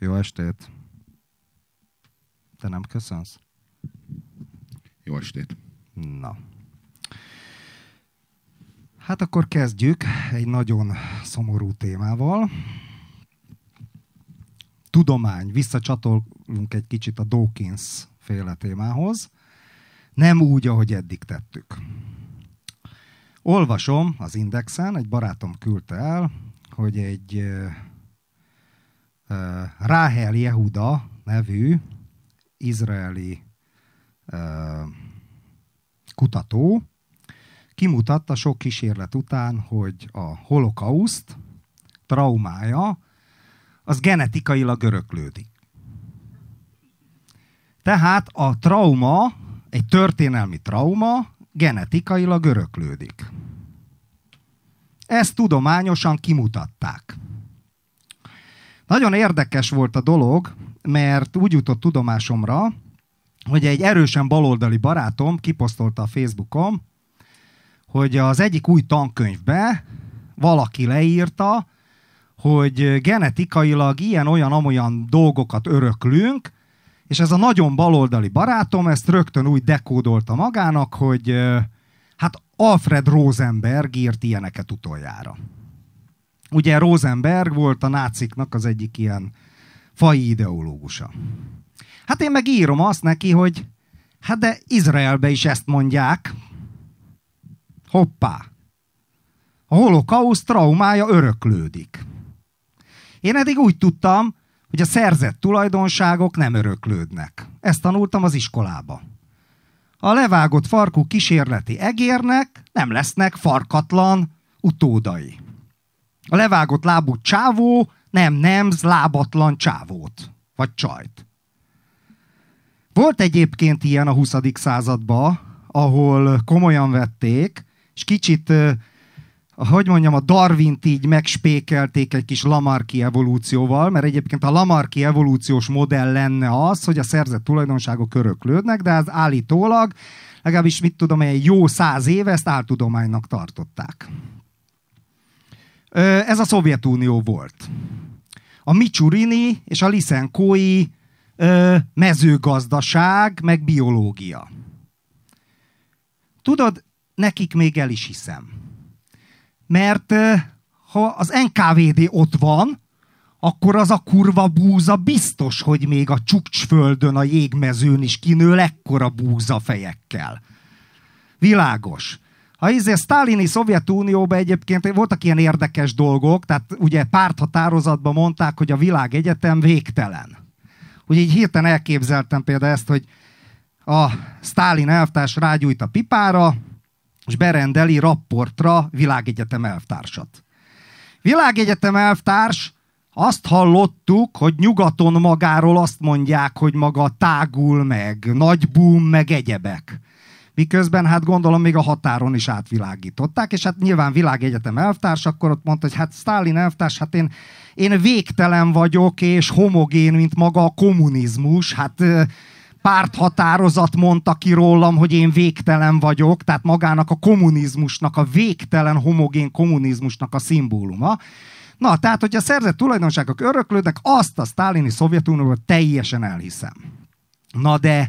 Jó estét! Te nem köszönsz? Jó estét! Na. Hát akkor kezdjük egy nagyon szomorú témával. Tudomány. Visszacsatolunk egy kicsit a Dawkins féle témához. Nem úgy, ahogy eddig tettük. Olvasom az Indexen, egy barátom küldte el, hogy egy Rahel Yehuda nevű izraeli kutató kimutatta sok kísérlet után, hogy a holokauszt traumája az genetikailag öröklődik. Tehát a trauma, egy történelmi trauma genetikailag öröklődik. Ezt tudományosan kimutatták. Nagyon érdekes volt a dolog, mert úgy jutott tudomásomra, hogy egy erősen baloldali barátom kiposztolta a Facebookon, hogy az egyik új tankönyvbe valaki leírta, hogy genetikailag ilyen-olyan-amolyan dolgokat öröklünk, és ez a nagyon baloldali barátom ezt rögtön úgy dekódolta magának, hogy hát Alfred Rosenberg írt ilyeneket utoljára. Ugye Rosenberg volt a náciknak az egyik ilyen faji ideológusa. Hát én meg írom azt neki, hogy hát de Izraelbe is ezt mondják. Hoppá! A holokauszt traumája öröklődik. Én eddig úgy tudtam, hogy a szerzett tulajdonságok nem öröklődnek. Ezt tanultam az iskolába. A levágott farkú kísérleti egérnek nem lesznek farkatlan utódai. A levágott lábú csávó nem nemz lábatlan csávót, vagy csajt. Volt egyébként ilyen a 20. században, ahol komolyan vették, és kicsit, hogy mondjam, a Darwint így megspékelték egy kis Lamarcki evolúcióval, mert egyébként a Lamarcki evolúciós modell lenne az, hogy a szerzett tulajdonságok öröklődnek, de az állítólag, legalábbis mit tudom, egy jó 100 éve ezt áltudománynak tartották. Ez a Szovjetunió volt. A Micsurini és a Lysenkói mezőgazdaság, meg biológia. Tudod, nekik még el is hiszem. Mert ha az NKVD ott van, akkor az a kurva búza biztos, hogy még a Csukcsföldön, a jégmezőn is kinől ekkora búzafejekkel. Világos. A sztálini Szovjetunióban egyébként voltak ilyen érdekes dolgok, tehát ugye párthatározatban mondták, hogy a világegyetem végtelen. Ugye így hirtelen elképzeltem például ezt, hogy a Sztálin elvtárs rágyújt a pipára, és berendeli rapportra világegyetem elvtársat. Világegyetem elvtárs, azt hallottuk, hogy nyugaton magáról azt mondják, hogy maga tágul meg, nagy boom, meg egyebek. Miközben hát gondolom még a határon is átvilágították, és hát nyilván világegyetem elvtárs, akkor ott mondta, hogy hát Sztálin elvtárs, hát én végtelen vagyok, és homogén, mint maga a kommunizmus, hát párthatározat mondta ki rólam, hogy én végtelen vagyok, tehát magának a kommunizmusnak, a végtelen homogén kommunizmusnak a szimbóluma. Na, tehát, hogyha szerzett tulajdonságok öröklődnek, azt a sztálini Szovjetunióban teljesen elhiszem. Na de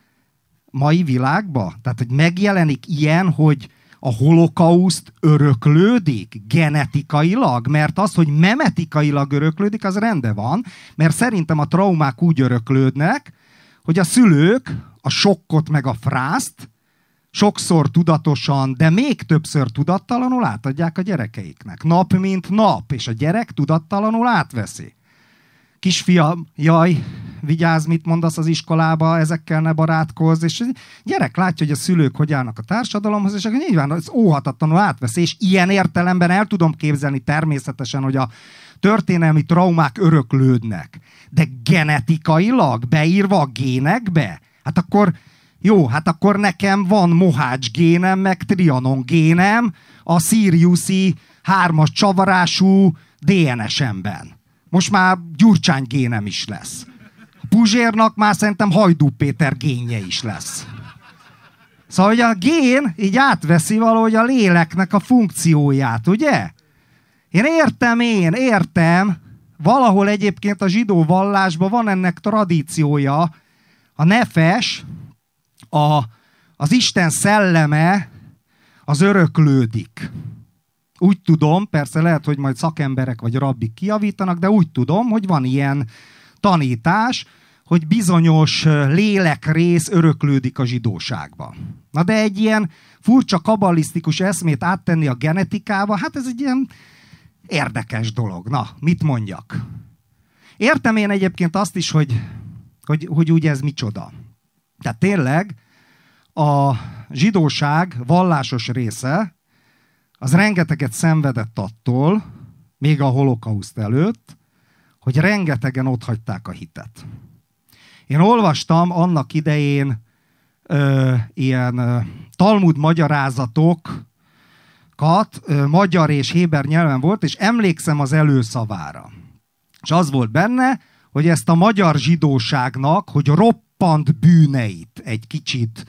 mai világban? Tehát, hogy megjelenik ilyen, hogy a holokauszt öröklődik genetikailag? Mert az, hogy memetikailag öröklődik, az rendben van, mert szerintem a traumák úgy öröklődnek, hogy a szülők a sokkot meg a frászt sokszor tudatosan, de még többször tudattalanul átadják a gyerekeiknek. Nap mint nap, és a gyerek tudattalanul átveszi. Kisfiam, jaj, vigyázz, mit mondasz az iskolába, ezekkel ne barátkozz, és a gyerek látja, hogy a szülők hogy állnak a társadalomhoz, és akkor nyilván ez óhatatlanul átveszi, és ilyen értelemben el tudom képzelni természetesen, hogy a történelmi traumák öröklődnek, de genetikailag beírva a génekbe, hát akkor jó, hát akkor nekem van Mohács génem, meg Trianon génem a Siriusi 3-as csavarású DNS-emben. Most már Gyurcsány génem is lesz. A Puzsérnak már szerintem Hajdú Péter génje is lesz. Szóval, hogy a gén így átveszi valahogy a léleknek a funkcióját, ugye? Én értem, valahol egyébként a zsidó vallásban van ennek tradíciója. A nefes, az Isten szelleme, az öröklődik. Úgy tudom, persze lehet, hogy majd szakemberek vagy rabbik kijavítanak, de úgy tudom, hogy van ilyen tanítás, hogy bizonyos lélekrész öröklődik a zsidóságba. Na de egy ilyen furcsa kabalisztikus eszmét áttenni a genetikába, hát ez egy ilyen érdekes dolog. Na, mit mondjak? Értem én egyébként azt is, hogy úgy ez micsoda. Tehát tényleg a zsidóság vallásos része az rengeteget szenvedett attól, még a holokauszt előtt, hogy rengetegen otthagyták a hitet. Én olvastam annak idején ilyen Talmud magyarázatokat, magyar és héber nyelven volt, és emlékszem az előszavára. És az volt benne, hogy ezt a magyar zsidóságnak, hogy roppant bűneit egy kicsit,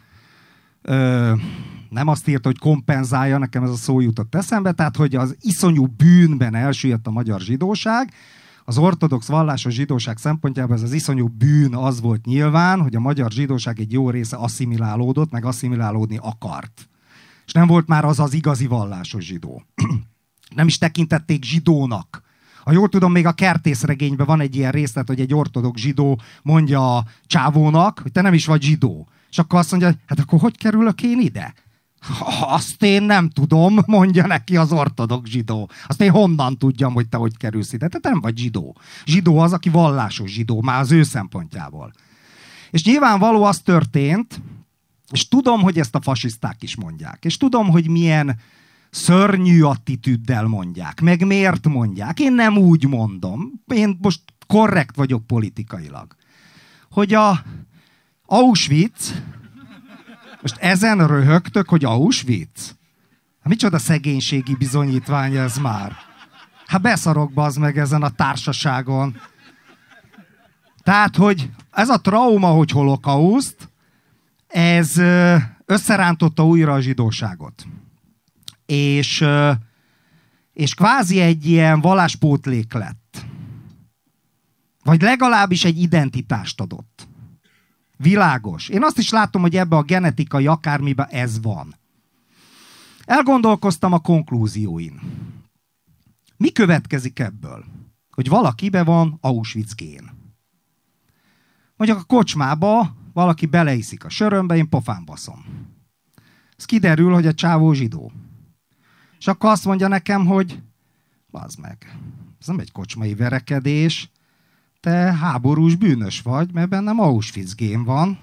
nem azt írta, hogy kompenzálja, nekem ez a szó jutott eszembe, tehát hogy az iszonyú bűnben elsüllyedt a magyar zsidóság. Az ortodox vallásos zsidóság szempontjából ez az iszonyú bűn az volt nyilván, hogy a magyar zsidóság egy jó része asszimilálódott, meg asszimilálódni akart. És nem volt már az igazi vallásos zsidó. Nem is tekintették zsidónak. Ha jól tudom, még a Kertészregényben van egy ilyen részlet, hogy egy ortodox zsidó mondja a csávónak, hogy te nem is vagy zsidó. És akkor azt mondja, hát akkor hogy kerülök én ide? Azt én nem tudom, mondja neki az ortodox zsidó. Azt én honnan tudjam, hogy te hogy kerülsz ide? Te nem vagy zsidó. Zsidó az, aki vallásos zsidó, már az ő szempontjából. És nyilvánvaló az történt, és tudom, hogy ezt a fasiszták is mondják. És tudom, hogy milyen szörnyű attitűddel mondják. Meg miért mondják. Én nem úgy mondom. Én most korrekt vagyok politikailag. Hogy a Auschwitz, most ezen röhögtök, hogy Auschwitz? Micsoda szegénységi bizonyítvány ez már? Hát beszarok bazd meg ezen a társaságon. Tehát, hogy ez a trauma, hogy holokauszt, ez összerántotta újra a zsidóságot. És kvázi egy ilyen valláspótlék lett. Vagy legalábbis egy identitást adott. Világos. Én azt is látom, hogy ebbe a genetikai akármiben ez van. Elgondolkoztam a konklúzióin. Mi következik ebből? Hogy valakibe van Auschwitz gén. Mondjuk a kocsmába valaki beleiszik a sörömbe, én pofán baszom. Ez kiderül, hogy a csávó zsidó. És akkor azt mondja nekem, hogy bazd meg, ez nem egy kocsmai verekedés, te háborús bűnös vagy, mert bennem Auschwitz gén van.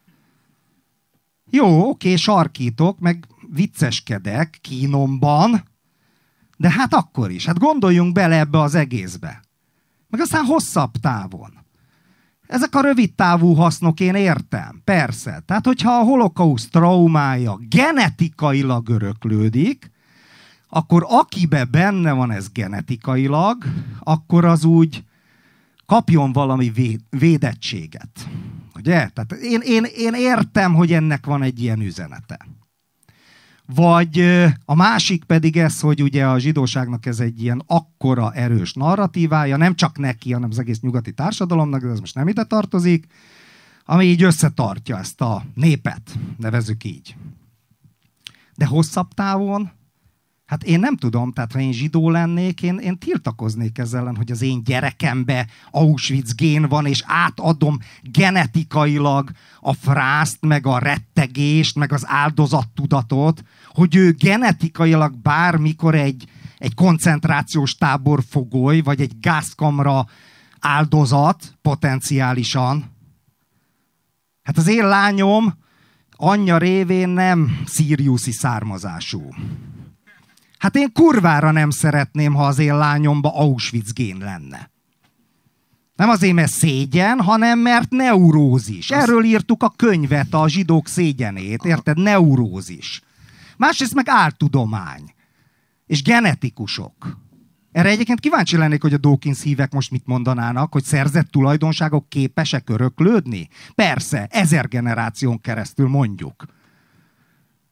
Jó, oké, sarkítok, meg vicceskedek kínomban, de hát akkor is. Hát gondoljunk bele ebbe az egészbe. Meg aztán hosszabb távon. Ezek a rövid távú hasznok én értem, persze. Tehát, hogyha a holokauszt traumája genetikailag öröklődik, akkor akibe benne van ez genetikailag, akkor az úgy kapjon valami védettséget. Ugye? Tehát én értem, hogy ennek van egy ilyen üzenete. Vagy a másik pedig ez, hogy ugye a zsidóságnak ez egy ilyen akkora erős narratívája, nem csak neki, hanem az egész nyugati társadalomnak, de ez most nem ide tartozik, ami így összetartja ezt a népet, nevezzük így. De hosszabb távon, hát én nem tudom, tehát ha én zsidó lennék, én tiltakoznék ezzel ellen, hogy az én gyerekembe Auschwitz gén van, és átadom genetikailag a frászt, meg a rettegést, meg az áldozattudatot, hogy ő genetikailag bármikor egy koncentrációs tábor fogoly, vagy egy gázkamra áldozat potenciálisan. Hát az én lányom anyja révén nem szíriuszi származású. Hát én kurvára nem szeretném, ha az én lányomba Auschwitz gén lenne. Nem azért, mert szégyen, hanem mert neurózis. Erről írtuk a könyvet, a zsidók szégyenét, érted? Neurózis. Másrészt meg áltudomány. És genetikusok. Erre egyébként kíváncsi lennék, hogy a Dawkins hívek most mit mondanának, hogy szerzett tulajdonságok képesek öröklődni? Persze, 1000 generáción keresztül mondjuk.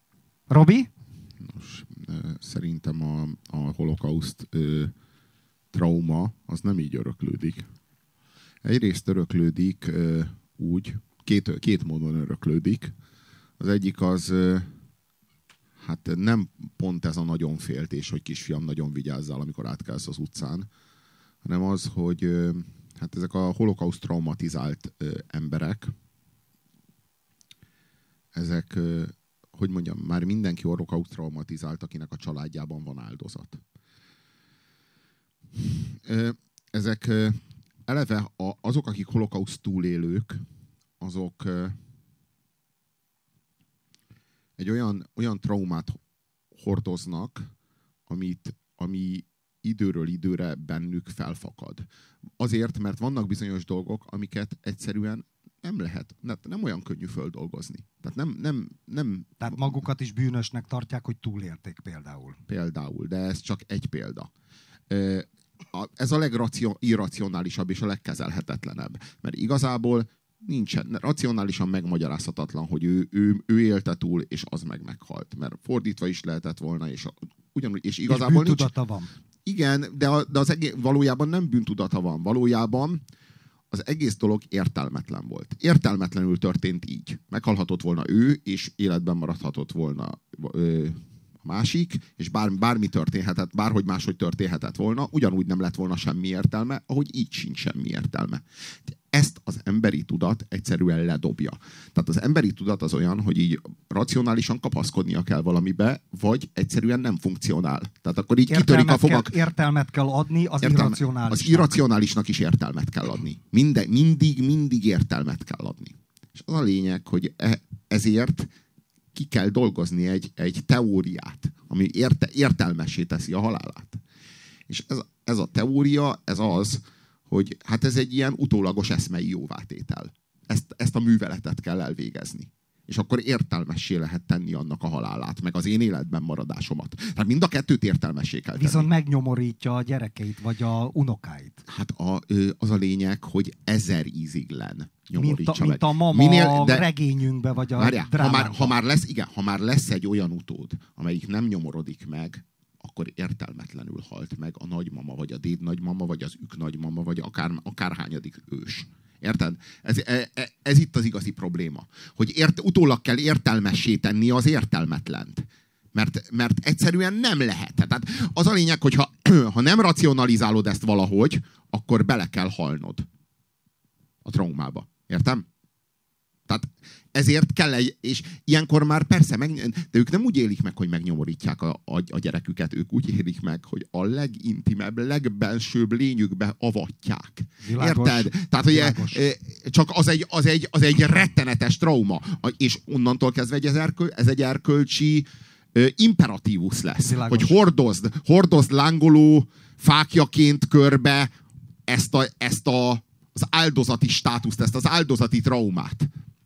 Robi? Szerintem a holokauszt trauma az nem így öröklődik. Egyrészt öröklődik úgy, két módon öröklődik. Az egyik az, hát nem pont ez a nagyon féltés, hogy kisfiam, nagyon vigyázzál, amikor átkelsz az utcán, hanem az, hogy hát ezek a holokauszt traumatizált emberek, ezek, hogy mondjam, már mindenki holokauszt traumatizált, akinek a családjában van áldozat. Ezek eleve azok, akik holokauszt túlélők, azok egy olyan traumát hordoznak, ami időről időre bennük felfakad. Azért, mert vannak bizonyos dolgok, amiket egyszerűen nem lehet, nem olyan könnyű földolgozni. Tehát nem. Tehát magukat is bűnösnek tartják, hogy túlélték például. Például, de ez csak egy példa. Ez a legirracionálisabb és a legkezelhetetlenebb. Mert igazából nincsen, racionálisan megmagyarázhatatlan, hogy ő élte túl, és az meghalt. Mert fordítva is lehetett volna, és ugyanúgy, és igazából és bűntudata van. Igen, de az valójában nem bűntudata van. Valójában az egész dolog értelmetlen volt. Értelmetlenül történt így. Meghalhatott volna ő, és életben maradhatott volna a másik, és bármi történhetett, bárhogy máshogy történhetett volna, ugyanúgy nem lett volna semmi értelme, ahogy így sincs semmi értelme. Ezt az emberi tudat egyszerűen ledobja. Tehát az emberi tudat az olyan, hogy így racionálisan kapaszkodnia kell valamibe, vagy egyszerűen nem funkcionál. Tehát akkor így kitörik a fogak. Értelmet kell adni az irracionálisnak. Az irracionálisnak is értelmet kell adni. Mindig értelmet kell adni. És az a lényeg, hogy ezért ki kell dolgozni egy teóriát, ami értelmessé teszi a halálát. És ez a teória, ez az, hogy hát ez egy ilyen utólagos eszmei jóvátétel. Ezt a műveletet kell elvégezni. És akkor értelmessé lehet tenni annak a halálát, meg az én életben maradásomat. Tehát mind a kettőt értelmessé kell tenni. Viszont megnyomorítja a gyerekeit, vagy a unokáit. Hát az a lényeg, hogy 1000 íziglen nyomorítsa mint a mama regényünkbe, vagy a drámában. Ha már lesz egy olyan utód, amelyik nem nyomorodik meg, akkor értelmetlenül halt meg a nagymama, vagy a dédnagymama, vagy az nagymama, vagy akárhányadik ős. Érted? Ez itt az igazi probléma. Hogy utólag kell értelmessé tenni az értelmetlent. Mert egyszerűen nem lehet. Tehát az a lényeg, hogy ha nem racionalizálod ezt valahogy, akkor bele kell halnod a traumába. Értem? Tehát ezért kell és ilyenkor már persze, de ők nem úgy élik meg, hogy megnyomorítják a gyereküket, ők úgy élik meg, hogy a legintimebb, legbelsőbb lényükbe avatják. Világos, érted? Tehát, hogy csak az egy rettenetes trauma. És onnantól kezdve ez egy erkölcsi imperatívus lesz. Világos. Hogy hordozd lángoló fákjaként körbe ezt az áldozati státuszt, ezt az áldozati traumát.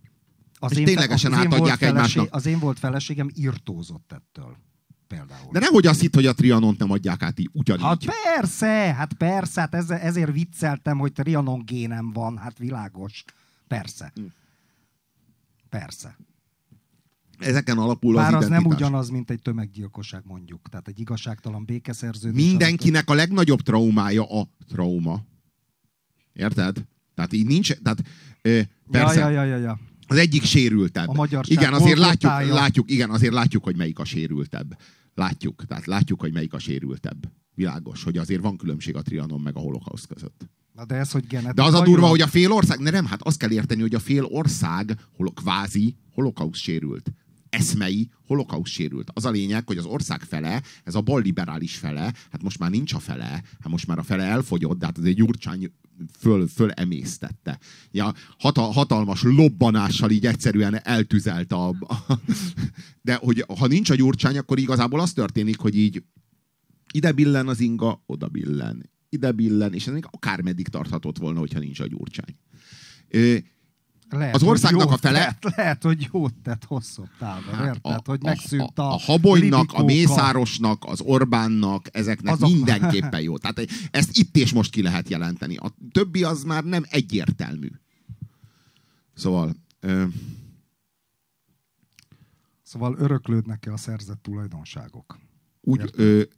És ténylegesen átadják egymásnak. Az én volt feleségem irtózott ettől. Például. De nehogy azt hitt, hogy a Trianont nem adják át ugyanígy. Hát persze, ezért vicceltem, hogy Trianon génem van, hát világos. Persze. Persze. Ezeken alapul az bár identitás. Az nem ugyanaz, mint egy tömeggyilkosság, mondjuk. Tehát egy igazságtalan békeszerződés. Mindenkinek a legnagyobb traumája a trauma. Érted? Tehát így nincs... Tehát, persze. Ja. Az egyik sérültebb. A magyarság igen, azért látjuk, hogy melyik a sérültebb. Látjuk, hogy melyik a sérültebb. Világos, hogy azért van különbség a Trianon meg a holokauszt között. Na de ez, hogy de az a durva, hogy a fél ország... Nem, hát azt kell érteni, hogy a fél ország kvázi holokauszt sérült. Eszmei holokauszt sérült. Az a lényeg, hogy az ország fele, ez a balliberális fele, hát most már nincs a fele, hát most már a fele elfogyott, de hát azért Gyurcsány fölemésztette. Ja, hatalmas lobbanással így egyszerűen eltüzelt de hogy ha nincs a Gyurcsány, akkor igazából az történik, hogy így ide billen az inga, oda billen. Ide billen, és ez még akármeddig tarthatott volna, hogyha nincs a Gyurcsány. Lehet, az országnak a fele... Lehet, hogy jót tett hosszabb távon, érted? Hogy megszűnt a Habonynak, a Mészárosnak, az Orbánnak, ezeknek mindenképpen jó. Tehát ezt itt és most ki lehet jelenteni. A többi az már nem egyértelmű. Szóval öröklődnek-e a szerzett tulajdonságok? úgy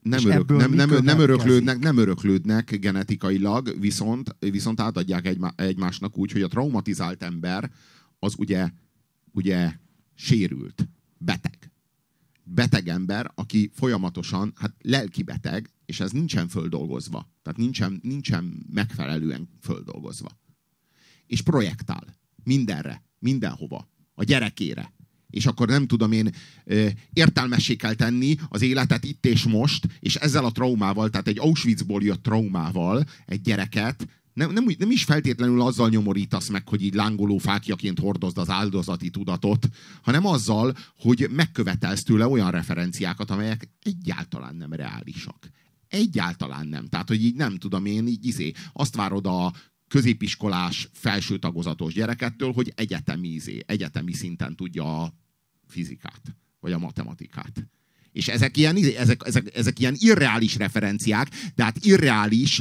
nem öröklődnek genetikailag, viszont átadják egymásnak úgy, hogy a traumatizált ember az ugye sérült, beteg ember, aki folyamatosan, hát lelki beteg, és ez nincsen földolgozva. Tehát nincsen megfelelően földolgozva. És projektál mindenre, mindenhova, a gyerekére. És akkor nem tudom én, értelmessé kell tenni az életet itt és most, és ezzel a traumával, tehát egy Auschwitzból jött traumával egy gyereket, nem is feltétlenül azzal nyomorítasz meg, hogy így lángoló fákjaként hordozd az áldozati tudatot, hanem azzal, hogy megkövetelsz tőle olyan referenciákat, amelyek egyáltalán nem reálisak. Egyáltalán nem. Tehát, hogy így nem tudom én, így azt várod a középiskolás, felső tagozatos gyerekettől, hogy egyetemi szinten tudja a fizikát, vagy a matematikát. És ezek ilyen irreális referenciák, de hát irreális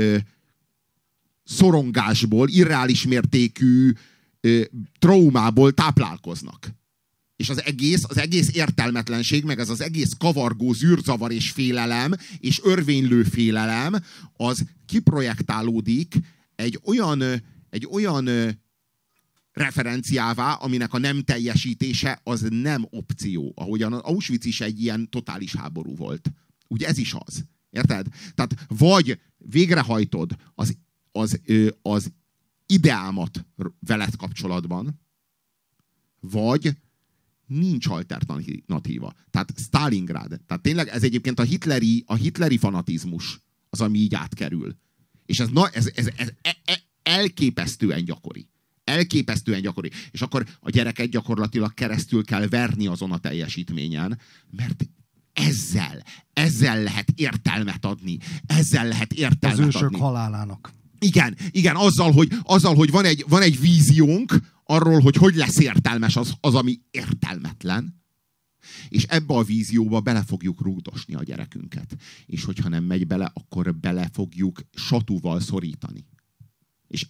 szorongásból, irreális mértékű traumából táplálkoznak. És az egész értelmetlenség, meg ez az egész kavargó zűrzavar és félelem, és örvénylő félelem, az kiprojektálódik egy olyan referenciává, aminek a nem teljesítése az nem opció. Ahogyan az Auschwitz is egy ilyen totális háború volt. Ugye ez is az. Érted? Tehát vagy végrehajtod az ideámat veled kapcsolatban, vagy nincs alternatíva. Tehát Stalingrad. Tehát tényleg ez egyébként a hitleri fanatizmus az, ami így átkerül. És ez elképesztően gyakori. Elképesztően gyakori. És akkor a gyereket gyakorlatilag keresztül kell verni azon a teljesítményen, mert ezzel lehet értelmet adni. Ezzel lehet értelmet adni. Az ősök halálának. Igen, azzal, hogy van egy víziónk arról, hogy lesz értelmes az, ami értelmetlen, és ebbe a vízióba bele fogjuk rúgdosni a gyerekünket. És hogyha nem megy bele, akkor bele fogjuk satúval szorítani. És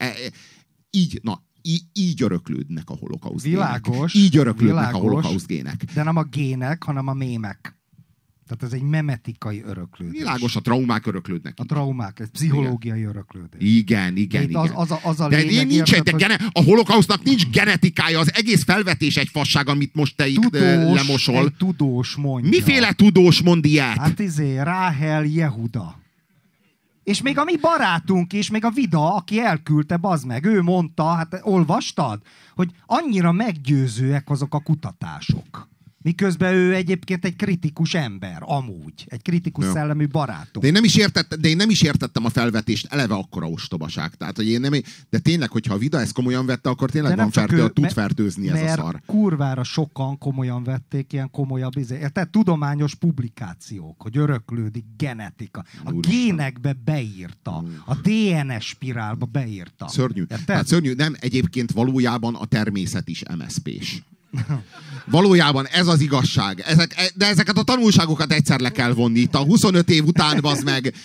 így öröklődnek a holokauszt gének. Így öröklődnek a holokauszt gének. De nem a gének, hanem a mémek. Tehát ez egy memetikai öröklődés. Világos, a traumák öröklődnek. A traumák, ez pszichológiai öröklődés. Igen. Az a de lényeg, nincsen, a holokausztnak nincs genetikája, az egész felvetés egy fasság, amit most te itt lemosol. Egy tudós mondja. Miféle tudós mond ilyet? Hát Ráhel Jehuda. És még a mi barátunk is, még a Vida, aki elküldte, bazd meg, ő mondta, hát olvastad, hogy annyira meggyőzőek azok a kutatások. Miközben ő egyébként egy kritikus ember, amúgy. Egy kritikus szellemű barátom. De én nem is értettem a felvetést, eleve akkora ostobaság. Tehát, hogy de tényleg, hogyha a Vida ezt komolyan vette, akkor tényleg tud fertőzni ez a szar. Mert kurvára sokan komolyan vették, ilyen komolyabb tehát tudományos publikációk, hogy öröklődik genetika. A génekbe beírta. A DNS spirálba beírta. Szörnyű. Hát szörnyű. Nem, egyébként valójában a természet is MSZP-s. Valójában ez az igazság. De ezeket a tanulságokat egyszer le kell vonni. Itt a 25 év után, bazd meg.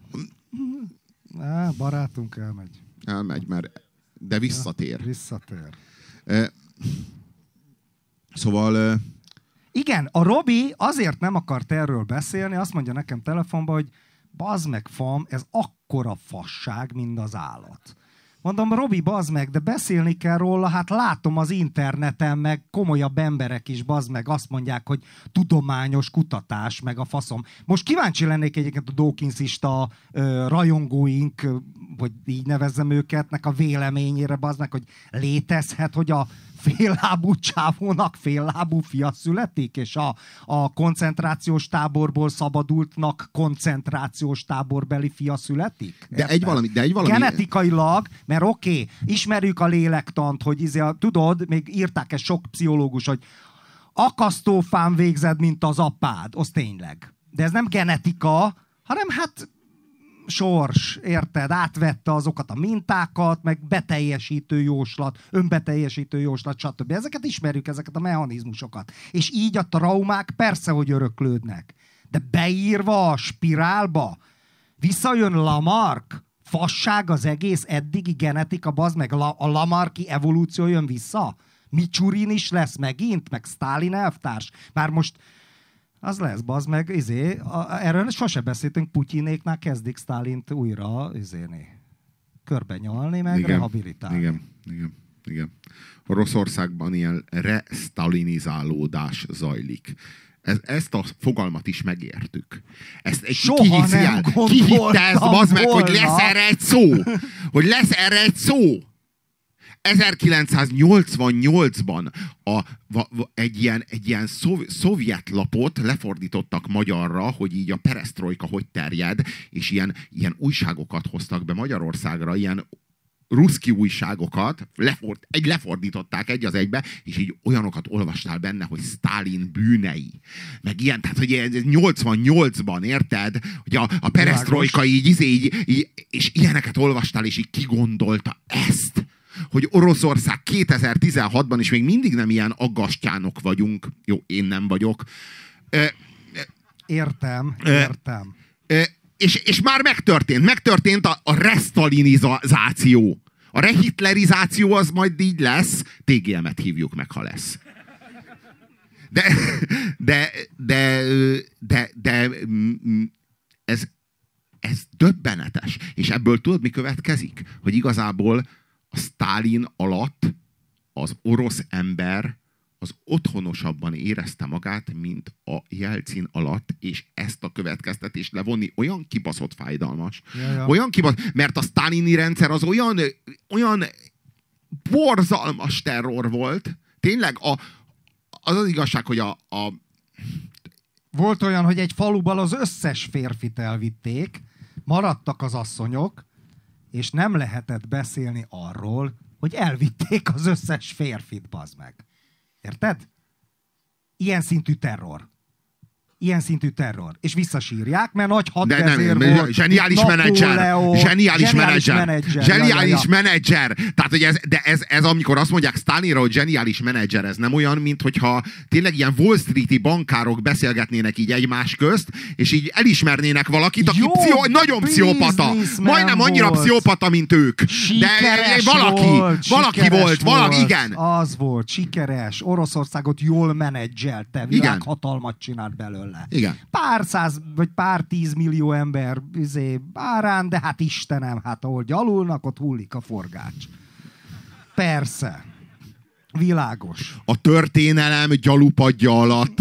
Barátunk elmegy. Elmegy, de visszatér. Visszatér. Szóval... Igen, a Robi azért nem akart erről beszélni, azt mondja nekem telefonban, hogy bazd meg fam, ez akkora fasság, mint az állat. Mondom, Robi, bazd meg, de beszélni kell róla, hát látom az interneten, meg komolyabb emberek is, bazd meg, azt mondják, hogy tudományos kutatás, meg a faszom. Most kíváncsi lennék egyébként a Dawkinsista rajongóink, hogy így nevezzem őket, nek a véleményére, bazd meg, hogy létezhet, hogy a féllábú csávónak féllábú fia születik, és a koncentrációs táborból szabadultnak koncentrációs táborbeli fia születik? De egy valami... Genetikailag, mert oké, ismerjük a lélektant, hogy tudod, még írták ezt sok pszichológus, hogy akasztófán végzed, mint az apád, az tényleg. De ez nem genetika, hanem hát sors, érted? Átvette azokat a mintákat, meg beteljesítő jóslat, önbeteljesítő jóslat, stb. Ezeket ismerjük, ezeket a mechanizmusokat. És így a traumák persze, hogy öröklődnek. De beírva a spirálba, visszajön Lamarck, fasság az egész eddigi genetika, bazd meg, a Lamarcki evolúció jön vissza? Micsurin is lesz megint, meg Sztálin elvtárs. Már most Az lesz, bazd meg, erről sose beszéltünk, Putyinéknál kezdik Sztálint újra körbe nyalni, meg rehabilitálni. Igen. Oroszországban ilyen resztalinizálódás zajlik. Ezt a fogalmat is megértük. Soha nem gondoltam ki hitte ezt, bazd meg, hogy volna. lesz erre egy szó? Hogy lesz erre egy szó? 1988-ban egy ilyen szovjet lapot lefordítottak magyarra, hogy így a peresztrojka hogy terjed, és ilyen újságokat hoztak be Magyarországra, ilyen ruszki újságokat, lefordították egy az egybe, és így olyanokat olvastál benne, hogy Sztálin bűnei. Meg ilyen, tehát hogy 88-ban, érted? Hogy a peresztrojka így, és ilyeneket olvastál, és így kigondolta ezt, hogy Oroszország 2016-ban is még mindig nem ilyen aggastyánok vagyunk. Jó, én nem vagyok. Értem. És már megtörtént a resztalinizáció. A rehitlerizáció az majd így lesz, TGM-et hívjuk meg, ha lesz. De ez döbbenetes. És ebből tudod, mi következik? Hogy igazából a Sztálin alatt az orosz ember az otthonosabban érezte magát, mint a Jelcin alatt, és ezt a következtetést levonni olyan kibaszott fájdalmas. Ja. Olyan kibaszott, mert a sztálini rendszer az olyan borzalmas terror volt. Tényleg az igazság, hogy Volt olyan, hogy egy faluban az összes férfit elvitték, maradtak az asszonyok, és nem lehetett beszélni arról, hogy elvitték az összes férfit, bazd meg. Érted? Ilyen szintű terror. És visszasírják, mert nagy hadvezér volt. Zseniális menedzser. Tehát, hogy ez amikor azt mondják Sztálinra, hogy zseniális menedzser, ez nem olyan, mint hogyha tényleg ilyen Wall Street-i bankárok beszélgetnének így egymás közt, és így elismernének valakit, aki nagyon pszichopata. Majdnem annyira pszichopata, mint ők. De valaki volt, igen. Az volt, sikeres. Oroszországot jól menedzselte, világhatalmat csinált belőle. Igen. Pár száz, vagy pár 10 millió ember árán, de hát Istenem, hát ahol gyalulnak, ott hullik a forgács. Persze. Világos. A történelem gyalupadja alatt.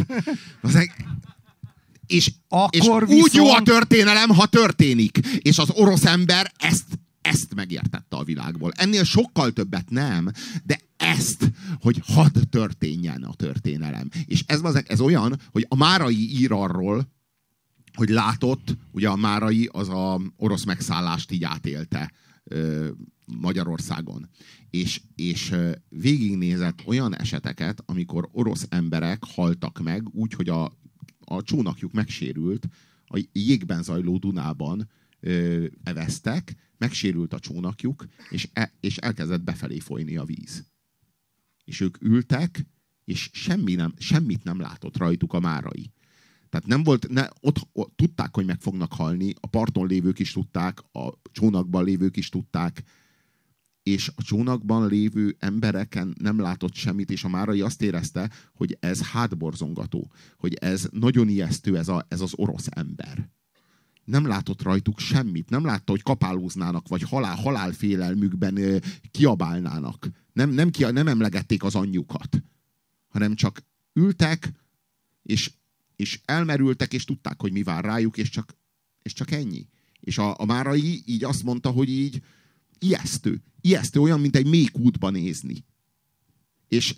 És úgy jó a történelem, ha történik. És az orosz ember ezt megértette a világból. Ennél sokkal többet nem, de ezt, hogy hadd történjen a történelem. És ez olyan, hogy a Márai ír arról, hogy látott, ugye a Márai az a orosz megszállást így átélte Magyarországon. És végignézett olyan eseteket, amikor orosz emberek haltak meg, úgy, hogy a csónakjuk megsérült, a jégben zajló Dunában eveztek, megsérült a csónakjuk, és elkezdett befelé folyni a víz. És ők ültek, és semmit nem látott rajtuk a Márai. Tehát nem volt, ott tudták, hogy meg fognak halni, a parton lévők is tudták, a csónakban lévők is tudták, és a csónakban lévő embereken nem látott semmit, és a Márai azt érezte, hogy ez hátborzongató, hogy ez nagyon ijesztő, ez az orosz ember. Nem látott rajtuk semmit, nem látta, hogy kapálóznának, vagy halálfélelmükben kiabálnának. Nem emlegették az anyjukat, hanem csak ültek, és elmerültek, és tudták, hogy mi vár rájuk, és csak ennyi. És a Márai így azt mondta, hogy így ijesztő, olyan, mint egy mély kútba nézni. És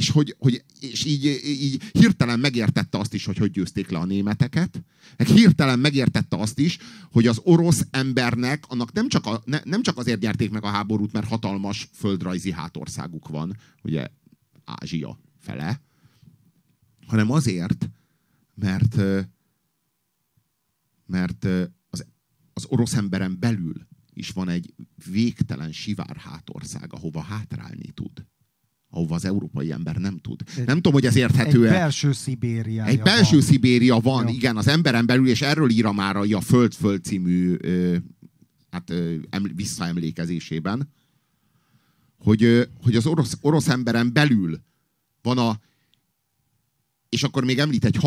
így hirtelen megértette azt is, hogy győzték le a németeket. Meg hirtelen megértette azt is, hogy az orosz embernek annak nem csak azért nyerték meg a háborút, mert hatalmas földrajzi hátországuk van, ugye Ázsia fele, hanem azért, mert az orosz emberen belül is van egy végtelen sivár hátország, ahova hátrálni tud. Ahova az európai ember nem tud. Nem tudom, hogy ez érthető-e. Egy belső Szibériája Egy belső Szibéria van, ja. Igen, az emberen belül, és erről ír a Márai a Föld című visszaemlékezésében, hogy az orosz emberen belül van És akkor még említ egy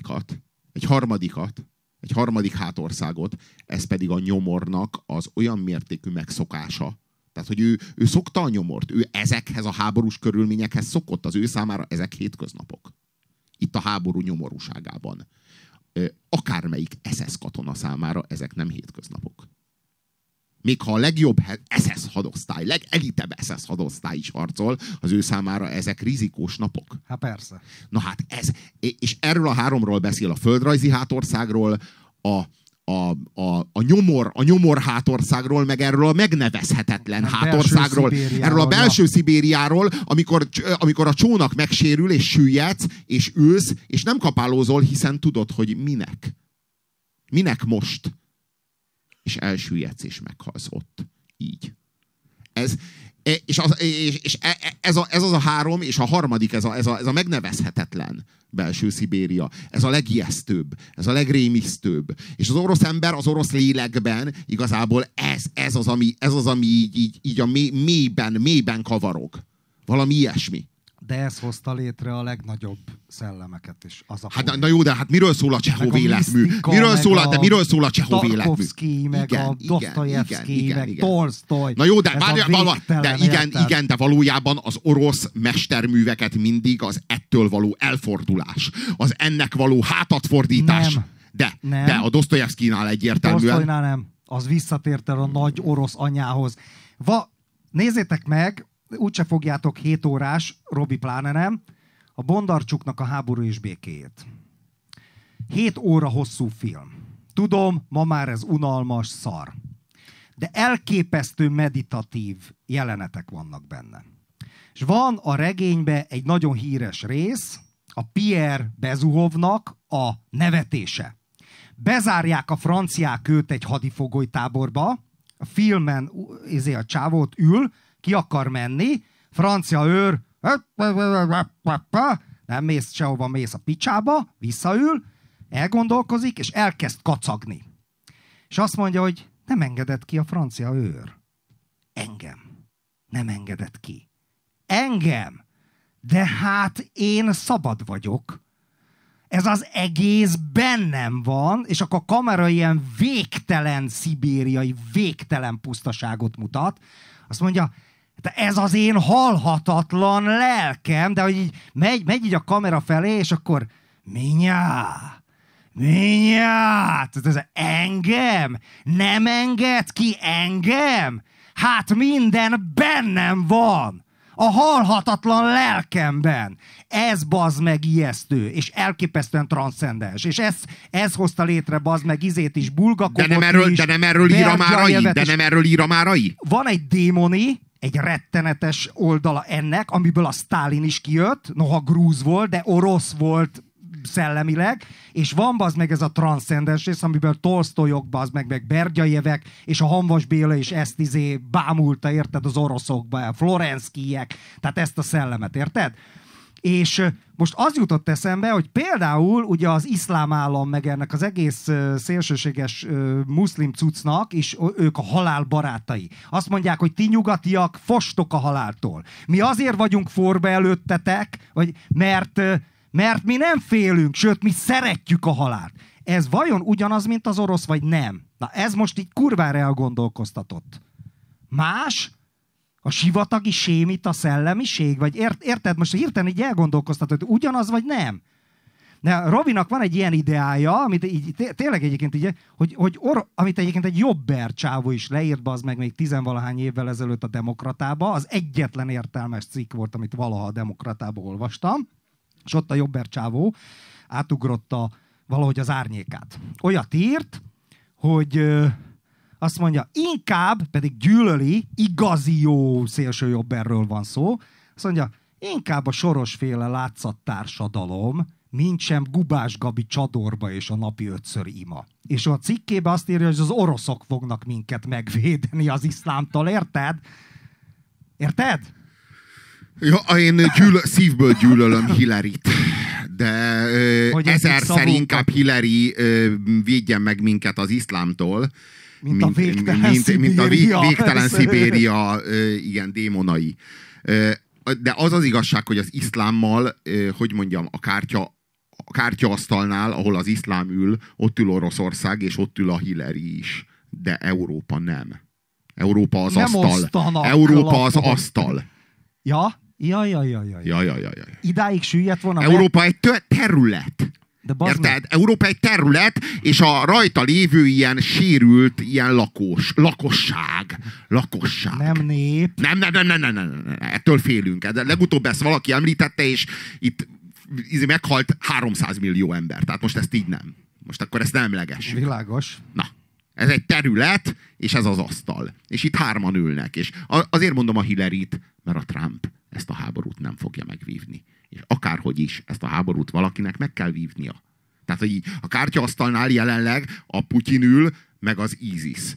harmadik hátországot, ez pedig a nyomornak az olyan mértékű megszokása. Tehát, hogy ő szokta a nyomort, ő ezekhez a háborús körülményekhez szokott, az ő számára ezek hétköznapok. Itt a háború nyomorúságában. Akármelyik SS katona számára ezek nem hétköznapok. Még ha a legjobb SS hadosztály, legelitebb SS hadosztály is harcol, az ő számára ezek rizikós napok. Hát persze. Na hát ez, és erről a háromról beszél, a földrajzi hátországról, a nyomor hátországról, meg erről a megnevezhetetlen hátországról, erről a belső Szibériáról, amikor a csónak megsérül, és süllyedsz, és ülsz, és nem kapálózol, hiszen tudod, hogy minek. Minek most? És elsüllyedsz, és meghalsz ott. Így. Ez az a három, és a harmadik, ez a megnevezhetetlen belső Szibéria. Ez a legijesztőbb, ez a legrémisztőbb. És az orosz ember, az orosz lélekben igazából ez az, ami így a mélyben kavarog. Valami ilyesmi. De ez hozta létre a legnagyobb szellemeket is. Hát, na jó, de hát miről szól a Csehov életmű? Miről szól a Csehov életmű? Tarkovszky, meg a Dosztojevszky, meg Tolsztoj. Na jó, de de valójában az orosz mesterműveket mindig az ettől való elfordulás, az ennek való hátatfordítás. De a Dosztojevszkijnál egyértelműen. Tolsztojnál nem. Az visszatért el a nagy orosz anyához. Nézzétek meg, úgyse fogjátok 7 órás, Robi pláne nem, a Bondarcsuknak a Háború és békéjét. 7 óra hosszú film. Tudom, ma már ez unalmas szar. De elképesztő meditatív jelenetek vannak benne. És van a regényben egy nagyon híres rész, a Pierre Bezuhovnak a nevetése. Bezárják a franciák őt egy hadifogolytáborba, a filmen a csávót ül, ki akar menni, francia őr, nem mész sehova, mész a picsába, visszaül, elgondolkozik, és elkezd kacagni. És azt mondja, hogy nem engedett ki a francia őr. Engem. Nem engedett ki. Engem. De hát én szabad vagyok. Ez az egész bennem van, és akkor a kamera ilyen végtelen szibériai, végtelen pusztaságot mutat. Azt mondja, de ez az én halhatatlan lelkem, de hogy így megy így a kamera felé, és akkor Minyát, ez engem? Nem enged ki engem? Hát minden bennem van. A halhatatlan lelkemben. Ez bazd meg ijesztő, és elképesztően transzcendens. És ez hozta létre bazd meg izét is, Bulgakovot is. De nem erről ír a Márai? Van egy démoni, egy rettenetes oldala ennek, amiből a Sztálin is kijött, noha grúz volt, de orosz volt szellemileg, és van bazd meg ez a transzcendens rész, amiből Tolsztojok bazd meg Bergyajevek, és a Hamvas Béla is ezt bámulta, érted, az oroszokba, a Florenszkijek, tehát ezt a szellemet, érted? És most az jutott eszembe, hogy például ugye az iszlám állam, meg ennek az egész szélsőséges muszlim cuccnak, és ők a halál barátai. Azt mondják, hogy ti nyugatiak fostok a haláltól. Mi azért vagyunk forba előttetek, mert mi nem félünk, sőt, mi szeretjük a halált. Ez vajon ugyanaz, mint az orosz, vagy nem? Na, ez most így kurvára elgondolkoztatott. Más? A sivatagi sémit, a szellemiség? Vagy érted? Most hirtelen így elgondolkoztatott, hogy ugyanaz, vagy nem? De Robinak van egy ilyen ideája, amit így, tényleg egyébként így, amit egyébként egy Jobber csávó is leírt, az meg még 10-valahány évvel ezelőtt a Demokratába. Az egyetlen értelmes cikk volt, amit valaha a Demokratába olvastam. És ott a Jobber csávó átugrotta valahogy az árnyékát. Olyat írt, hogy azt mondja, inkább, pedig gyűlöli, igazi jó szélsőjobberről van szó, azt mondja, inkább a Sorosféle látszattársadalom, mint sem Gubás Gabi Csadorba és a napi 5-ször ima. És a cikkében azt írja, hogy az oroszok fognak minket megvédeni az iszlámtól, érted? Érted? Ja, én szívből gyűlölöm Hillaryt, de ezerszer inkább Hillary védjen meg minket az iszlámtól, mint a végtelen Szibéria igen, démonai. De az az igazság, hogy az iszlámmal, hogy mondjam, a kártya a kártyaasztalnál, ahol az iszlám ül, ott ül Oroszország, és ott ül a Hillary is. De Európa nem. Európa az nem asztal. Európa az lapot. asztal. Ja? Ja. Idáig süllyedt volna. Európa egy terület. Érted? Európa egy terület, és a rajta lévő ilyen sérült, ilyen lakosság. Nem nép. Nem. Ettől félünk. De legutóbb ezt valaki említette, és itt meghalt 300 millió ember. Tehát most ezt így nem. Most akkor ezt nem emlegessük. Világos. Na, ez egy terület, és ez az asztal. És itt hárman ülnek. És azért mondom a Hillary-t, mert a Trump ezt a háborút nem fogja megvívni. És akárhogy is, ezt a háborút valakinek meg kell vívnia. Tehát, hogy a kártyaasztalnál jelenleg a Putyin ül, meg az ISIS.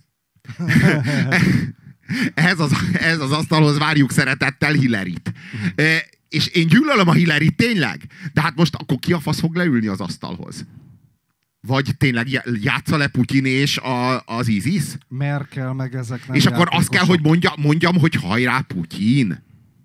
ehhez az asztalhoz várjuk szeretettel Hillary-t. És én gyűlölöm a Hillary-t tényleg. De hát most akkor ki a fasz fog leülni az asztalhoz? Vagy tényleg játsza le Putyin és az ISIS? Merkel meg ezek nem. És akkor azt kell, hogy mondjam, hogy hajrá Putyin.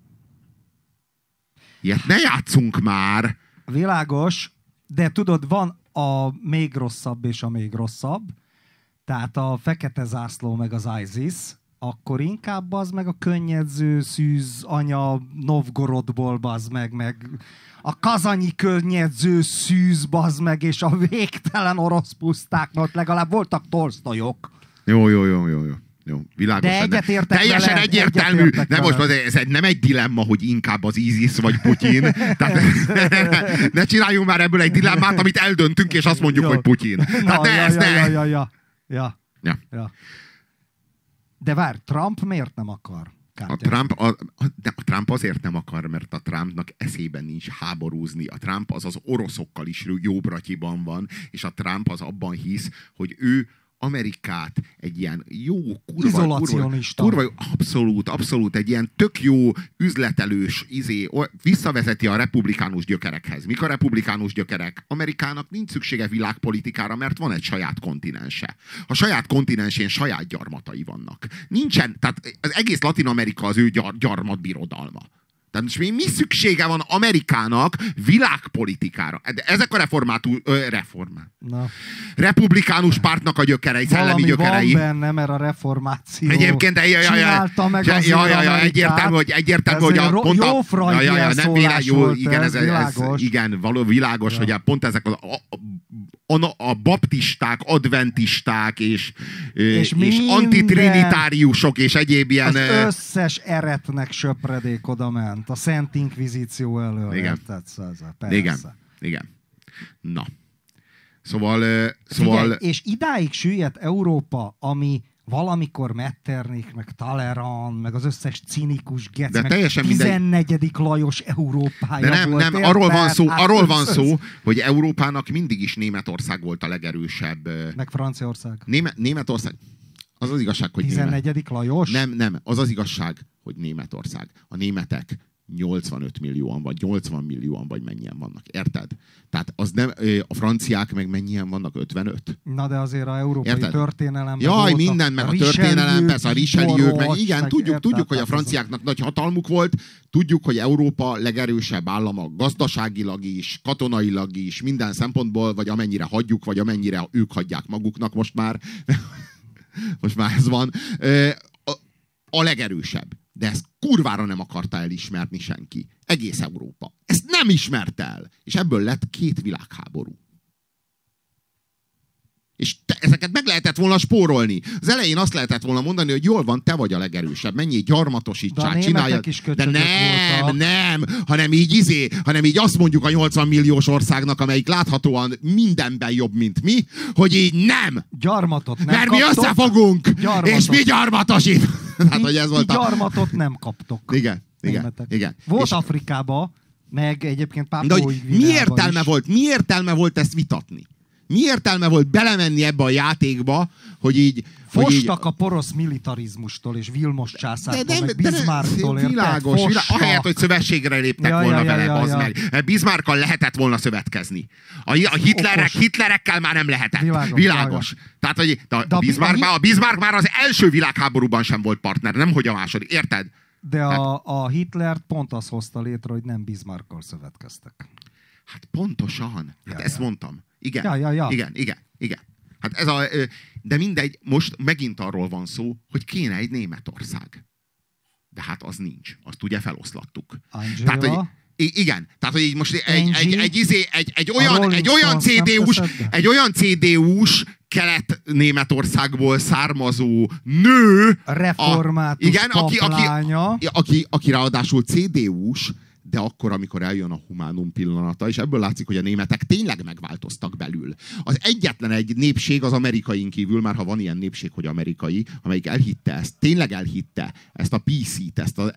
Ilyet ne játszunk már! Világos, de tudod, van a még rosszabb és a még rosszabb. Tehát a fekete zászló meg az ISIS, akkor inkább az meg a könnyedző szűz anya Novgorodból, bazd meg a kazanyi könnyedző szűz, bazd meg, és a végtelen orosz pusztáknak legalább voltak Tolsztojok. Jó. Világos. De egyetértek teljesen vele, egyértelmű. Ez nem egy dilemma, hogy inkább az ISIS vagy Putyin. Tehát ne csináljunk már ebből egy dilemmát, amit eldöntünk, és azt mondjuk, hogy Putyin. Ja. De várj, Trump miért nem akar? A Trump azért nem akar, mert a Trumpnak eszében nincs háborúzni. A Trump az oroszokkal is jó bratyiban van, és a Trump az abban hisz, hogy ő Amerikát egy ilyen jó, kurva abszolút egy ilyen tök jó, üzletelős visszavezeti a republikánus gyökerekhez. Mik a republikánus gyökerek? Amerikának nincs szüksége világpolitikára, mert van egy saját kontinense. A saját kontinensén saját gyarmatai vannak. Nincsen, tehát az egész Latin-Amerika az ő gyarmatbirodalma. Tehát mi szüksége van Amerikának világpolitikára? De ezek a republikánus pártnak a gyökerei, szellemi gyökerei. Van benne, mert a reformáció egyébként, csinálta meg az egyértelmű, hogy jó frajdi szólás volt, világos, hogy pont ezek a baptisták, adventisták és antitrinitáriusok és egyéb ilyen... Az összes eretnek söpredék oda ment. A Szent Inkvizíció elől. Igen. Persze. Igen. Na. Szóval... Figyelj, és idáig süllyedt Európa, ami valamikor Metternich, meg Talleyrand, meg az összes cinikus gec, meg 14. Lajos Európája de volt. Nem, arról van szó, hogy Európának mindig is Németország volt a legerősebb. Meg Franciaország. Németország. Az az igazság, hogy 14. Lajos? Nem. Az igazság, hogy Németország. A németek 85 millióan, vagy 80 millióan, vagy mennyien vannak. Érted? Tehát az nem, a franciák meg mennyien vannak? 55? Na de azért a európai történelemben jaj, minden, meg a történelem, persze a Richelieu, meg igen, tudjuk, hogy a franciáknak nagy hatalmuk volt, tudjuk, hogy Európa legerősebb állama gazdaságilag is, katonailag is, minden szempontból, vagy amennyire hagyjuk, vagy amennyire ők hagyják maguknak most már. Most már ez van. A legerősebb. De ezt kurvára nem akarta elismerni senki. Egész Európa. Ezt nem ismert el. És ebből lett 2 világháború. És ezeket meg lehetett volna spórolni. Az elején azt lehetett volna mondani, hogy jól van, te vagy a legerősebb. Mennyi gyarmatosítsák, csináljad. De nem, hanem így azt mondjuk a 80 milliós országnak, amelyik láthatóan mindenben jobb, mint mi, hogy így nem. Gyarmatot nem mert kaptok. Mi összefogunk, és mi gyarmatosít. Hát, hogy ez volt gyarmatot nem kaptok. Igen. Volt Afrikában, meg egyébként Pápuai mi értelme volt ezt vitatni? Mi értelme volt belemenni ebbe a játékba, hogy így... Fostak a porosz militarizmustól és Vilmos császártól, meg Bismarcktól, világos, ahelyett, hogy szövetségre léptek volna vele, az meg. Bismarckkal lehetett volna szövetkezni. A Hitlerekkel már nem lehetett. Világos. Tehát, hogy a Bismarck már az első világháborúban sem volt partner, nemhogy a második. Érted? De a Hitlert pont az hozta létre, hogy nem Bismarckkal szövetkeztek. Hát pontosan. Hát ezt mondtam. Igen. Ja. Igen. Hát ez a, de mindegy, most megint arról van szó, hogy kéne egy Németország. De hát az nincs. Azt ugye feloszlattuk. Angela? Tehát, hogy, igen. Tehát, hogy így most egy olyan CDU-s Kelet-Németországból származó nő, református igen, paplánya, aki ráadásul CDU-s, de akkor, amikor eljön a humánum pillanata, és ebből látszik, hogy a németek tényleg megváltoztak belül. Az egyetlen egy népség az amerikain kívül, már ha van ilyen népség, hogy amerikai, amelyik elhitte ezt, tényleg elhitte ezt a PC-t,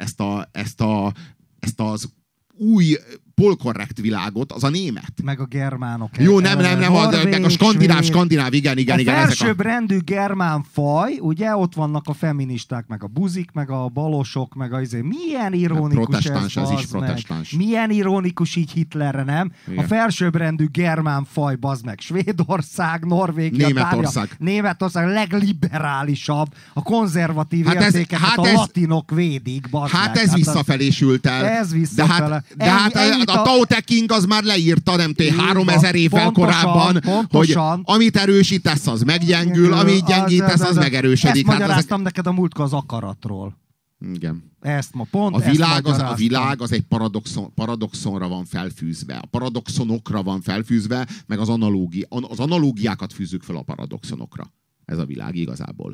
ezt az új polkorrekt világot, az a német. meg a germánok. Jó, nem, meg a skandináv, igen. A felsőbbrendű germán faj, ugye, ott vannak a feministák, meg a buzik, meg a balosok, meg a milyen ironikus ez is protestáns. Milyen ironikus így Hitlerre, nem? Igen. A felsőbbrendű germán faj, bazd meg, Svédország, Norvégia, Németország legliberálisabb, a konzervatív értékeket a latinok védik, bazd meg. Hát ez visszafelé sült el. Ez visszafele. De hát a Tao Te Ching az már leírta, nem tudom, 3000 évvel korábban, hogy amit erősítesz, az meggyengül, amit gyengítesz, az megerősödik. Ezt magyaráztam neked a múltkor az akaratról. Igen. A világ az egy paradoxonra van felfűzve. A paradoxonokra van felfűzve, meg az analógiákat fűzzük fel a paradoxonokra. Ez a világ igazából.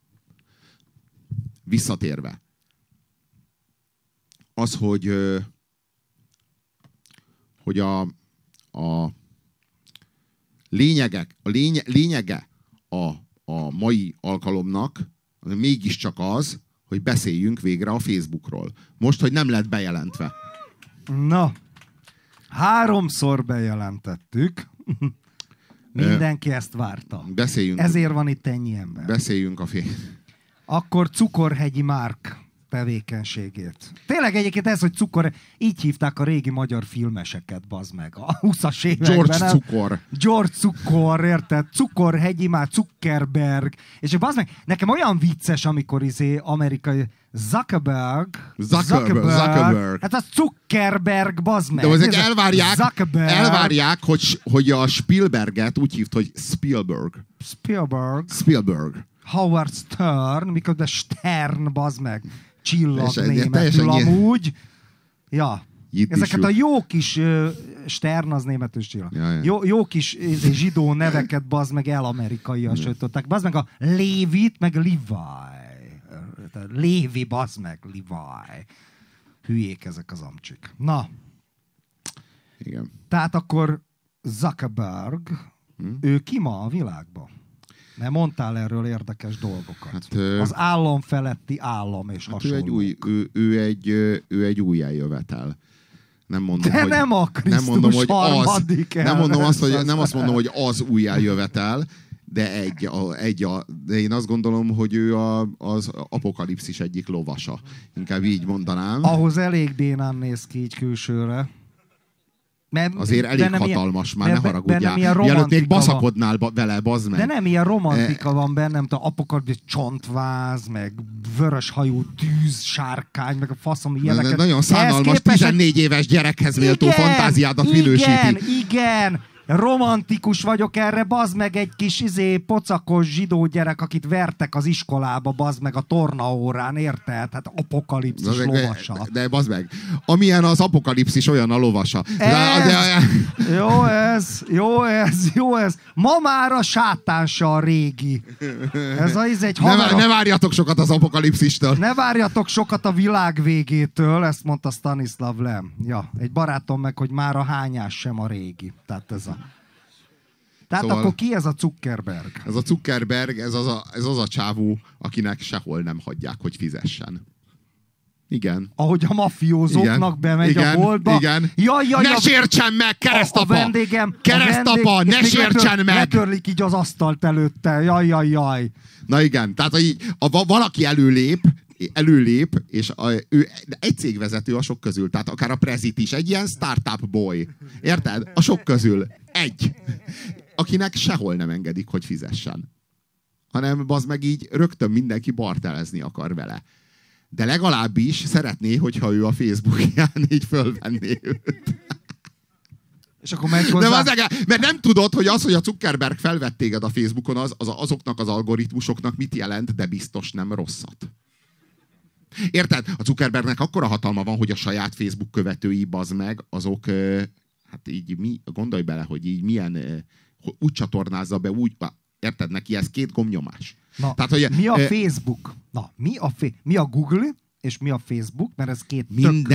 Visszatérve. Az, hogy a lényege a mai alkalomnak az mégiscsak az, hogy beszéljünk végre a Facebookról. Most, hogy nem lett bejelentve. Na, 3-szor bejelentettük. Mindenki ezt várta. Beszéljünk. Ezért van itt ennyi ember. Beszéljünk a Akkor Cukorhegyi Márk tevékenységét. Tényleg egyébként ez, hogy így hívták a régi magyar filmeseket, bazd meg, a 20-as években. George Cukor, érted? Cukorhegyi Márk, Zuckerberg. És bazd meg, nekem olyan vicces, amikor amerikai Zuckerberg. Hát az Zuckerberg, bazd meg. De azért elvárják, hogy a Spielberget úgy hívt, hogy Spielberg. Howard Stern, miközben Stern, bazd meg, csillag németül amúgy. Ja. Ezeket a jó kis Stern az németül csillag. Ja. Jó kis zsidó neveket, bazd meg, el-amerikaiasították. Bazd meg a Lévit, meg Levi. Lévi, bazd meg, Levi. Hülyék ezek az amcsik. Na. Igen. Tehát akkor Zuckerberg, ő ki ma a világban? Mert mondtál erről érdekes dolgokat. Hát, az állam feletti állam és hasonlók. Ő egy új eljövetel. Nem mondom, de hogy, nem a Krisztus harmadik nem azt mondom, hogy az új eljövetel, de de én azt gondolom, hogy ő az apokalipszis egyik lovasa. Inkább így mondanám. Ahhoz elég bénán néz ki így külsőre. Azért elég hatalmas, már ne haragudjál. Mielőtt még baszakodnál vele, bazd meg. De nem ilyen romantika van benne, nem tudom, apokalipszis csontváz, meg vöröshajú tűz, sárkány, meg a faszom ilyeneket. Nagyon szánalmas, 14 éves gyerekhez méltó fantáziádat minősíti. Igen. Romantikus vagyok erre, bazd meg, egy kis pocakos zsidó gyerek, akit vertek az iskolába, bazd meg a tornaórán, érted? Hát apokalipszis lovasa. De bazd meg, amilyen az apokalipszis, olyan a lovasa. Jó ez. Ma már a sátánsa a régi. Ne várjatok sokat az apokalipszistől. Ne várjatok sokat a világ végétől, ezt mondta Stanislav Lem. Ja, egy barátom meg, hogy már a hányás sem a régi. Tehát szóval, akkor ki ez a Zuckerberg? Ez a Zuckerberg, ez az a csávó, akinek sehol nem hagyják, hogy fizessen. Igen. Ahogy a mafiózóknak bemegy a boltba. Igen. Ne sértsen meg, keresztapa! Keresztapa, ne sértsen meg! Letörlik így az asztalt előtte. Jaj. Na igen, tehát valaki előlép, és ő egy cégvezető a sok közül, tehát akár a prezit is, egy ilyen startup boy. Érted? A sok közül. Egy. Akinek sehol nem engedik, hogy fizessen. Hanem bazd meg így rögtön mindenki bartelezni akar vele. De legalábbis szeretné, hogyha ő a Facebookján így fölvenné őt. És akkor megy hozzá. Mert nem tudod, hogy az, hogy a Zuckerberg felvett téged a Facebookon, azoknak az algoritmusoknak mit jelent, de biztos nem rosszat. Érted? A Zuckerbergnek akkora hatalma van, hogy a saját Facebook követői, bazd meg, azok, hát így gondolj bele, hogy így milyen, úgy csatornázza be, úgy, érted, neki ez 2 gombnyomás. Na, tehát, hogy, mi a Facebook? Na, mi a Google és mi a Facebook? Mert ez 2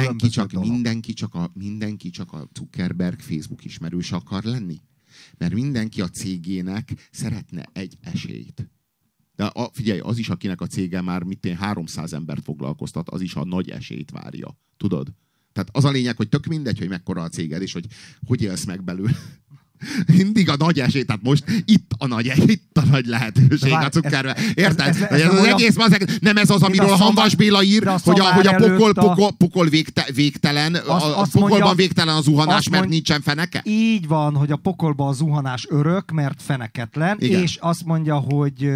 mindenki csak a Zuckerberg Facebook ismerős akar lenni. Mert mindenki a cégének szeretne egy esélyt. De figyelj, az is, akinek a cége már 300 embert foglalkoztat, az is a nagy esélyt várja. Tudod? Tehát az a lényeg, hogy tök mindegy, hogy mekkora a céged, és hogy élsz meg belőle. Mindig a nagy esély, tehát most itt a nagy lehetőség a Zuckerberg. Érted? Ez az egész, nem ez az, amiről a Hanvas Béla ír, hogy a pokol végtelen, a pokolban végtelen a zuhanás, mert nincsen feneke? Így van, hogy a pokolban a zuhanás örök, mert feneketlen, igen. És azt mondja, hogy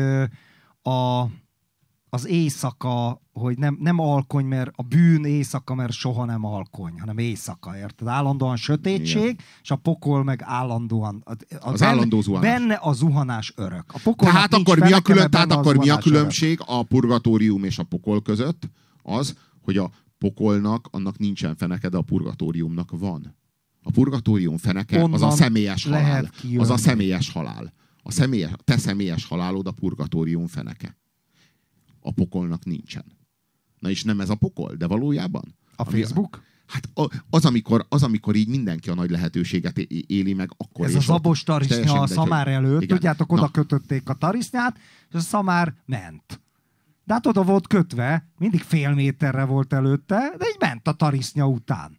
az éjszaka, hogy nem alkony, mert a bűn éjszaka, mert soha nem alkony, hanem éjszaka, érted? Állandóan sötétség, igen. És a pokol meg állandóan... Az állandó zuhanás. Benne a zuhanás örök. Tehát akkor mi a különbség a purgatórium és a pokol között? Az, hogy a pokolnak annak nincsen feneke, de a purgatóriumnak van. A purgatórium feneke az a személyes halál. Az a személyes halál. Te személyes halálod a purgatórium feneke. A pokolnak nincsen. Na és nem ez a pokol, de valójában? A Facebook? Hát az, amikor így mindenki a nagy lehetőséget éli meg, akkor ez a zabos tarisznya a szamár előtt, igen. Tudjátok, oda kötötték a tarisznyát, és a szamár ment. De hát oda volt kötve, mindig fél méterre volt előtte, de így ment a tarisznya után.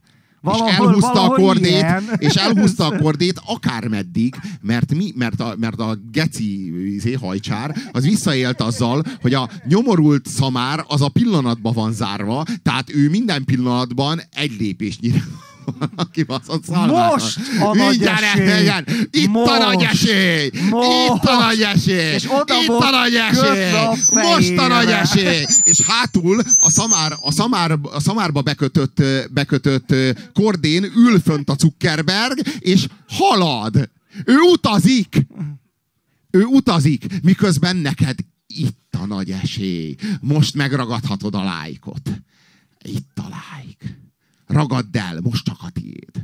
És elhúzta a kordét akármeddig, mert a geci hajcsár az visszaélt azzal, hogy a nyomorult szamár az a pillanatban van zárva, tehát ő minden pillanatban egy lépésnyire kibaszott szalmát. Most a nagy esély! Itt a nagy esély! Itt a nagy esély! És oda itt a nagy esély! Most a nagy esély! És hátul a szamárba bekötött kordén ül fönt a Zuckerberg, és halad! Ő utazik! Miközben neked itt a nagy esély. Most megragadhatod a lájkot. Itt a lájk. Ragadd el, most csak a tiéd.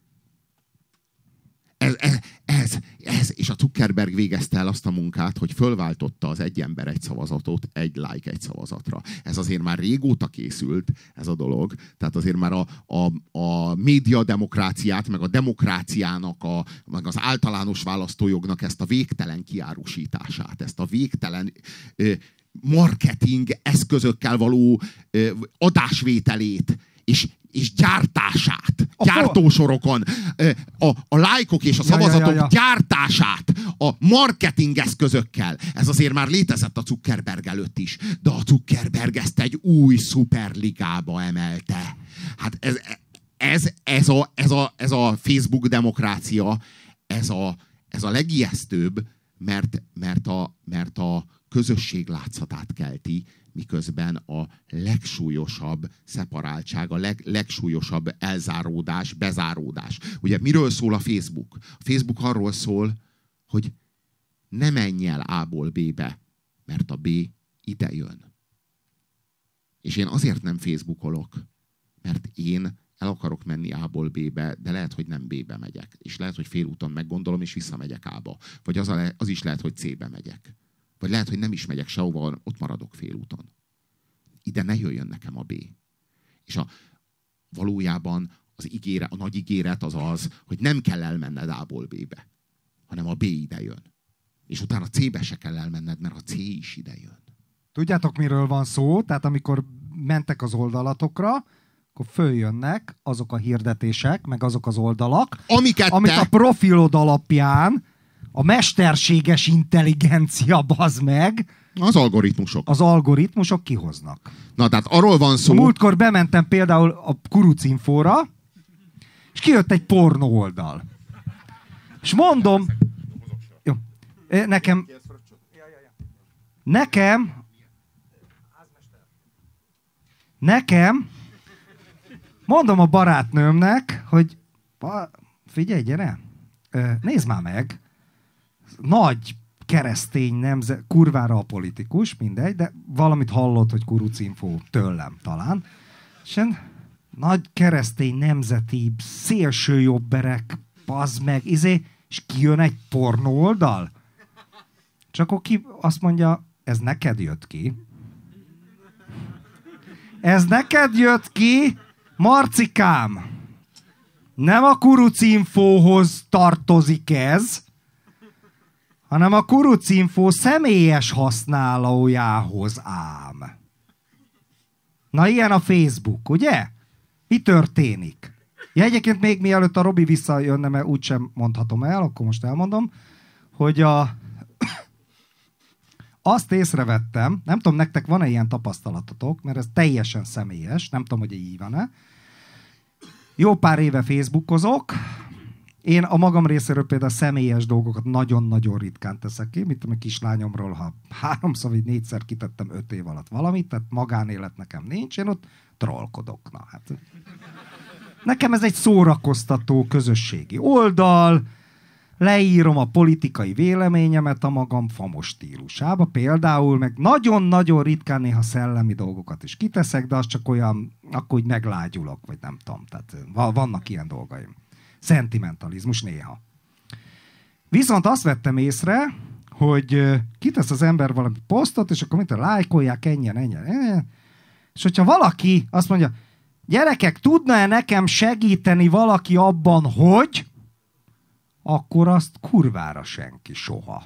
Ez. És a Zuckerberg végezte el azt a munkát, hogy fölváltotta az egy ember egy szavazatot egy like egy szavazatra. Ez azért már régóta készült, ez a dolog. Tehát azért már a médiademokráciát, meg a demokráciának, meg az általános választójognak ezt a végtelen kiárusítását, ezt a végtelen marketing eszközökkel való adásvételét, és gyártását, gyártósorokon, a lájkok és a szavazatok gyártását a marketing eszközökkel. Ez azért már létezett a Zuckerberg előtt is, de a Zuckerberg ezt egy új szuperligába emelte. Hát ez a Facebook demokrácia, ez a legijesztőbb, mert a közösség látszatát kelti, miközben a legsúlyosabb szeparáltság, a legsúlyosabb elzáródás, bezáródás. Ugye miről szól a Facebook? A Facebook arról szól, hogy ne menj el A-ból B-be, mert a B ide jön. És én azért nem Facebookolok, mert én el akarok menni A-ból B-be, de lehet, hogy nem B-be megyek. És lehet, hogy félúton meggondolom, és visszamegyek A-ba. Vagy az is lehet, hogy C-be megyek. Vagy lehet, hogy nem is megyek sehova, ott maradok félúton. Ide ne jöjjön nekem a B. És valójában a nagy ígéret az, hogy nem kell elmenned A-ból B-be, hanem a B ide jön. És utána C-be se kell elmenned, mert a C is ide jön. Tudjátok, miről van szó? Tehát amikor mentek az oldalatokra, akkor följönnek azok a hirdetések, meg azok az oldalak, amit a profilod alapján a mesterséges intelligencia, bazd meg, az algoritmusok kihoznak. Na, tehát arról van szó... Múltkor bementem például a Kurucinfóra, és kijött egy pornó oldal. És mondom... Jó, nekem mondom a barátnőmnek, hogy Figyelj, gyere! Nézd már meg! Nagy keresztény nemzet, kurvára a politikus, mindegy, de valamit hallott, hogy kurucinfó tőlem talán. És nagy keresztény nemzeti szélsőjobberek, bazd meg, és kijön egy pornó oldal. Csak akkor azt mondja, ez neked jött ki. Ez neked jött ki, Marcikám. Nem a kurucinfóhoz tartozik ez, hanem a kurucinfó személyes használójához ám. Na, ilyen a Facebook, ugye? Mi történik? Ja, egyébként még mielőtt a Robi visszajönne, mert úgysem mondhatom el, akkor most elmondom, hogy azt észrevettem, nem tudom, nektek van-e ilyen tapasztalatotok, mert ez teljesen személyes, nem tudom, hogy így van-e. Jó pár éve Facebookozok, én a magam részéről például személyes dolgokat nagyon-nagyon ritkán teszek ki, mint a kislányomról, ha 3-szor vagy 4-szer kitettem 5 év alatt valamit, tehát magánélet nekem nincs, én ott trollkodok. Na, hát. Nekem ez egy szórakoztató közösségi oldal, leírom a politikai véleményemet a magam famos stílusába, például, meg nagyon-nagyon ritkán néha szellemi dolgokat is kiteszek, de az csak olyan, akkor úgy meglágyulok, vagy nem tudom, tehát vannak ilyen dolgaim. Szentimentalizmus néha. Viszont azt vettem észre, hogy kitesz az ember valami posztot, és akkor lájkolják ennyien. És hogyha valaki azt mondja, gyerekek, tudna-e nekem segíteni valaki abban, hogy... akkor azt kurvára senki soha.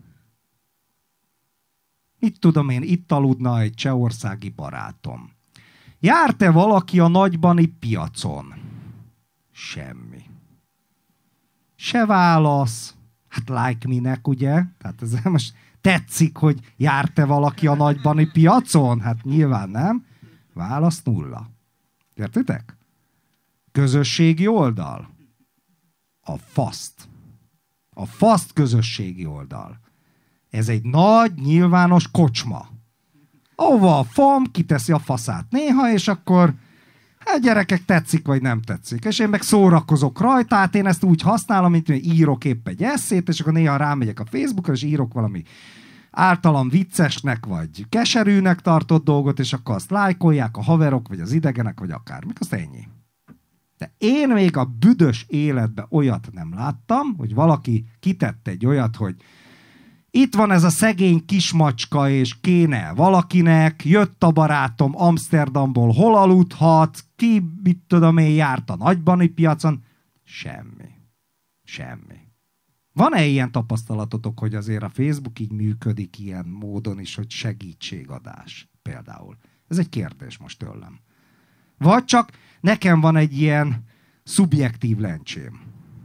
Mit tudom én, itt aludna egy csehországi barátom. Járt-e valaki a nagybani piacon? Semmi. Se válasz. Hát like minek, ugye? Tehát ez most tetszik, hogy járt-e valaki a nagybani piacon? Hát nyilván nem. Válasz 0. Értitek? Közösségi oldal. A FAST. A FAST közösségi oldal. Ez egy nagy, nyilvános kocsma. Ahova a FAM kiteszi a faszát néha, és akkor hát gyerekek, tetszik vagy nem tetszik. És én meg szórakozok rajta, hát én ezt úgy használom, mint hogy írok épp egy esszét, és akkor néha rámegyek a Facebookra, és írok valami általam viccesnek, vagy keserűnek tartott dolgot, és akkor azt lájkolják a haverok, vagy az idegenek, vagy akármik, azt ennyi. De én még a büdös életben olyat nem láttam, hogy valaki kitette egy olyat, hogy itt van ez a szegény kismacska, és kéne valakinek, jött a barátom Amsterdamból, hol aludhat, ki, mit tudom én, járt a nagybani piacon. Semmi. Semmi. Van-e ilyen tapasztalatotok, hogy azért a Facebook így működik ilyen módon is, hogy segítségadás például? Ez egy kérdés most tőlem. Vagy csak nekem van egy ilyen szubjektív lencsém.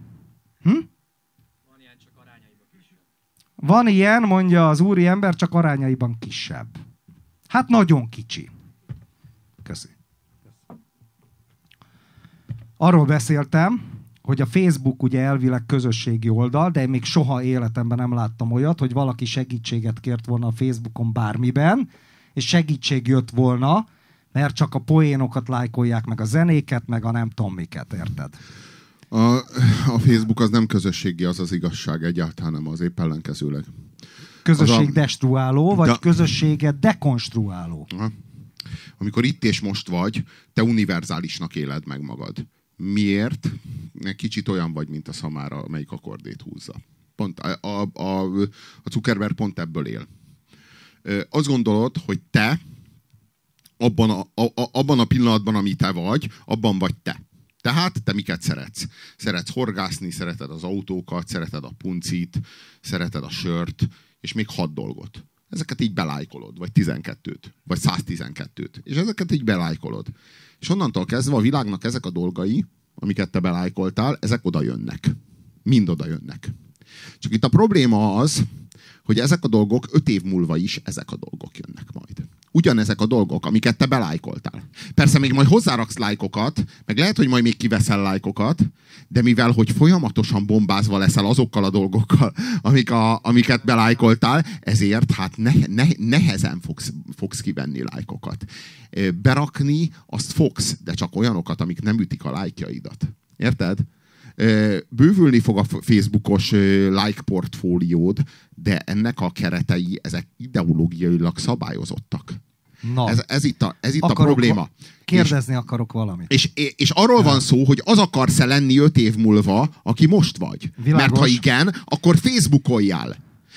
Van ilyen, csak arányaiban kisebb. Van ilyen, mondja az úri ember, csak arányaiban kisebb. Hát nagyon kicsi. Köszi. Arról beszéltem, hogy a Facebook ugye elvileg közösségi oldal, de én még soha életemben nem láttam olyat, hogy valaki segítséget kért volna a Facebookon bármiben, és segítség jött volna, mert csak a poénokat lájkolják, meg a zenéket, meg a nem tudom miket, érted? A Facebook az nem közösségi, az az igazság, egyáltalán nem, az épp ellenkezőleg. Közösség destruáló, vagy közösséget dekonstruáló. Amikor itt és most vagy, te univerzálisnak éled meg magad. Miért? Kicsit olyan vagy, mint a szamára, amelyik akkordét húzza. Pont a Zuckerberg pont ebből él. Azt gondolod, hogy te abban a pillanatban, ami te vagy, abban vagy te. Tehát te miket szeretsz? Szeretsz horgászni, szereted az autókat, szereted a puncit, szereted a sört, és még 6 dolgot. Ezeket így belájkolod, vagy 12-t, vagy 112-t. És ezeket így belájkolod. És onnantól kezdve a világnak ezek a dolgai, amiket te belájkoltál, ezek oda jönnek. Mind oda jönnek. Csak itt a probléma az, hogy ezek a dolgok 5 év múlva is ezek a dolgok jönnek majd. Ugyanezek a dolgok, amiket te belájkoltál. Persze még majd hozzáraksz lájkokat, meg lehet, hogy majd még kiveszel lájkokat, de mivel, hogy folyamatosan bombázva leszel azokkal a dolgokkal, amiket belájkoltál, ezért hát nehezen fogsz kivenni lájkokat. Berakni azt fogsz, de csak olyanokat, amik nem ütik a lájkjaidat. Érted? Bővülni fog a Facebookos like portfóliód, de ennek a keretei, ezek ideológiailag szabályozottak. Na, ez itt a probléma. Kérdezni akarok valamit. És arról van szó, hogy az akarsz-e lenni 5 év múlva, aki most vagy. Világos. Mert ha igen, akkor Facebookoljál.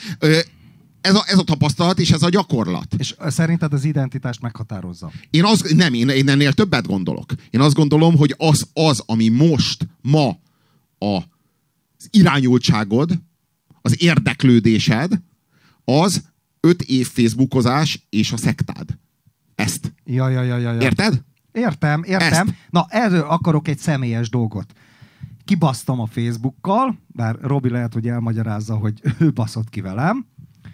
Ez a tapasztalat, és ez a gyakorlat. És szerinted az identitást meghatározza? Én ennél többet gondolok. Én azt gondolom, hogy ami ma az irányultságod, az érdeklődésed, az 5 év Facebookozás és a szektád. Ezt. Ja. Érted? Értem. Ezt. Na, erről akarok egy személyes dolgot. Kibasztam a Facebookkal, bár Robi lehet, hogy elmagyarázza, hogy ő baszott ki velem.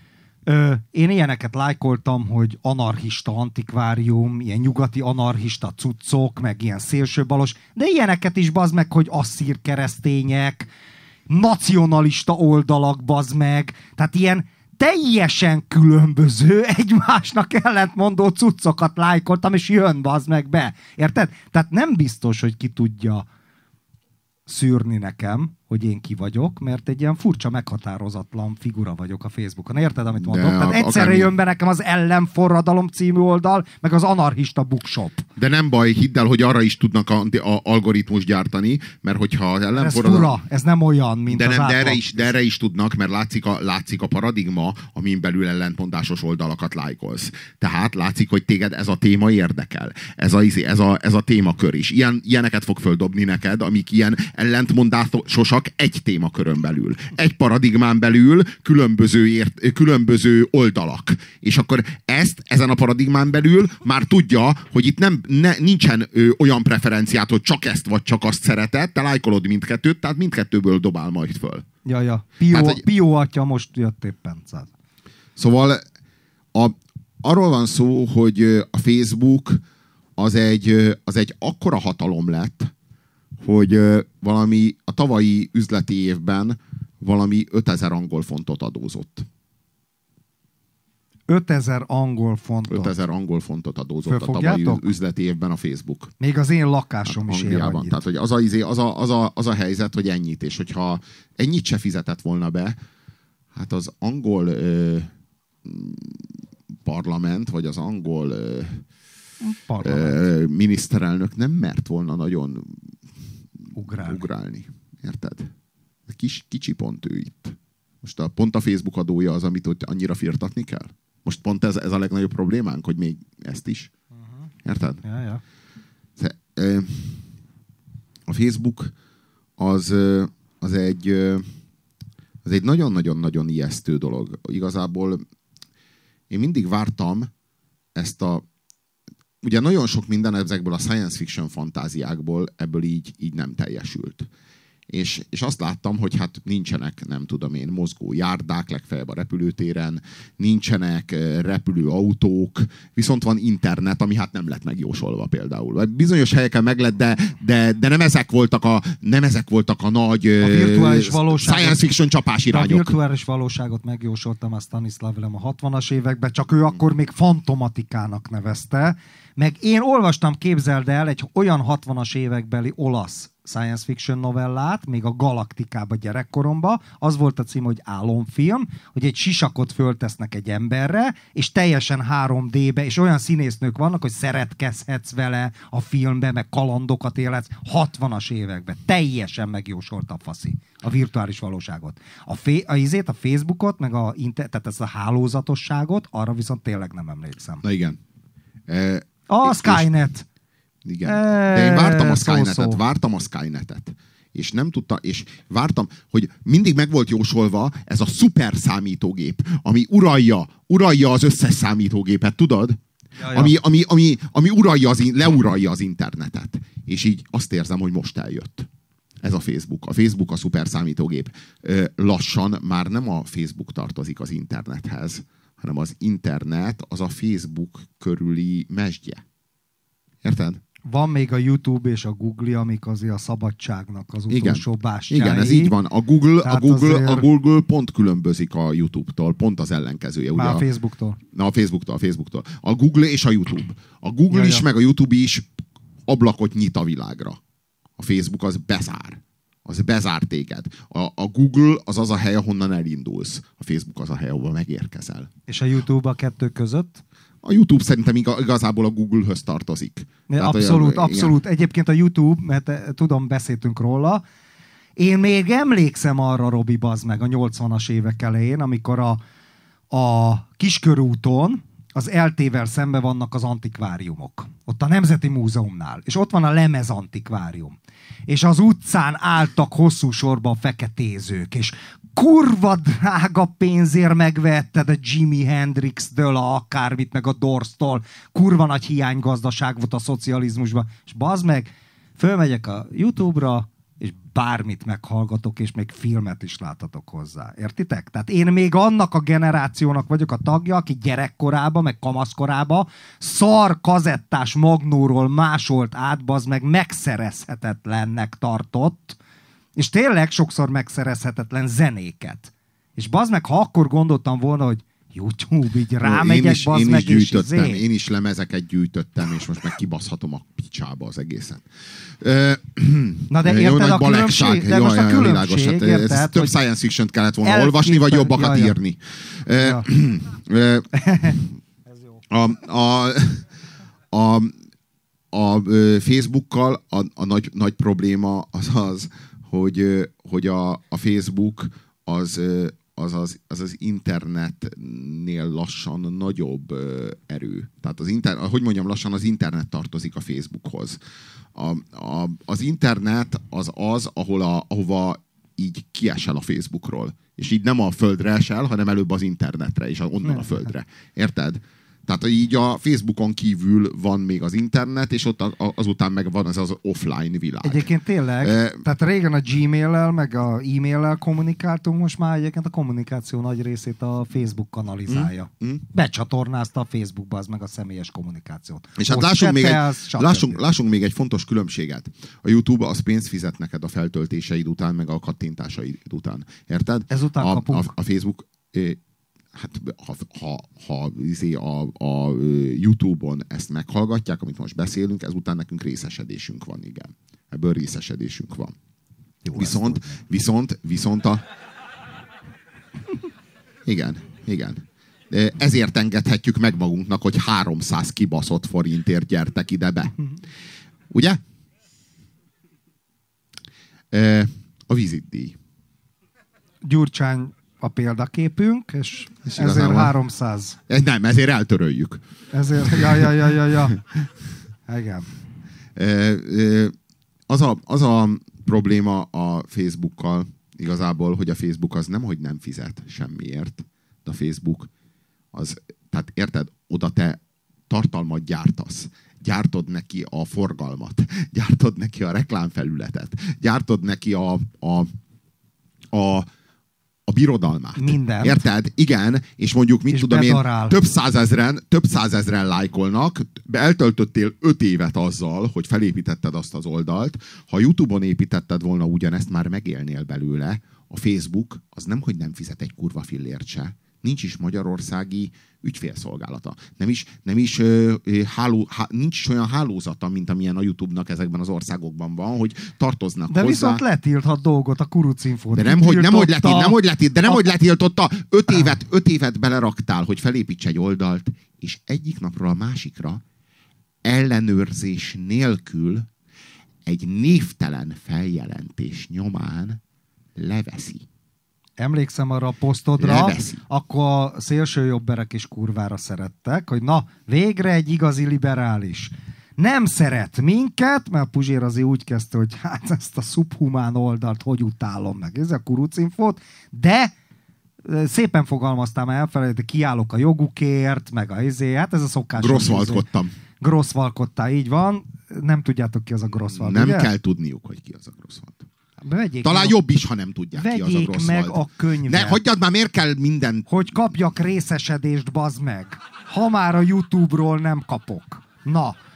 Én ilyeneket lájkoltam, hogy anarchista antikvárium, ilyen nyugati anarchista cuccok, meg ilyen szélsőbalos, de ilyeneket is bazd meg, hogy asszír keresztények, nacionalista oldalak bazd meg, tehát ilyen teljesen különböző, egymásnak ellentmondó cuccokat lájkoltam, és jön bazd meg be. Érted? Tehát nem biztos, hogy ki tudja szűrni nekem, hogy én ki vagyok, mert egy ilyen furcsa, meghatározatlan figura vagyok a Facebookon. Érted, amit mondok? Tehát egyszerre jön be nekem az Ellenforradalom című oldal, meg az anarchista bookshop. De nem baj, hidd el, hogy arra is tudnak a algoritmus gyártani, mert hogyha az ellenforradalom... Ez fura, ez nem olyan, mint az átlag. De erre is tudnak, mert látszik a paradigma, amin belül ellentmondásos oldalakat lájkolsz. Tehát látszik, hogy téged ez a téma érdekel. Ez a témakör is. Ilyeneket fog földobni neked, amik ilyen ellentmondásosak egy témakörön belül. Egy paradigmán belül különböző oldalak. És akkor ezen a paradigmán belül már tudja, hogy itt nincsen olyan preferenciát, hogy csak ezt vagy csak azt szereted, te lájkolod mindkettőt, tehát mindkettőből dobál majd föl. Ja. Pio atya most jött éppen. Szóval arról van szó, hogy a Facebook az egy akkora hatalom lett, hogy a tavalyi üzleti évben valami 5000 angol fontot adózott. 5000 angol fontot. 5000 angol fontot adózott a tavalyi üzleti évben a Facebook. Még az én lakásom is ér annyit. Tehát, hogy az a helyzet, hogy ennyit, és hogyha ennyit se fizetett volna be, hát az angol parlament, vagy az angol miniszterelnök nem mert volna nagyon ugrálni. Érted? Kicsi pont ő itt. Most pont a Facebook adója az, amit ott annyira firtatni kell. Most pont ez a legnagyobb problémánk, hogy még ezt is. Érted? Ja. A Facebook az egy nagyon-nagyon-nagyon ijesztő dolog. Igazából én mindig vártam ugye nagyon sok minden ezekből a science fiction fantáziákból ebből így nem teljesült. És azt láttam, hogy hát nincsenek, nem tudom én, mozgó járdák, legfeljebb a repülőtéren, nincsenek repülő autók, viszont van internet, ami hát nem lett megjósolva például. Bizonyos helyeken meg lett, de nem ezek voltak a nagy science fiction csapás irányok. A virtuális valóságot megjósoltam a Stanislav Lem a 60-as években, csak ő akkor még fantomatikának nevezte. Meg én olvastam, képzeld el, egy olyan 60-as évekbeli olasz science fiction novellát, még a Galaktikába gyerekkoromba, az volt a cím, hogy Álomfilm, hogy egy sisakot föltesznek egy emberre, és teljesen 3D-be, és olyan színésznők vannak, hogy szeretkezhetsz vele a filmbe, meg kalandokat élhetsz. 60-as években. Teljesen megjósolta a faszi a virtuális valóságot. A Facebookot, meg tehát ezt a hálózatosságot, arra viszont tényleg nem emlékszem. Na igen. A Skynet. Igen. De én vártam a Skynetet. És nem tudta, és vártam, hogy mindig meg volt jósolva ez a szuper számítógép, ami uralja az összes számítógépet, tudod? Ja. Ami leuralja az internetet. És így azt érzem, hogy most eljött. Ez a Facebook. A Facebook a szuper számítógép. Lassan már nem a Facebook tartozik az internethez, hanem az internet az a Facebook körüli mesdje. Érted? Van még a YouTube és a Google, amik azért a szabadságnak az utolsó bástyái. Igen, ez így van. A Google pont különbözik a YouTube-tól, pont az ellenkezője. Már a Facebooktól. A Facebooktól. A Google és a YouTube. A Google is, meg a YouTube is ablakot nyit a világra. A Facebook az bezár. az bezár téged. A Google az a hely, ahonnan elindulsz. A Facebook az a hely, ahol megérkezel. És a YouTube a kettő között? A YouTube szerintem igazából a Google-höz tartozik. Abszolút, abszolút. Igen. Egyébként a YouTube, mert tudom, beszéltünk róla, én még emlékszem arra, Robi, bazd meg, a 80-as évek elején, amikor a Kiskörúton az LT-vel szembe vannak az antikváriumok. Ott a Nemzeti Múzeumnál. És ott van a Lemez Antikvárium. És az utcán álltak hosszú sorba a feketézők, és kurva drága pénzért megvetted a Jimi Hendrix-től, akármit, meg a Doors-tól. Kurva nagy hiánygazdaság volt a szocializmusban. És bazd meg, fölmegyek a YouTube-ra, és bármit meghallgatok, és még filmet is láthatok hozzá. Értitek? Tehát én még annak a generációnak vagyok a tagja, aki gyerekkorában, meg kamaszkorában szar kazettás magnóról másolt át, bazd meg megszerezhetetlennek tartott, és tényleg sokszor megszerezhetetlen zenéket. És bazd meg, ha akkor gondoltam volna, hogy YouTube, így rámegyek, bazd meg, és Én is lemezeket gyűjtöttem, és most meg kibaszhatom a picsába az egészet. Na de érted a különbség? De most a különbség, érted? Több science fiction-t kellett volna olvasni, vagy jobbakat írni. A Facebookkal a nagy probléma az, hogy a Facebook az internetnél lassan nagyobb erő. Tehát hogy mondjam, lassan az internet tartozik a Facebookhoz. Az internet az ahova így kiesel a Facebookról. És így nem a földre esel, hanem előbb az internetre, és onnan a földre. Érted? Tehát így a Facebookon kívül van még az internet, és ott azután meg van az offline világ. Egyébként tényleg, tehát régen a Gmail-lel, meg a e-mail-lel kommunikáltunk, most már egyébként a kommunikáció nagy részét a Facebook kanalizálja. Becsatornázta a Facebookba az meg a személyes kommunikációt. És hát lássunk még egy fontos különbséget. A YouTube az pénzt fizet neked a feltöltéseid után, meg a kattintásaid után. Érted? Ezután kapunk. A Facebook... Hát ha a YouTube-on ezt meghallgatják, amit most beszélünk, ezután nekünk részesedésünk van, igen. Ebből részesedésünk van. Jó, viszont a... Igen. Ezért engedhetjük meg magunknak, hogy 300 kibaszott forintért gyertek ide be. Ugye? A vizitdíj. Gyurcsány a példaképünk, és ezért 300. Nem, ezért eltöröljük. Ezért, ja. Igen. Az a probléma a Facebookkal igazából, hogy a Facebook az nem, hogy nem fizet semmiért, de a Facebook az, tehát érted, oda te tartalmat gyártasz. Gyártod neki a forgalmat, gyártod neki a reklámfelületet, gyártod neki a birodalmát. Mindent. Érted? Igen, és mondjuk, mit és tudom én, több százezren lájkolnak, eltöltöttél 5 évet azzal, hogy felépítetted azt az oldalt. Ha YouTube-on építetted volna ugyanezt, már megélnél belőle. A Facebook az nemhogy nem fizet egy kurva fillért se. Nincs is magyarországi ügyfélszolgálata. Nincs is olyan hálózata, mint amilyen a YouTube-nak ezekben az országokban van, hogy tartoznak de hozzá. De viszont letilthat dolgot a kurucinfót. De nem hogy letiltotta. 5 évet beleraktál, hogy felépíts egy oldalt, és egyik napról a másikra ellenőrzés nélkül egy névtelen feljelentés nyomán leveszi. Emlékszem arra a posztodra, akkor a szélsőjobberek is kurvára szerettek, hogy na, végre egy igazi liberális. Nem szeret minket, mert a Puzsér azért úgy kezdte, hogy hát ezt a szubhumán oldalt hogy utálom meg. Ez a kurucinfót, de szépen fogalmaztam, elfelejtett, kiállok a jogukért, meg a hát ez a szokás. Grosszvalkodtál, így van. Nem tudjátok, ki az a Grosszvald, nem ugye? Kell tudniuk, hogy ki az a Grosszvald. Talán jobb is, ha nem tudják, ki az a Grosszvald. Vegyék meg a könyvet. Ne, hagyjad már, miért kell minden... Hogy kapjak részesedést, bazd meg. Ha már a YouTube-ról nem kapok. Na,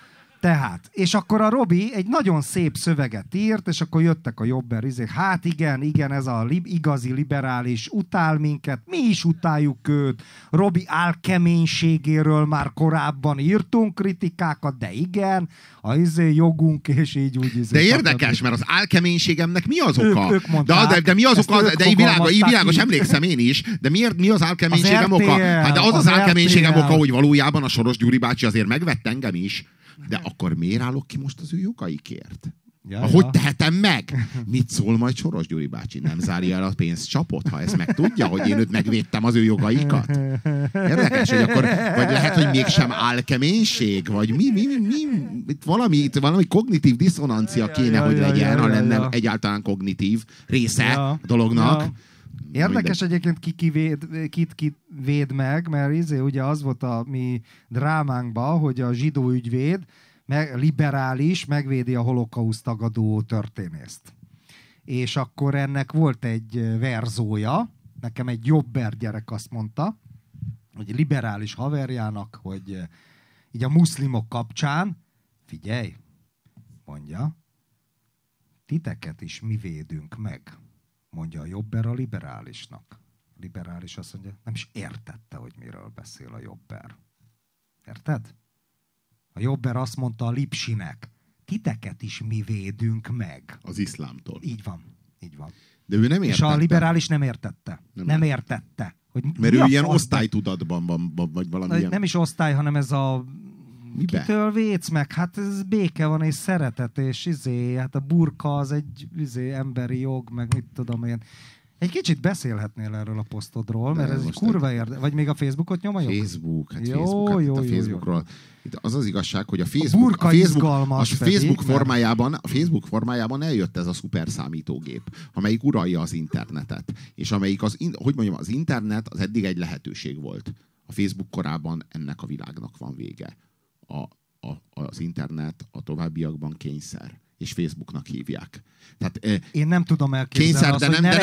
Tehát, és akkor a Robi egy nagyon szép szöveget írt, és akkor jöttek a jobber izék. Hát igen, ez a igazi liberális utál minket, mi is utáljuk őt. Robi álkeménységéről már korábban írtunk kritikákat, de igen, a jogunk, és így úgy. De érdekes, mert az álkeménységemnek mi az oka? Ők mondták, de mi az oka? De világos, emlékszem én is, de mi az álkeménységem oka? Hát de az álkeménységem oka, hogy valójában a Soros Gyuri bácsi azért megvett engem is. De akkor miért állok ki most az ő jogaikért? Hogy tehetem meg? Mit szól majd Soros Gyuri bácsi? Nem zárja el a pénzcsapot, ha ezt megtudja, hogy én őt megvédtem az ő jogaikat? Érdekes, hogy akkor, vagy lehet, hogy mégsem álkeménység, vagy valami kognitív diszonancia kéne, hogy legyen, ha lenne egyáltalán kognitív része a dolognak. Érdekes egyébként kit véd meg, mert ugye az volt a mi drámánkban, hogy a zsidó ügyvéd, liberális, megvédi a holokauszt tagadó történészt. És akkor ennek volt egy verzója, nekem egy jobber gyerek azt mondta, hogy liberális haverjának, hogy így a muszlimok kapcsán, figyelj, mondja, titeket is mi védünk meg. Mondja a jobber a liberálisnak. A liberális azt mondja, nem is értette, hogy miről beszél a jobber. Érted? A jobber azt mondta a lipsinek, titeket is mi védünk meg. Az iszlámtól. Így van. De ő nem értette. És a liberális nem értette. Nem értette. Hogy mert ő ilyen osztálytudatban van, vagy valamilyen... Nem is osztály, hanem ez a... Mibe? Kitől védsz meg? Hát ez béke van és szeretet, és hát a burka az egy emberi jog, meg mit tudom én. Egy kicsit beszélhetnél erről a posztodról, mert ez kurva érdekes. Vagy még a Facebookot nyomajok? Facebook, hát jó, a Facebookról. Itt az az igazság, hogy a Facebook formájában eljött ez a szuper számítógép, amelyik uralja az internetet. És amelyik az internet az eddig egy lehetőség volt. A Facebook korában ennek a világnak van vége. Az internet a továbbiakban kényszer. És Facebooknak hívják. Tehát, én nem tudom elképzelni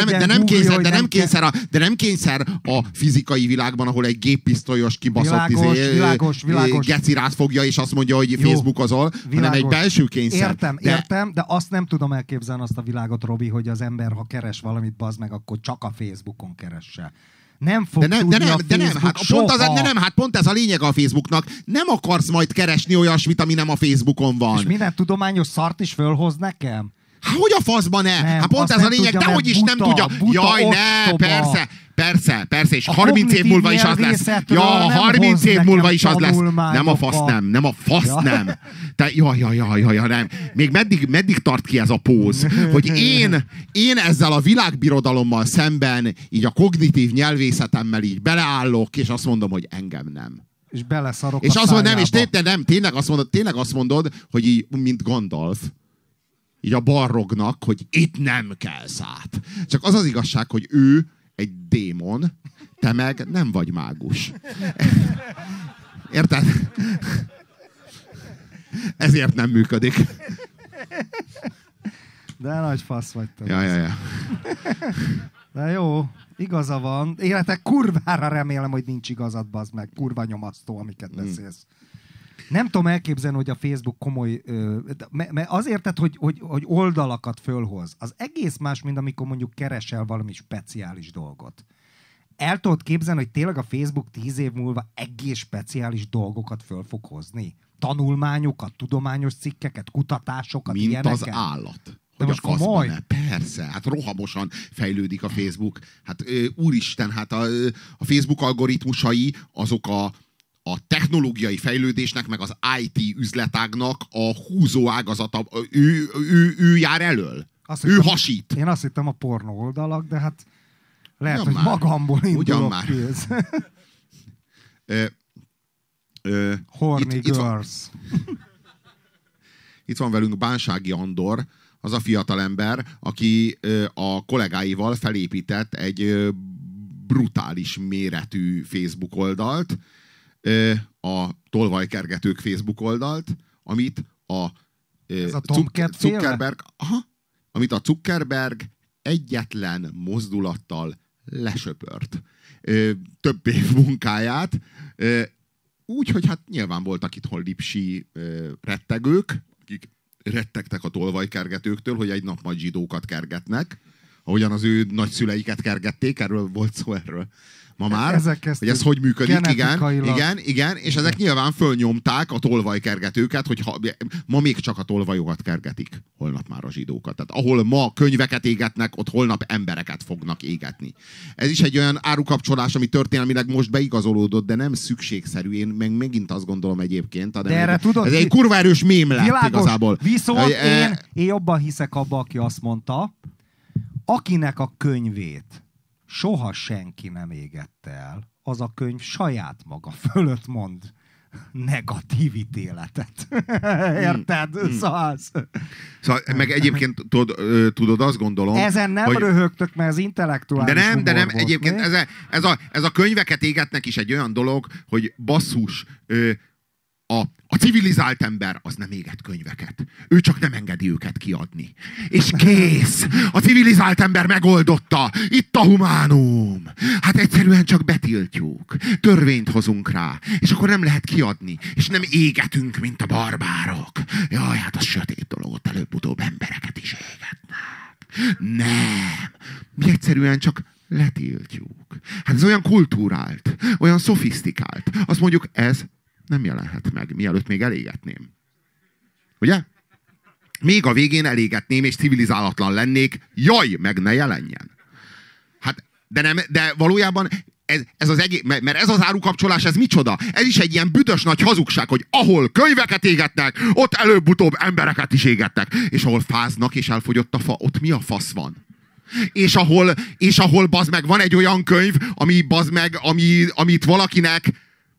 de nem kényszer a fizikai világban, ahol egy géppisztolyos kibaszott világos. gecirát fogja, és azt mondja, hogy Facebookozol, hanem egy belső kényszer. Értem, de azt nem tudom elképzelni azt a világot, Robi, hogy az ember, ha keres valamit, bazd meg, akkor csak a Facebookon keresse. Nem fog pont ez a lényeg a Facebooknak. Nem akarsz majd keresni olyasmit, ami nem a Facebookon van. És minden tudományos szart is fölhoz nekem? Hát hogy a faszban ne? Hát pont ez a lényeg, dehogy is nem tudja. Jaj, ne, persze, és 30 év múlva is az lesz. Ja, 30 év múlva is az lesz. Nem a fasz nem. Jaj, nem. Még meddig tart ki ez a póz? Hogy én ezzel a világbirodalommal szemben, így a kognitív nyelvészetemmel így beleállok, és azt mondom, hogy engem nem. És beleszarok és a szájába. És tényleg azt mondod, hogy így, mint Gandalf, így a balrognak, hogy itt nem kelsz át. Csak az az igazság, hogy ő egy démon, te meg nem vagy mágus. Érted? Ezért nem működik. De nagy fasz vagy te. Ja. De jó, igaza van. Életek kurvára remélem, hogy nincs igazad, bazd meg. Kurva nyomasztó, amiket beszélsz. Nem tudom elképzelni, hogy a Facebook komoly... Mert azért, hogy oldalakat fölhoz. Az egész más, mint amikor mondjuk keresel valami speciális dolgot. El tudod képzelni, hogy tényleg a Facebook 10 év múlva egész speciális dolgokat föl fog hozni? Tanulmányokat, tudományos cikkeket, kutatásokat, mint ilyeneket? Az állat. De most komoly? Persze, hát rohamosan fejlődik a Facebook. Hát úristen, hát a Facebook algoritmusai azok a technológiai fejlődésnek, meg az IT üzletágnak a húzó ágazata. Ő jár elől. Hasít. Én azt hittem a pornó oldalak, de hát lehet, hogy magamból indulok ki ez. Horny girls. Itt van velünk Bánsági Andor, az a fiatalember, aki a kollégáival felépített egy brutális méretű Facebook oldalt, a Tolvajkergetők Facebook oldalt, amit a Zuckerberg egyetlen mozdulattal lesöpört. Több év munkáját, úgy, hogy hát nyilván voltak itthon lipsi rettegők, akik rettegtek a tolvajkergetőktől, hogy egy nap majd zsidókat kergetnek, ahogyan az ő nagyszüleiket kergették, erről volt szó erről ma már, hogy ez hogy működik, igen, és ezek nyilván fölnyomták a tolvajkergetőket, hogy ma még csak a tolvajokat kergetik, holnap már a zsidókat. Tehát ahol ma könyveket égetnek, ott holnap embereket fognak égetni. Ez is egy olyan árukapcsolás, ami történelmileg most beigazolódott, de nem szükségszerű. Én meg megint azt gondolom egyébként, ez egy kurva erős mém lett világos, igazából. Viszont én jobban hiszek abba, aki azt mondta, akinek a könyvét soha senki nem égette el, az a könyv saját maga fölött mond negatív ítéletet. Érted? Szóval meg egyébként tudod, azt gondolom... Ezen nem röhögtök, mert az intellektuális de nem, egyébként ez a könyveket égetnek is egy olyan dolog, hogy basszus, a civilizált ember az nem éget könyveket. Ő csak nem engedi őket kiadni. És kész! A civilizált ember megoldotta! Itt a humánum! Hát egyszerűen csak betiltjuk. Törvényt hozunk rá. És akkor nem lehet kiadni. És nem égetünk, mint a barbárok. Jaj, hát az sötét dolog, ott előbb-utóbb embereket is égetnek. Nem! Mi egyszerűen csak letiltjuk. Hát ez olyan kultúrált, olyan szofisztikált. Azt mondjuk, ez nem jelenhet meg, mielőtt még elégetném. Ugye? Még a végén elégetném, és civilizálatlan lennék, jaj, meg ne jelenjen. Hát, de valójában ez az egész, mert ez az árukapcsolás, ez micsoda? Ez is egy ilyen büdös nagy hazugság, hogy ahol könyveket égetnek, ott előbb-utóbb embereket is égetnek. És ahol fáznak, és elfogyott a fa, ott mi a fasz van? És ahol bazd meg, van egy olyan könyv, ami bazd meg, amit valakinek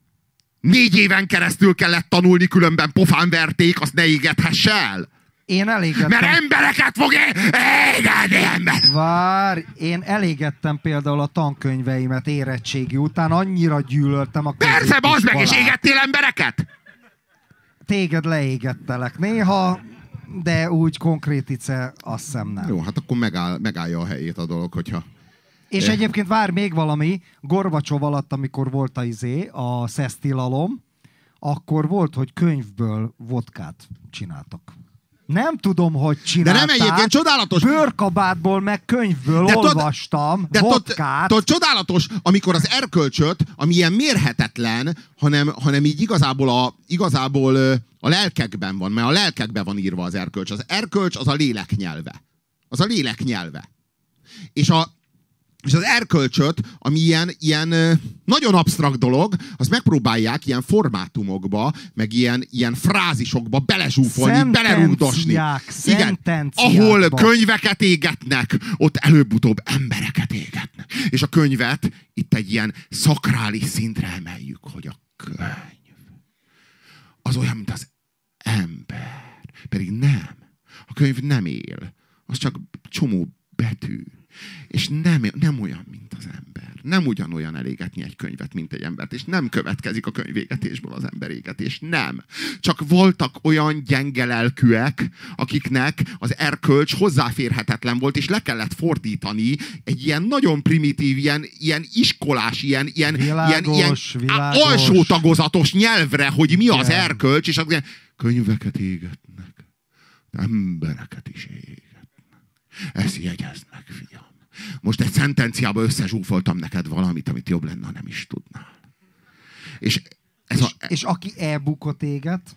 4 éven keresztül kellett tanulni, különben pofán verték, azt ne égethesse el. Én elégettem. Mert embereket fog égetni ember. Várj, én elégettem például a tankönyveimet érettségi után, annyira gyűlöltem a középiskolát. Persze, bazd meg, és égettél embereket? Téged leégettelek néha, de úgy konkrétice azt hiszem nem. Jó, hát akkor megállja a helyét a dolog, hogyha... És egyébként vár még valami, Gorbacsov alatt, amikor volt a szesztilalom, akkor volt, hogy könyvből vodkát csináltak. Nem tudom, hogy csinálták. De nem, egyébként csodálatos. Bőrkabátból meg könyvből olvastam vodkát. Tudod, csodálatos, amikor az erkölcsöt, ami ilyen mérhetetlen, hanem így igazából a lelkekben van, mert a lelkekben van írva az erkölcs. Az erkölcs az a lélek nyelve. Az a lélek nyelve. És az erkölcsöt, ami ilyen nagyon absztrakt dolog, azt megpróbálják ilyen formátumokba, meg ilyen frázisokba belezsúfolni, belerugdosni. Igen, ahol könyveket égetnek, ott előbb-utóbb embereket égetnek. És a könyvet itt egy ilyen szakrális szintre emeljük, hogy a könyv az olyan, mint az ember. Pedig nem. A könyv nem él. Az csak csomó betű. És nem olyan, mint az ember. Nem ugyanolyan elégetni egy könyvet, mint egy embert. És nem következik a könyvégetésből az emberégetés. Nem. Csak voltak olyan gyenge lelkűek, akiknek az erkölcs hozzáférhetetlen volt, és le kellett fordítani egy ilyen nagyon primitív, ilyen iskolás, ilyen alsó tagozatos nyelvre, hogy mi az erkölcs, és az könyveket égetnek. Embereket is égetnek. Ezt jegyezd meg, fiam. Most egy szentenciába összezsúfoltam neked valamit, amit jobb lenne, ha nem is tudnál. És aki e-bookot éget?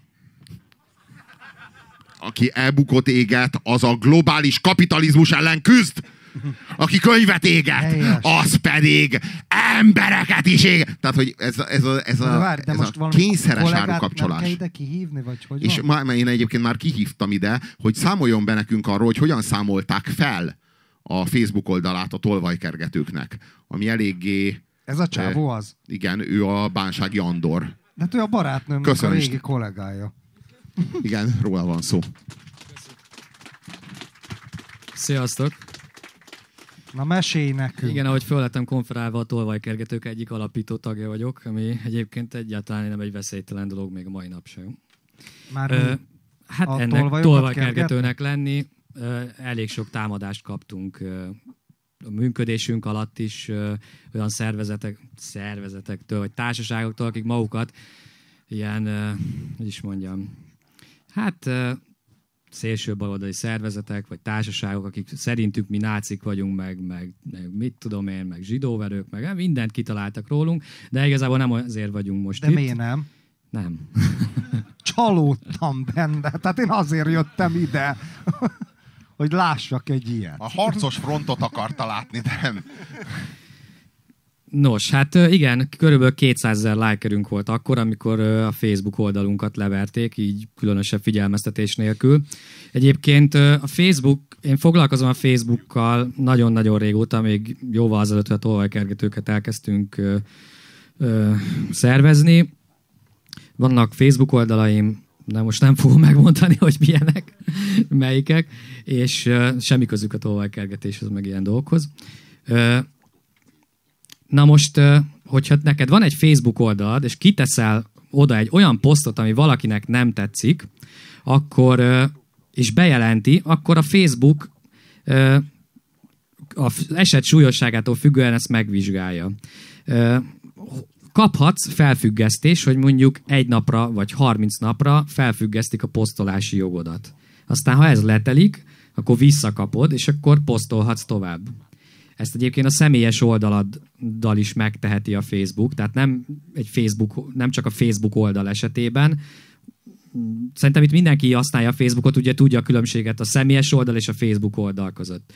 Aki e-bookot éget, az a globális kapitalizmus ellen küzd. Aki könyvet éget, az pedig embereket is éget. Tehát, hogy ez a kényszeres árukapcsolás. Nem kell ide kihívni, vagy hogy és én egyébként már kihívtam ide, hogy számoljon be nekünk arról, hogy hogyan számolták fel a Facebook oldalát a tolvajkergetőknek. Ami eléggé... Ez a csávó az? Igen, ő a Bánsági Andor. De ő a barátnőmnek a régi kollégája. Igen, róla van szó. Sziasztok! Na, mesélj nekünk. Igen, ahogy föl lettem konferálva, a tolvajkergetők egyik alapító tagja vagyok, ami egyébként egyáltalán nem egy veszélytelen dolog még a mai nap sem. Hát ennek tolvajkergetőnek lenni elég sok támadást kaptunk a működésünk alatt is olyan szervezetektől, vagy társaságoktól, akik magukat ilyen, hogy is mondjam, hát szélső baloldali szervezetek, vagy társaságok, akik szerintük mi nácik vagyunk, meg mit tudom én, meg zsidóverők, meg mindent kitaláltak rólunk, de igazából nem azért vagyunk most de itt. De miért nem? Nem. Csalódtam benne, tehát én azért jöttem ide, hogy lássak egy ilyet. A harcos frontot akarta látni, de nem. Nos, hát igen, körülbelül 200 000 lájkerünk volt akkor, amikor a Facebook oldalunkat leverték, így különösebb figyelmeztetés nélkül. Egyébként a Facebook, én foglalkozom a Facebookkal nagyon-nagyon régóta, még jóval azelőtt, hogy a tolvajkergetőket elkezdtünk szervezni. Vannak Facebook oldalaim, de most nem fogom megmondani, hogy milyenek, melyikek, és semmi közük a tolvajkergetéshez, meg ilyen dolgokhoz. Na most, hogyha neked van egy Facebook oldalad, és kiteszel oda egy olyan posztot, ami valakinek nem tetszik, akkor, és bejelenti, akkor a Facebook az eset súlyosságától függően ezt megvizsgálja. Kaphatsz felfüggesztés, hogy mondjuk 1 napra vagy 30 napra felfüggesztik a posztolási jogodat. Aztán, ha ez letelik, akkor visszakapod, és akkor posztolhatsz tovább. Ezt egyébként a személyes oldaladdal is megteheti a Facebook, tehát nem csak a Facebook oldal esetében. Szerintem itt mindenki használja a Facebookot, ugye tudja a különbséget a személyes oldal és a Facebook oldal között.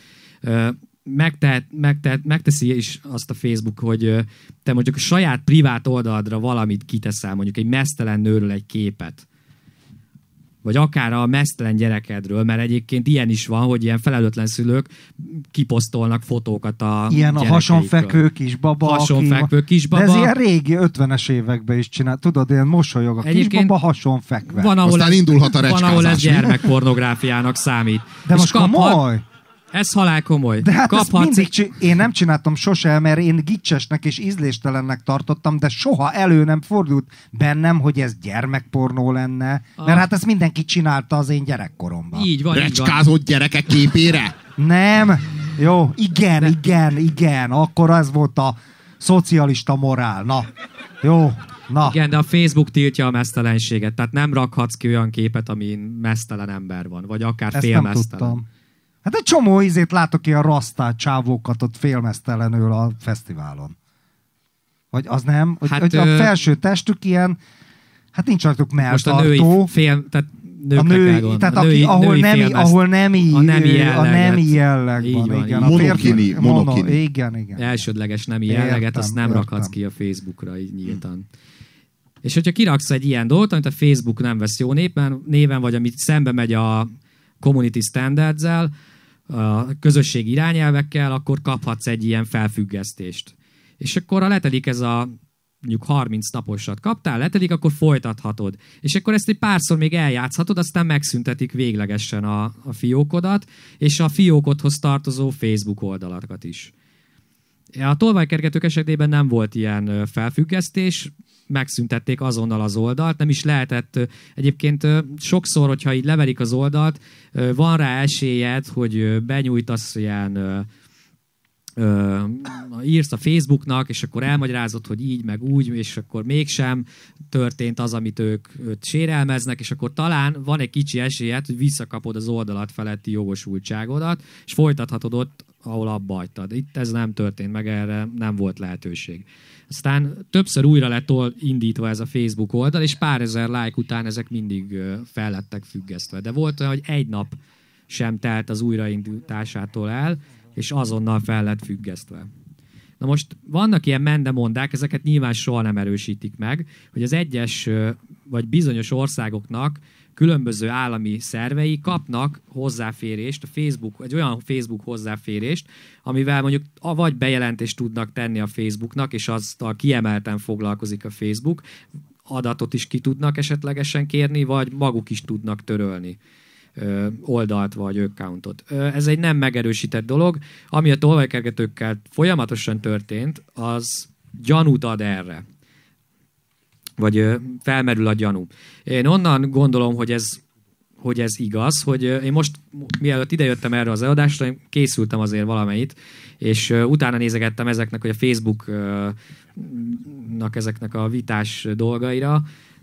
Megteszi is azt a Facebook, hogy te mondjuk a saját privát oldaladra valamit kiteszel, mondjuk egy meztelen nőről egy képet, vagy akár a meztelen gyerekedről, mert egyébként ilyen is van, hogy ilyen felelőtlen szülők kiposztolnak fotókat a ilyen a hasonfekvő kisbaba. Hasonfekvő kisbaba. De ez ilyen régi 50-es években is csinál. Tudod, ilyen mosolyog a kisbaba hasonfekve. Aztán indulhat a recskázás. Van, ahol ez gyermekpornográfiának számít. De most komoly? Ez halál komoly. De hát ezt mindig én nem csináltam sose, mert én gicsesnek és ízléstelennek tartottam, de soha elő nem fordult bennem, hogy ez gyermekpornó lenne. Mert hát ezt mindenki csinálta az én gyerekkoromban. Így van. Recskázott gyerekek képére? Nem. Jó, igen. Akkor ez volt a szocialista morál. Na, jó. Na. Igen, de a Facebook tiltja a meztelenséget. Tehát nem rakhatsz ki olyan képet, amin meztelen ember van. Vagy akár félmeztelen. Hát egy csomó ízét látok ilyen rasztát csávókat ott félmeztelenül a fesztiválon. Vagy az nem? Hogy a felső testük ilyen, hát nincs rajtuk melltartó. Most a női tehát ahol nemi jelleg van. Igen, monokini. Igen. Elsődleges nemi jelleget, azt nem rakhatsz ki a Facebookra így nyíltan. És hogyha kiraksz egy ilyen dolgot, amit a Facebook nem vesz jó néven, vagy amit szembe megy a community standards-el, a közösségi irányelvekkel, akkor kaphatsz egy ilyen felfüggesztést. És akkor ha letelik ez a mondjuk 30 naposat kaptál, letelik, akkor folytathatod. És akkor ezt egy párszor még eljátszhatod, aztán megszüntetik véglegesen a fiókodat, és a fiókodhoz tartozó Facebook oldalakat is. A tolvajkergetők esetében nem volt ilyen felfüggesztés, megszüntették azonnal az oldalt, nem is lehetett. Egyébként sokszor, hogyha így leverik az oldalt, van rá esélyed, hogy benyújtasz ilyen írsz a Facebooknak, és akkor elmagyarázod, hogy így, meg úgy, és akkor mégsem történt az, amit ők sérelmeznek, és akkor talán van egy kicsi esélyed, hogy visszakapod az oldalat feletti jogosultságodat, és folytathatod ott, ahol abba hagytad. Itt ez nem történt meg, erre nem volt lehetőség. Aztán többször újra lett indítva ez a Facebook oldal, és pár ezer like után ezek mindig fel lettek függesztve. De volt olyan, hogy 1 nap sem telt az újraindításától el, és azonnal fel lett függesztve. Na most vannak ilyen mendemondák, ezeket nyilván soha nem erősítik meg, hogy az egyes vagy bizonyos országoknak különböző állami szervei kapnak hozzáférést, egy olyan Facebook hozzáférést, amivel mondjuk vagy bejelentést tudnak tenni a Facebooknak, és aztán kiemelten foglalkozik a Facebook, adatot is ki tudnak esetlegesen kérni, vagy maguk is tudnak törölni oldalt vagy accountot. Ez egy nem megerősített dolog. Ami a tolvajkergetőkkel folyamatosan történt, az gyanút ad erre. Vagy felmerül a gyanú. Én onnan gondolom, hogy ez igaz, hogy én most, mielőtt idejöttem erre az előadásra, én készültem azért valamelyit, és utána nézegettem ezeknek, hogy a Facebooknak ezeknek a vitás dolgaira,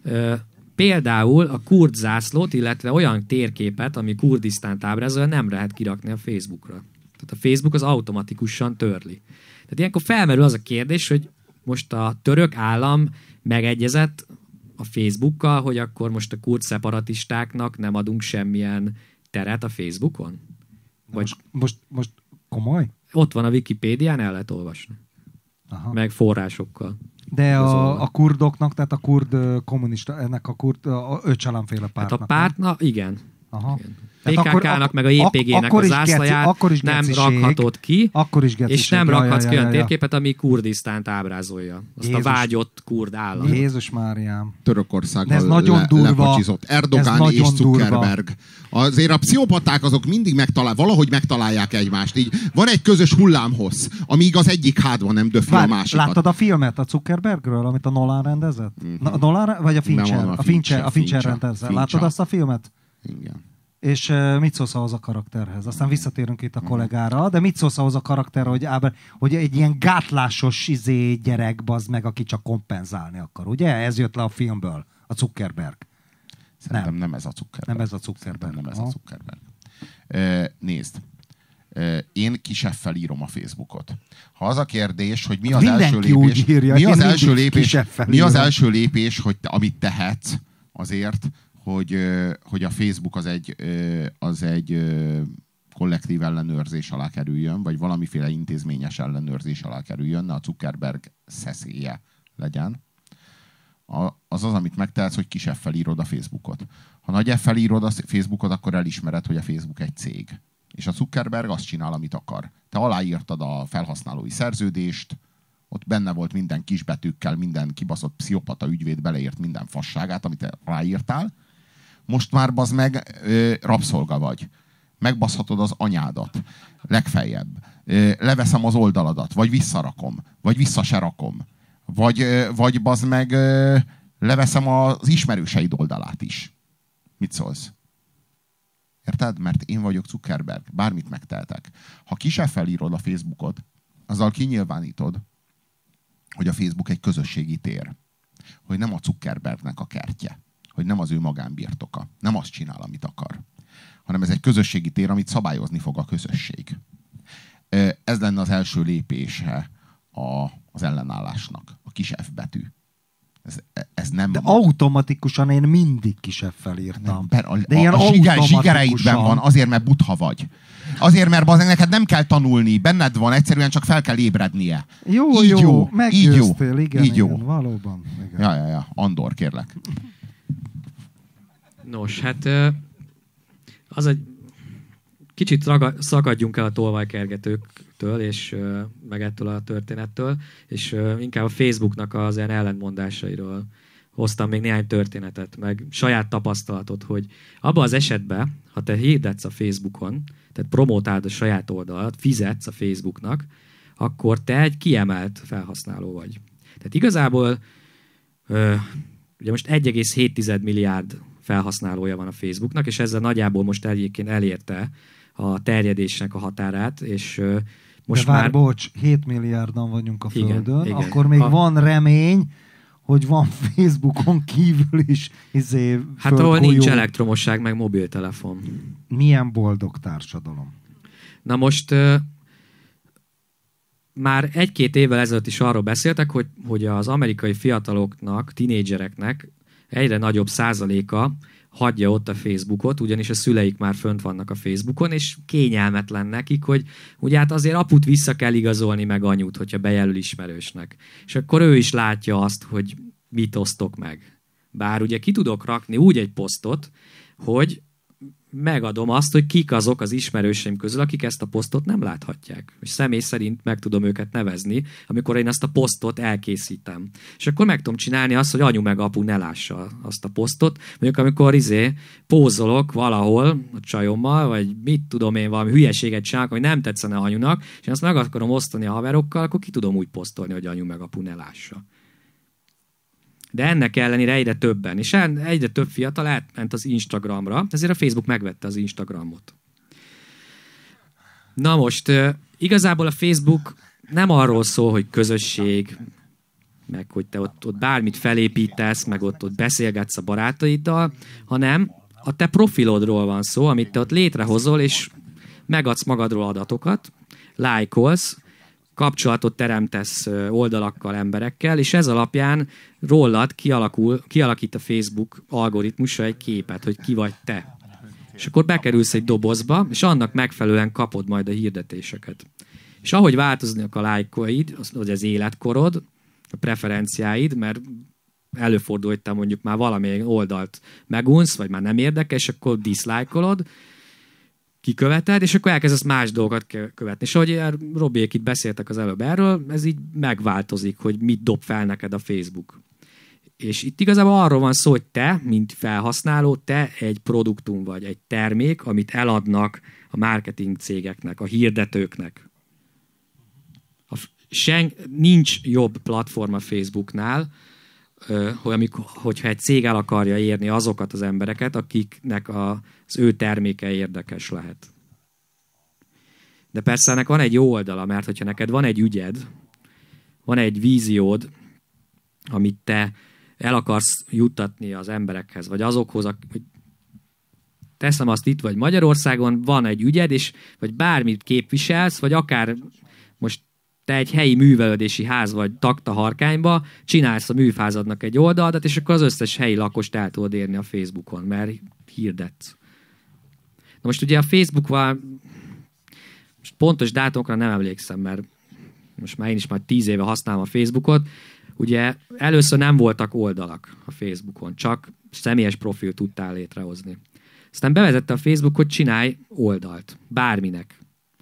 Például a kurd zászlót, illetve olyan térképet, ami Kurdisztánt ábrázolja, nem lehet kirakni a Facebookra. Tehát a Facebook az automatikusan törli. Tehát ilyenkor felmerül az a kérdés, hogy most a török állam megegyezett a Facebookkal, hogy akkor most a kurd szeparatistáknak nem adunk semmilyen teret a Facebookon? Vagy... Most komoly? Ott van a Wikipédián, el lehet olvasni. Aha. Meg forrásokkal. De a kurdoknak, tehát a kurd kommunista, ennek a kurd Öcalanféle pártnak. Hát a pártnak, igen. Aha. Igen. PKK-nak meg a JPG-nek a zászlaját nem rakhatod ki, és nem rakhatsz ki olyan térképet, ami Kurdisztánt ábrázolja. Azt Jézus, a vágyott kurd állam. Jézus Máriám. Törökországgal lepacsizott. Erdogan és Zuckerberg. Azért a pszichopaták azok mindig valahogy megtalálják egymást. Így van egy közös hullámhossz, amíg az egyik hátban nem döfli a másikat. Láttad a filmet a Zuckerbergről, amit a Nolan rendezett? Nolan, vagy a Fincher? A Fincher rendezett. Láttad azt a filmet? Igen. És mit szólsz ahhoz a karakterhez? Aztán visszatérünk itt a kollégára, de mit szólsz ahhoz a karakterre, hogy egy ilyen gátlásos gyerek bazd meg, aki csak kompenzálni akar, ugye? Ez jött le a filmből, a Zuckerberg. Szerintem nem ez a Zuckerberg. Nem ez a Zuckerberg. Nem ez a Zuckerberg. Nézd, én kiseffel írom a Facebookot. Ha az a kérdés, hogy mi az első lépés, mi az első lépés, hogy amit tehetsz azért, hogy a Facebook az egy kollektív ellenőrzés alá kerüljön, vagy valamiféle intézményes ellenőrzés alá kerüljön, ne a Zuckerberg szeszélye legyen. Az, amit megtehetsz, hogy kis F-fel írod a Facebookot. Ha nagy F-fel írod a Facebookot, akkor elismered, hogy a Facebook egy cég. És a Zuckerberg azt csinál, amit akar. Te aláírtad a felhasználói szerződést, ott benne volt minden kisbetűkkel, minden kibaszott pszichopata ügyvéd beleírt minden fasságát, amit ráírtál. Most már bazd meg, rabszolga vagy. Megbaszhatod az anyádat. Legfeljebb. Leveszem az oldaladat, vagy visszarakom, vagy vissza se rakom. Vagy bazd meg, leveszem az ismerőseid oldalát is. Mit szólsz? Érted? Mert én vagyok Zuckerberg. Bármit megteltek. Ha ki se felírod a Facebookot, azzal kinyilvánítod, hogy a Facebook egy közösségi tér. Hogy nem a Zuckerbergnek a kertje. Hogy nem az ő magánbirtoka. Nem azt csinál, amit akar. Hanem ez egy közösségi tér, amit szabályozni fog a közösség. Ez lenne az első lépése az ellenállásnak. A kis F betű. Ez nem... De automatikusan én mindig kis F-fel írtam. De ilyen zsigereidben van, azért, mert butha vagy. Azért, mert neked nem kell tanulni, benned van, egyszerűen csak fel kell ébrednie. Jó, meggyőztél, igen, valóban. Igen. Ja, Andor, kérlek. Nos, hát az egy kicsit szakadjunk el a tolvajkergetőktől, és meg ettől a történettől, és inkább a Facebooknak az ilyen ellentmondásairól hoztam még néhány történetet, meg saját tapasztalatot, hogy abban az esetben, ha te hirdetsz a Facebookon, tehát promótálod a saját oldalat, fizetsz a Facebooknak, akkor te egy kiemelt felhasználó vagy. Tehát igazából ugye most 1,7 milliárd felhasználója van a Facebooknak, és ezzel nagyjából most egyébként elérte a terjedésnek a határát, és most már... bocs, 7 milliárdan vagyunk a Földön, igen. Akkor még van remény, hogy van Facebookon kívül is hát ahol nincs elektromosság, meg mobiltelefon. Milyen boldog társadalom. Na most már 1-2 évvel ezelőtt is arról beszéltek, hogy az amerikai fiataloknak, tinédzsereknek egyre nagyobb százaléka hagyja ott a Facebookot, ugyanis a szüleik már fönt vannak a Facebookon, és kényelmetlen nekik, hogy ugye hát azért aput vissza kell igazolni meg anyút, hogyha bejelöl ismerősnek. És akkor ő is látja azt, hogy mit osztok meg. Bár ugye ki tudok rakni úgy egy posztot, hogy megadom azt, hogy kik azok az ismerőseim közül, akik ezt a posztot nem láthatják. És személy szerint meg tudom őket nevezni, amikor én azt a posztot elkészítem. És akkor meg tudom csinálni azt, hogy anyu meg apu ne lássa azt a posztot. Mondjuk amikor pózolok valahol a csajommal, vagy mit tudom én, valami hülyeséget csinálok, hogy nem tetszene anyunak, és azt meg akarom osztani a haverokkal, akkor ki tudom úgy posztolni, hogy anyu meg apu ne lássa. De ennek ellenére egyre többen, és egyre több fiatal átment az Instagramra, ezért a Facebook megvette az Instagramot. Na most, igazából a Facebook nem arról szól, hogy közösség, meg hogy te ott bármit felépítesz, meg ott beszélgetsz a barátaiddal, hanem a te profilodról van szó, amit te ott létrehozol, és megadsz magadról adatokat, lájkolsz, kapcsolatot teremtesz oldalakkal, emberekkel, és ez alapján rólad kialakít a Facebook algoritmusa egy képet, hogy ki vagy te. És akkor bekerülsz egy dobozba, és annak megfelelően kapod majd a hirdetéseket. És ahogy változnak a lájkoid, vagy az életkorod, a preferenciáid, mert előfordul, hogy te mondjuk már valamilyen oldalt megunsz, vagy már nem érdekes, akkor diszlájkolod, kiköveted, és akkor elkezdesz más dolgokat követni. És ahogy Robiék itt beszéltek az előbb erről, ez így megváltozik, hogy mit dob fel neked a Facebook. És itt igazából arról van szó, hogy te, mint felhasználó, te egy produktum vagy, egy termék, amit eladnak a marketing cégeknek, a hirdetőknek. Nincs jobb platform a Facebooknál, hogyha egy cég el akarja érni azokat az embereket, akiknek az ő terméke érdekes lehet. De persze ennek van egy jó oldala, mert hogyha neked van egy ügyed, van egy víziód, amit te el akarsz juttatni az emberekhez, vagy azokhoz, hogy teszem azt itt, vagy Magyarországon van egy ügyed, és vagy bármit képviselsz, vagy akár most te egy helyi művelődési ház vagy Taktaharkányba, csinálsz a műfázadnak egy oldalt, és akkor az összes helyi lakost el tudod érni a Facebookon, mert hirdetsz. Na most ugye a Facebookval, most pontos dátumokra nem emlékszem, mert most már én is már 10 éve használom a Facebookot, ugye először nem voltak oldalak a Facebookon, csak személyes profil tudtál létrehozni. Aztán bevezette a Facebook, hogy csinálj oldalt, bárminek.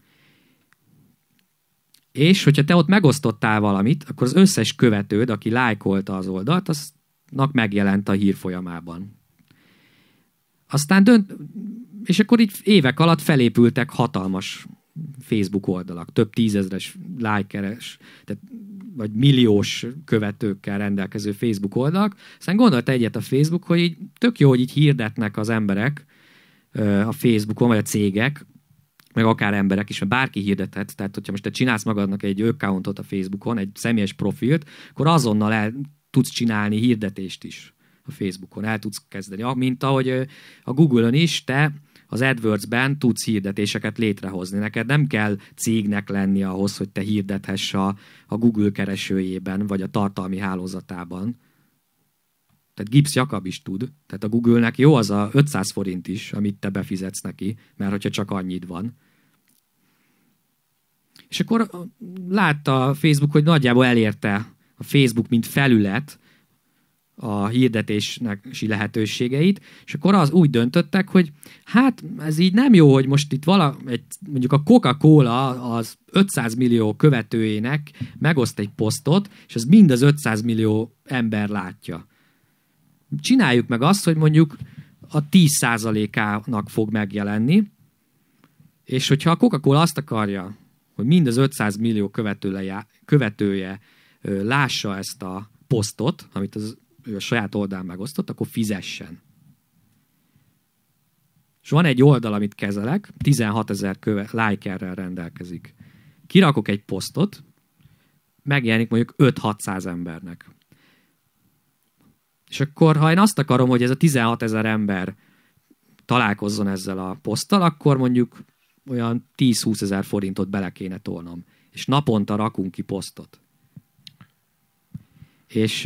És hogyha te ott megosztottál valamit, akkor az összes követőd, aki lájkolta az oldalt, aznak megjelent a hírfolyamában. Aztán és akkor így évek alatt felépültek hatalmas Facebook oldalak, több tízezres lájkeres, vagy milliós követőkkel rendelkező Facebook oldalak. Aztán gondolt egyet a Facebook, hogy így tök jó, hogy így hirdetnek az emberek a Facebookon, vagy a cégek, meg akár emberek is, mert bárki hirdethet. Tehát, hogyha most te csinálsz magadnak egy accountot a Facebookon, egy személyes profilt, akkor azonnal el tudsz csinálni hirdetést is a Facebookon. El tudsz kezdeni. Mint ahogy a Google-ön is te az AdWords-ben tudsz hirdetéseket létrehozni. Neked nem kell cégnek lenni ahhoz, hogy te hirdethess a Google keresőjében, vagy a tartalmi hálózatában. Tehát Gibbs Jakab is tud. Tehát a Google-nek jó az a 500 forint is, amit te befizetsz neki, mert hogyha csak annyit van. És akkor látta a Facebook, hogy nagyjából elérte a Facebook, mint felület a hirdetési lehetőségeit, és akkor úgy döntöttek, hogy hát ez így nem jó, hogy most itt mondjuk a Coca-Cola az 500 millió követőjének megoszt egy posztot, és az mind az 500 millió ember látja. Csináljuk meg azt, hogy mondjuk a 10%-ának fog megjelenni, és hogyha a Coca-Cola azt akarja, hogy mind az 500 millió követője lássa ezt a posztot, amit ő a saját oldalán megosztott, akkor fizessen. És van egy oldal, amit kezelek, 16 000 lájkerrel rendelkezik. Kirakok egy posztot, megjelenik mondjuk 5-600 embernek. És akkor, ha én azt akarom, hogy ez a 16 000 ember találkozzon ezzel a poszttal, akkor mondjuk olyan 10-20 000 forintot bele kéne tolnom. És naponta rakunk ki posztot. És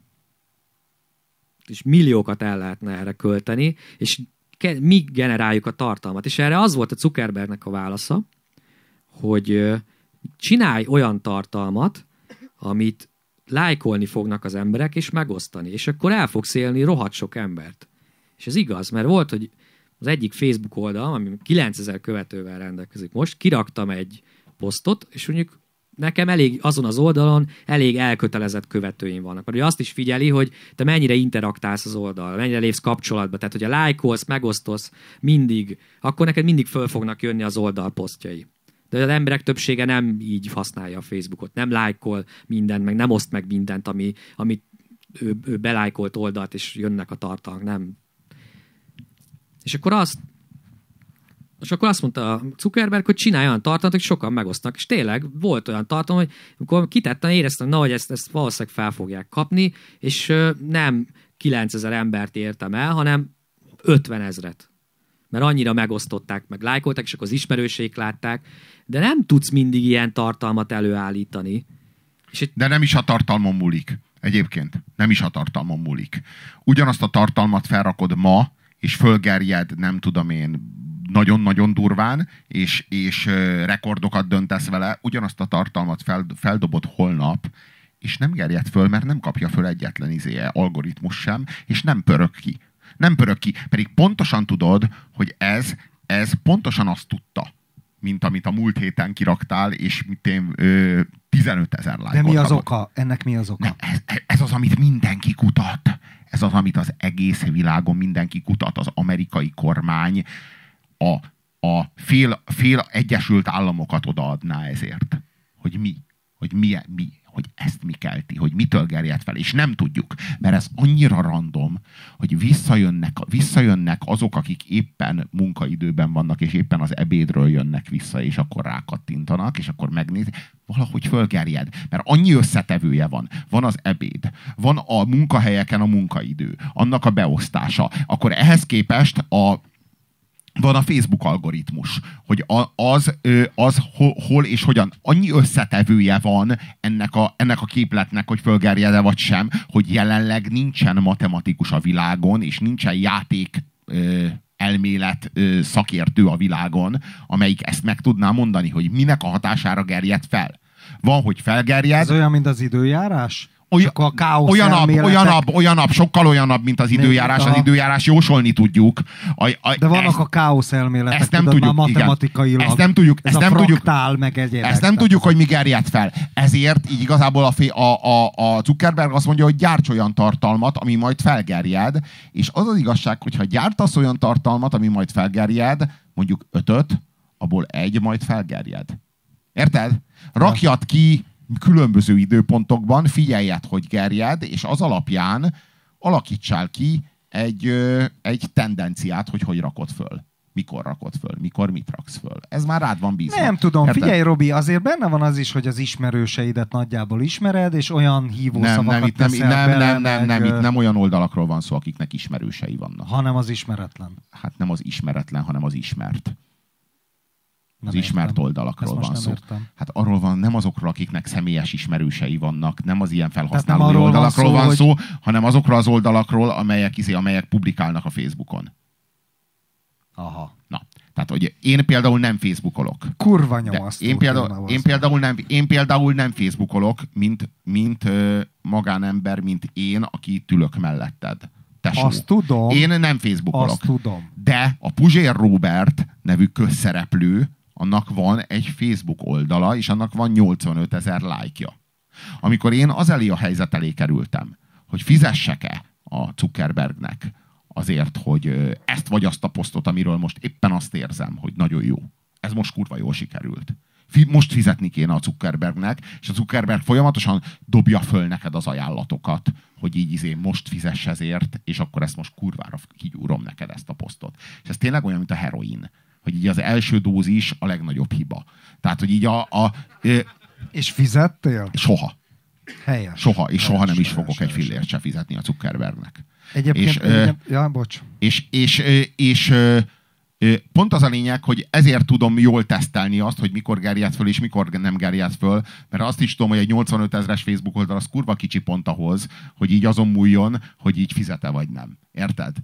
milliókat el lehetne erre költeni, és mi generáljuk a tartalmat. És erre az volt a Zuckerbergnek a válasza, hogy csinálj olyan tartalmat, amit lájkolni fognak az emberek, és megosztani. És akkor el fogsz élni rohadt sok embert. És ez igaz, mert volt, hogy az egyik Facebook oldal, ami 9000 követővel rendelkezik most, kiraktam egy posztot, és mondjuk nekem azon az oldalon elég elkötelezett követőim vannak. Mert azt is figyeli, hogy te mennyire interaktálsz az oldal, mennyire lépsz kapcsolatba. Tehát, hogyha lájkolsz, megosztasz mindig, akkor neked mindig föl fognak jönni az oldal posztjai. De az emberek többsége nem így használja a Facebookot. Nem lájkol mindent, meg nem oszt meg mindent, amit ő belájkolt oldalt, és jönnek a tartalmak. Nem. És akkor És akkor azt mondta Zuckerberg, hogy csinálj olyan tartalmat, hogy sokan megosztnak. És tényleg volt olyan tartalom, hogy amikor kitettem, éreztem, hogy ezt valószínűleg fel fogják kapni, és nem 9000 embert értem el, hanem 50 000. Mert annyira megosztották, meg lájkolták, és akkor az ismerőseik látták. De nem tudsz mindig ilyen tartalmat előállítani. De nem is a tartalmon múlik. Egyébként. Nem is a tartalmon múlik. Ugyanazt a tartalmat felrakod ma, és fölgerjed, nem tudom én, nagyon-nagyon durván, és rekordokat döntesz vele, ugyanazt a tartalmat feldobod holnap, és nem gerjed föl, mert nem kapja föl egyetlen algoritmus sem, és nem pörög ki. Nem pörög ki. Pedig pontosan tudod, hogy ez pontosan azt tudta, mint amit a múlt héten kiraktál, és 15 000 lájkot. De mi az oka? Ennek mi az oka? Ez az, amit mindenki kutat. Ez az, amit az egész világon mindenki kutat. Az amerikai kormány a fél Egyesült Államokat odaadná ezért. Hogy mi? Hogy ezt mi kelti, hogy mitől gerjed fel, és nem tudjuk, mert ez annyira random, hogy visszajönnek azok, akik éppen munkaidőben vannak, és éppen az ebédről jönnek vissza, és akkor rákattintanak, és akkor megnézik, valahogy fölgerjed, mert annyi összetevője van. Van az ebéd, van a munkahelyeken a munkaidő, annak a beosztása. Akkor ehhez képest van a Facebook algoritmus, hogy az hol és hogyan. Annyi összetevője van ennek a képletnek, hogy fölgerjed-e vagy sem, hogy jelenleg nincsen matematikus a világon, és nincsen játék elmélet szakértő a világon, amelyik ezt meg tudná mondani, hogy minek a hatására gerjed fel. Van, hogy felgerjed. Ez olyan, mint az időjárás? Olyanabb, sokkal olyanabb, mint az időjárás. Az időjárás jósolni tudjuk. De vannak a káosz elméletek, ezt nem tudjuk, matematikailag. Ezt nem tudjuk, meg egyébként. Ezt nem tudjuk, hogy mi gerjed fel. Ezért így igazából a Zuckerberg azt mondja, hogy gyárts olyan tartalmat, ami majd felgerjed, és az az igazság, hogyha gyártasz olyan tartalmat, ami majd felgerjed, mondjuk 5, abból 1 majd felgerjed. Érted? Rakjad ki különböző időpontokban, figyeljed, hogy gerjed, és az alapján alakítsál ki egy tendenciát, hogy rakod föl. Mikor rakod föl, mikor mit raksz föl. Ez már rád van bízva. Nem tudom, érted? Figyelj, Robi, azért benne van az is, hogy az ismerőseidet nagyjából ismered, és olyan hívószavakat teszel bele, itt nem olyan oldalakról van szó, akiknek ismerősei vannak. Hanem az ismeretlen. Hát nem az ismeretlen, hanem az ismert. Az ismert oldalakról van szó. Hát arról van, nem azokról, akiknek személyes ismerősei vannak, nem az ilyen felhasználói oldalakról van szó, hanem azokról az oldalakról, amelyek publikálnak a Facebookon. Aha. Na, tehát, hogy én például nem Facebookolok. Kurva nyomasztó. Én például nem Facebookolok, mint magánember, mint én, aki tülök melletted. Tesó. Azt tudom. Én nem Facebookolok. Azt tudom. De a Puzsér Róbert nevű közszereplő, annak van egy Facebook oldala, és annak van 85 000 lájkja. Amikor én az elé a helyzet elé kerültem, hogy fizessek-e a Zuckerbergnek azért, hogy ezt vagy azt a posztot, amiről most éppen azt érzem, hogy nagyon jó. Ez most kurva jól sikerült. Most fizetni kéne a Zuckerbergnek, és a Zuckerberg folyamatosan dobja föl neked az ajánlatokat, hogy így most fizess ezért, és akkor ezt most kurvára kigyúrom neked ezt a posztot. És ez tényleg olyan, mint a heroin. Hogy így az első dózis a legnagyobb hiba. Tehát, hogy így És fizettél? Soha. Helyes. Soha, és soha nem is fogok egy fillért se fizetni a Zuckerbergnek. Egyébként... ja, bocs. És pont az a lényeg, hogy ezért tudom jól tesztelni azt, hogy mikor gerjed föl, és mikor nem gerjed föl, mert azt is tudom, hogy egy 85 000-es Facebook oldal az kurva kicsi pont ahhoz, hogy így azon múljon, hogy így fizet-e vagy nem. Érted?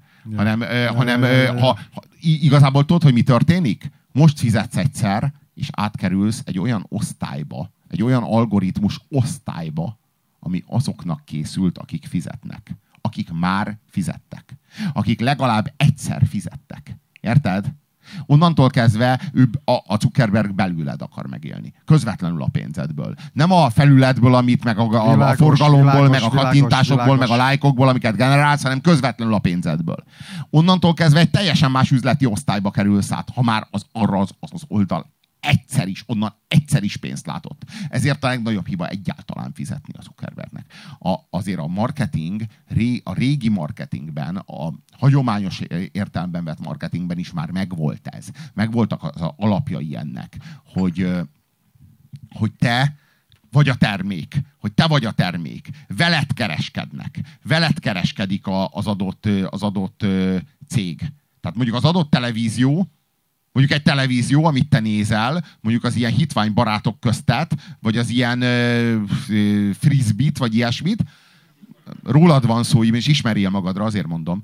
Ja. Igazából tudod, hogy mi történik? Most fizetsz egyszer, és átkerülsz egy olyan osztályba, egy olyan algoritmus osztályba, ami azoknak készült, akik fizetnek. Akik már fizettek. Akik legalább egyszer fizettek. Érted? Onnantól kezdve a Zuckerberg belőled akar megélni. Közvetlenül a pénzedből. Nem a felületből, amit meg a forgalomból, meg a kattintásokból, meg a lájkokból, amiket generálsz, hanem közvetlenül a pénzedből. Onnantól kezdve egy teljesen más üzleti osztályba kerülsz át, ha már arra az oldal onnan egyszer is pénzt látott. Ezért a legnagyobb hiba egyáltalán fizetni a Zuckerbergnek. Azért a marketing, a régi marketingben, a hagyományos értelemben vett marketingben is már megvolt ez. Megvoltak az alapjai ennek, hogy te vagy a termék, hogy te vagy a termék, veled kereskednek, veled kereskedik az adott cég. Tehát mondjuk az adott televízió, mondjuk egy televízió, amit te nézel, mondjuk az ilyen hitvány barátok köztet, vagy az ilyen frisbee-t, vagy ilyesmit, rólad van szó, és ismerjél magadra, azért mondom.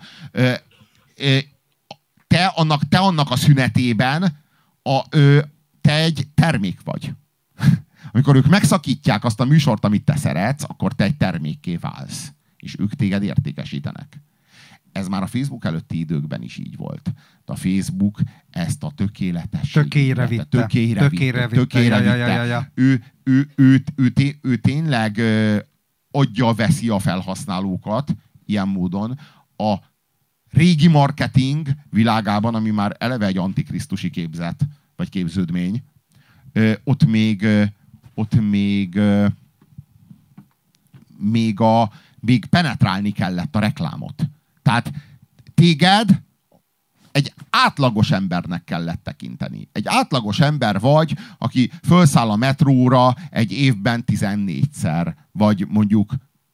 Te annak a szünetében te egy termék vagy. Amikor ők megszakítják azt a műsort, amit te szeretsz, akkor te egy termékké válsz. És ők téged értékesítenek. Ez már a Facebook előtti időkben is így volt. De a Facebook ezt a tökéletességet tökére vitte. Ő tényleg adja-veszi a felhasználókat ilyen módon a régi marketing világában, ami már eleve egy antikrisztusi képzet, vagy képződmény, ott még penetrálni kellett a reklámot. Tehát téged egy átlagos embernek kellett tekinteni. Egy átlagos ember vagy, aki felszáll a metróra egy évben 14-szer, vagy mondjuk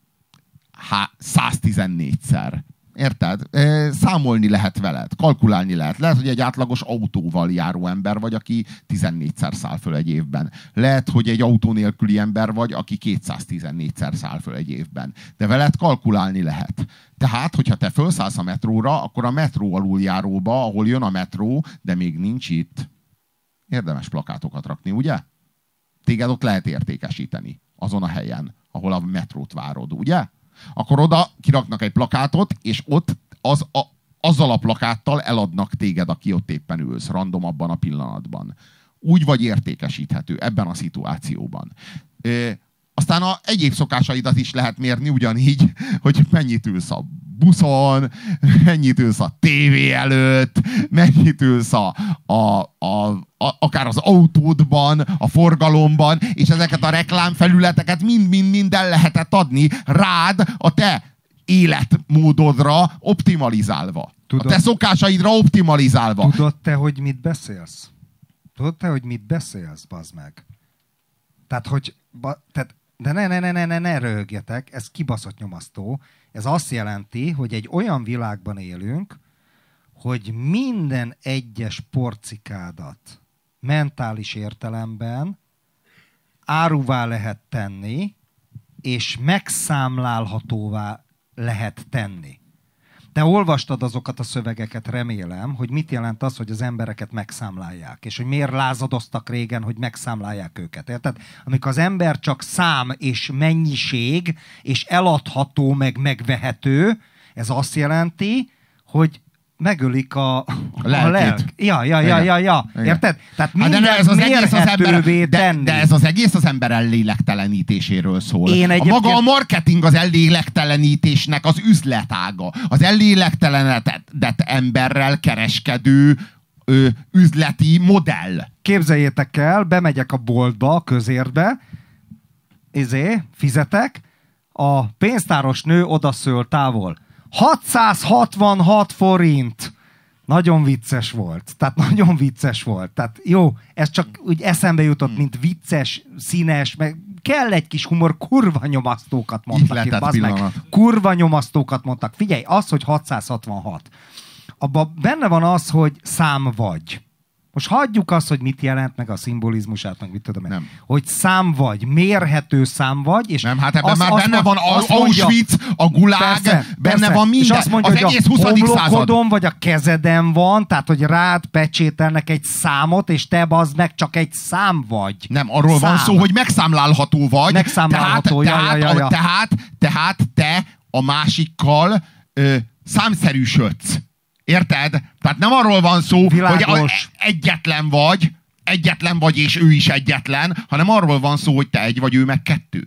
114-szer. Érted? Számolni lehet veled, kalkulálni lehet. Lehet, hogy egy átlagos autóval járó ember vagy, aki 14-szer száll föl egy évben. Lehet, hogy egy autó nélküli ember vagy, aki 214-szer száll föl egy évben. De veled kalkulálni lehet. Tehát, hogyha te felszállsz a metróra, akkor a metró aluljáróba, ahol jön a metró, de még nincs itt, érdemes plakátokat rakni, ugye? Téged ott lehet értékesíteni. Azon a helyen, ahol a metrót várod, ugye? Akkor oda kiraknak egy plakátot, és ott azzal a plakáttal eladnak téged, aki ott éppen ülsz, random abban a pillanatban. Úgy vagy értékesíthető ebben a szituációban. Aztán egyéb szokásaidat is lehet mérni ugyanígy, hogy mennyit ülsz a buszon, mennyit ülsz a tévé előtt, mennyit ülsz akár az autódban, a forgalomban, és ezeket a reklámfelületeket mind el lehetett adni rád a te életmódodra optimalizálva. A te szokásaidra optimalizálva. Tudod te, hogy mit beszélsz? Bazd meg? Tehát, hogy... De ne röhögjetek, ez kibaszott nyomasztó. Ez azt jelenti, hogy egy olyan világban élünk, hogy minden egyes porcikádat mentális értelemben áruvá lehet tenni, és megszámlálhatóvá lehet tenni. Te olvastad azokat a szövegeket, remélem, hogy mit jelent az, hogy az embereket megszámlálják, és hogy miért lázadoztak régen, hogy megszámlálják őket. Érted? Amikor az ember csak szám és mennyiség, és eladható, meg megvehető, ez azt jelenti, hogy megölik a lelk. Ja. Érted? Tehát mindent mérhetővé tenni. De ez az egész az ember ellélektelenítéséről szól. Maga a marketing az ellélektelenítésnek az üzletága. Az ellélektelenedett emberrel kereskedő üzleti modell. Képzeljétek el, bemegyek a boltba, a közértbe, fizetek, a pénztáros nő odaszől távol. 666 forint. Nagyon vicces volt. Tehát jó, ez csak úgy eszembe jutott, mint vicces, színes, meg kell egy kis humor, kurva nyomasztókat mondtak. Kurva nyomasztókat mondtak. Figyelj, az, hogy 666. Abban benne van az, hogy szám vagy. Most hagyjuk azt, hogy mit jelent, meg a szimbolizmusát, meg mit tudom én. Hogy szám vagy, mérhető szám vagy, és nem, hát ebben már benne van Auschwitz, a gulág, benne van minden. És azt mondja, az hogy egész 20. homlokodon, vagy a kezeden van, tehát, hogy rád pecsételnek egy számot, és te bazd meg csak egy szám vagy. Nem, arról van szó, hogy megszámlálható vagy. Megszámlálható, tehát te a másikkal számszerűsödsz. Érted? Tehát nem arról van szó, világos, hogy egyetlen vagy, és ő is egyetlen, hanem arról van szó, hogy te egy vagy, ő meg kettő.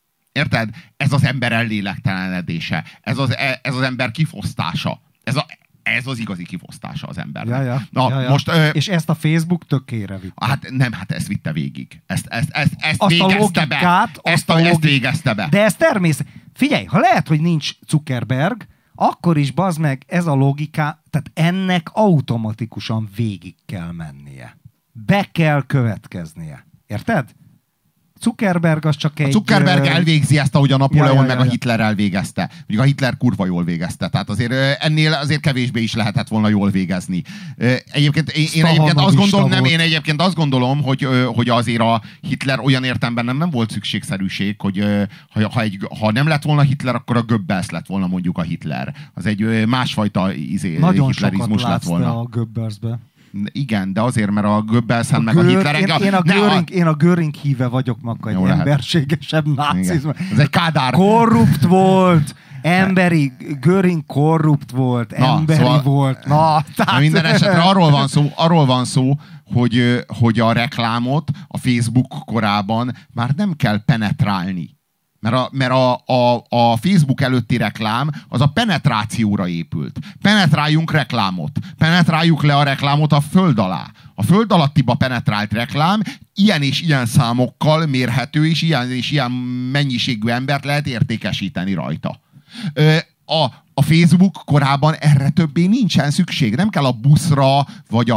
Érted? Ez az ember ellélektelenedése. Ez az ember kifosztása. Ez az igazi kifosztása az embernek. Most, és ezt a Facebook tökére vitte. Hát ezt vitte végig. Ezt végezte be. Ezt végezte be. De ez természetesen. Figyelj, ha lehet, hogy nincs Zuckerberg, akkor is, bazd meg, ez a logika, tehát ennek automatikusan végig kell mennie. Be kell következnie. Érted? Zuckerberg az csak egy... A Zuckerberg elvégzi ezt, ahogy a Napóleon meg a Hitler elvégezte. Mondjuk a Hitler kurva jól végezte. Tehát azért ennél azért kevésbé is lehetett volna jól végezni. Egyébként én azt gondolom, hogy azért a Hitler olyan értelemben nem volt szükségszerűség, hogy ha nem lett volna Hitler, akkor a Goebbels lett volna mondjuk a Hitler. Az egy másfajta hitlerizmus lett volna. Nagyon sokat a Goebbelsbe. Igen, de azért, mert a Goebbelsen meg a Hitler... Én a Göring híve vagyok, maga egy emberségesebb nácizmus. Ez egy Kádár. Korrupt volt, emberi, Göring korrupt volt, emberi volt. Minden esetre arról van szó, hogy a reklámot a Facebook korában már nem kell penetrálni. Mert a Facebook előtti reklám az a penetrációra épült. Penetráljunk reklámot. Penetráljuk le a reklámot a föld alá. A föld alattiba penetrált reklám ilyen és ilyen számokkal mérhető, és ilyen mennyiségű embert lehet értékesíteni rajta. A Facebook korában erre többé nincsen szükség. Nem kell a buszra, vagy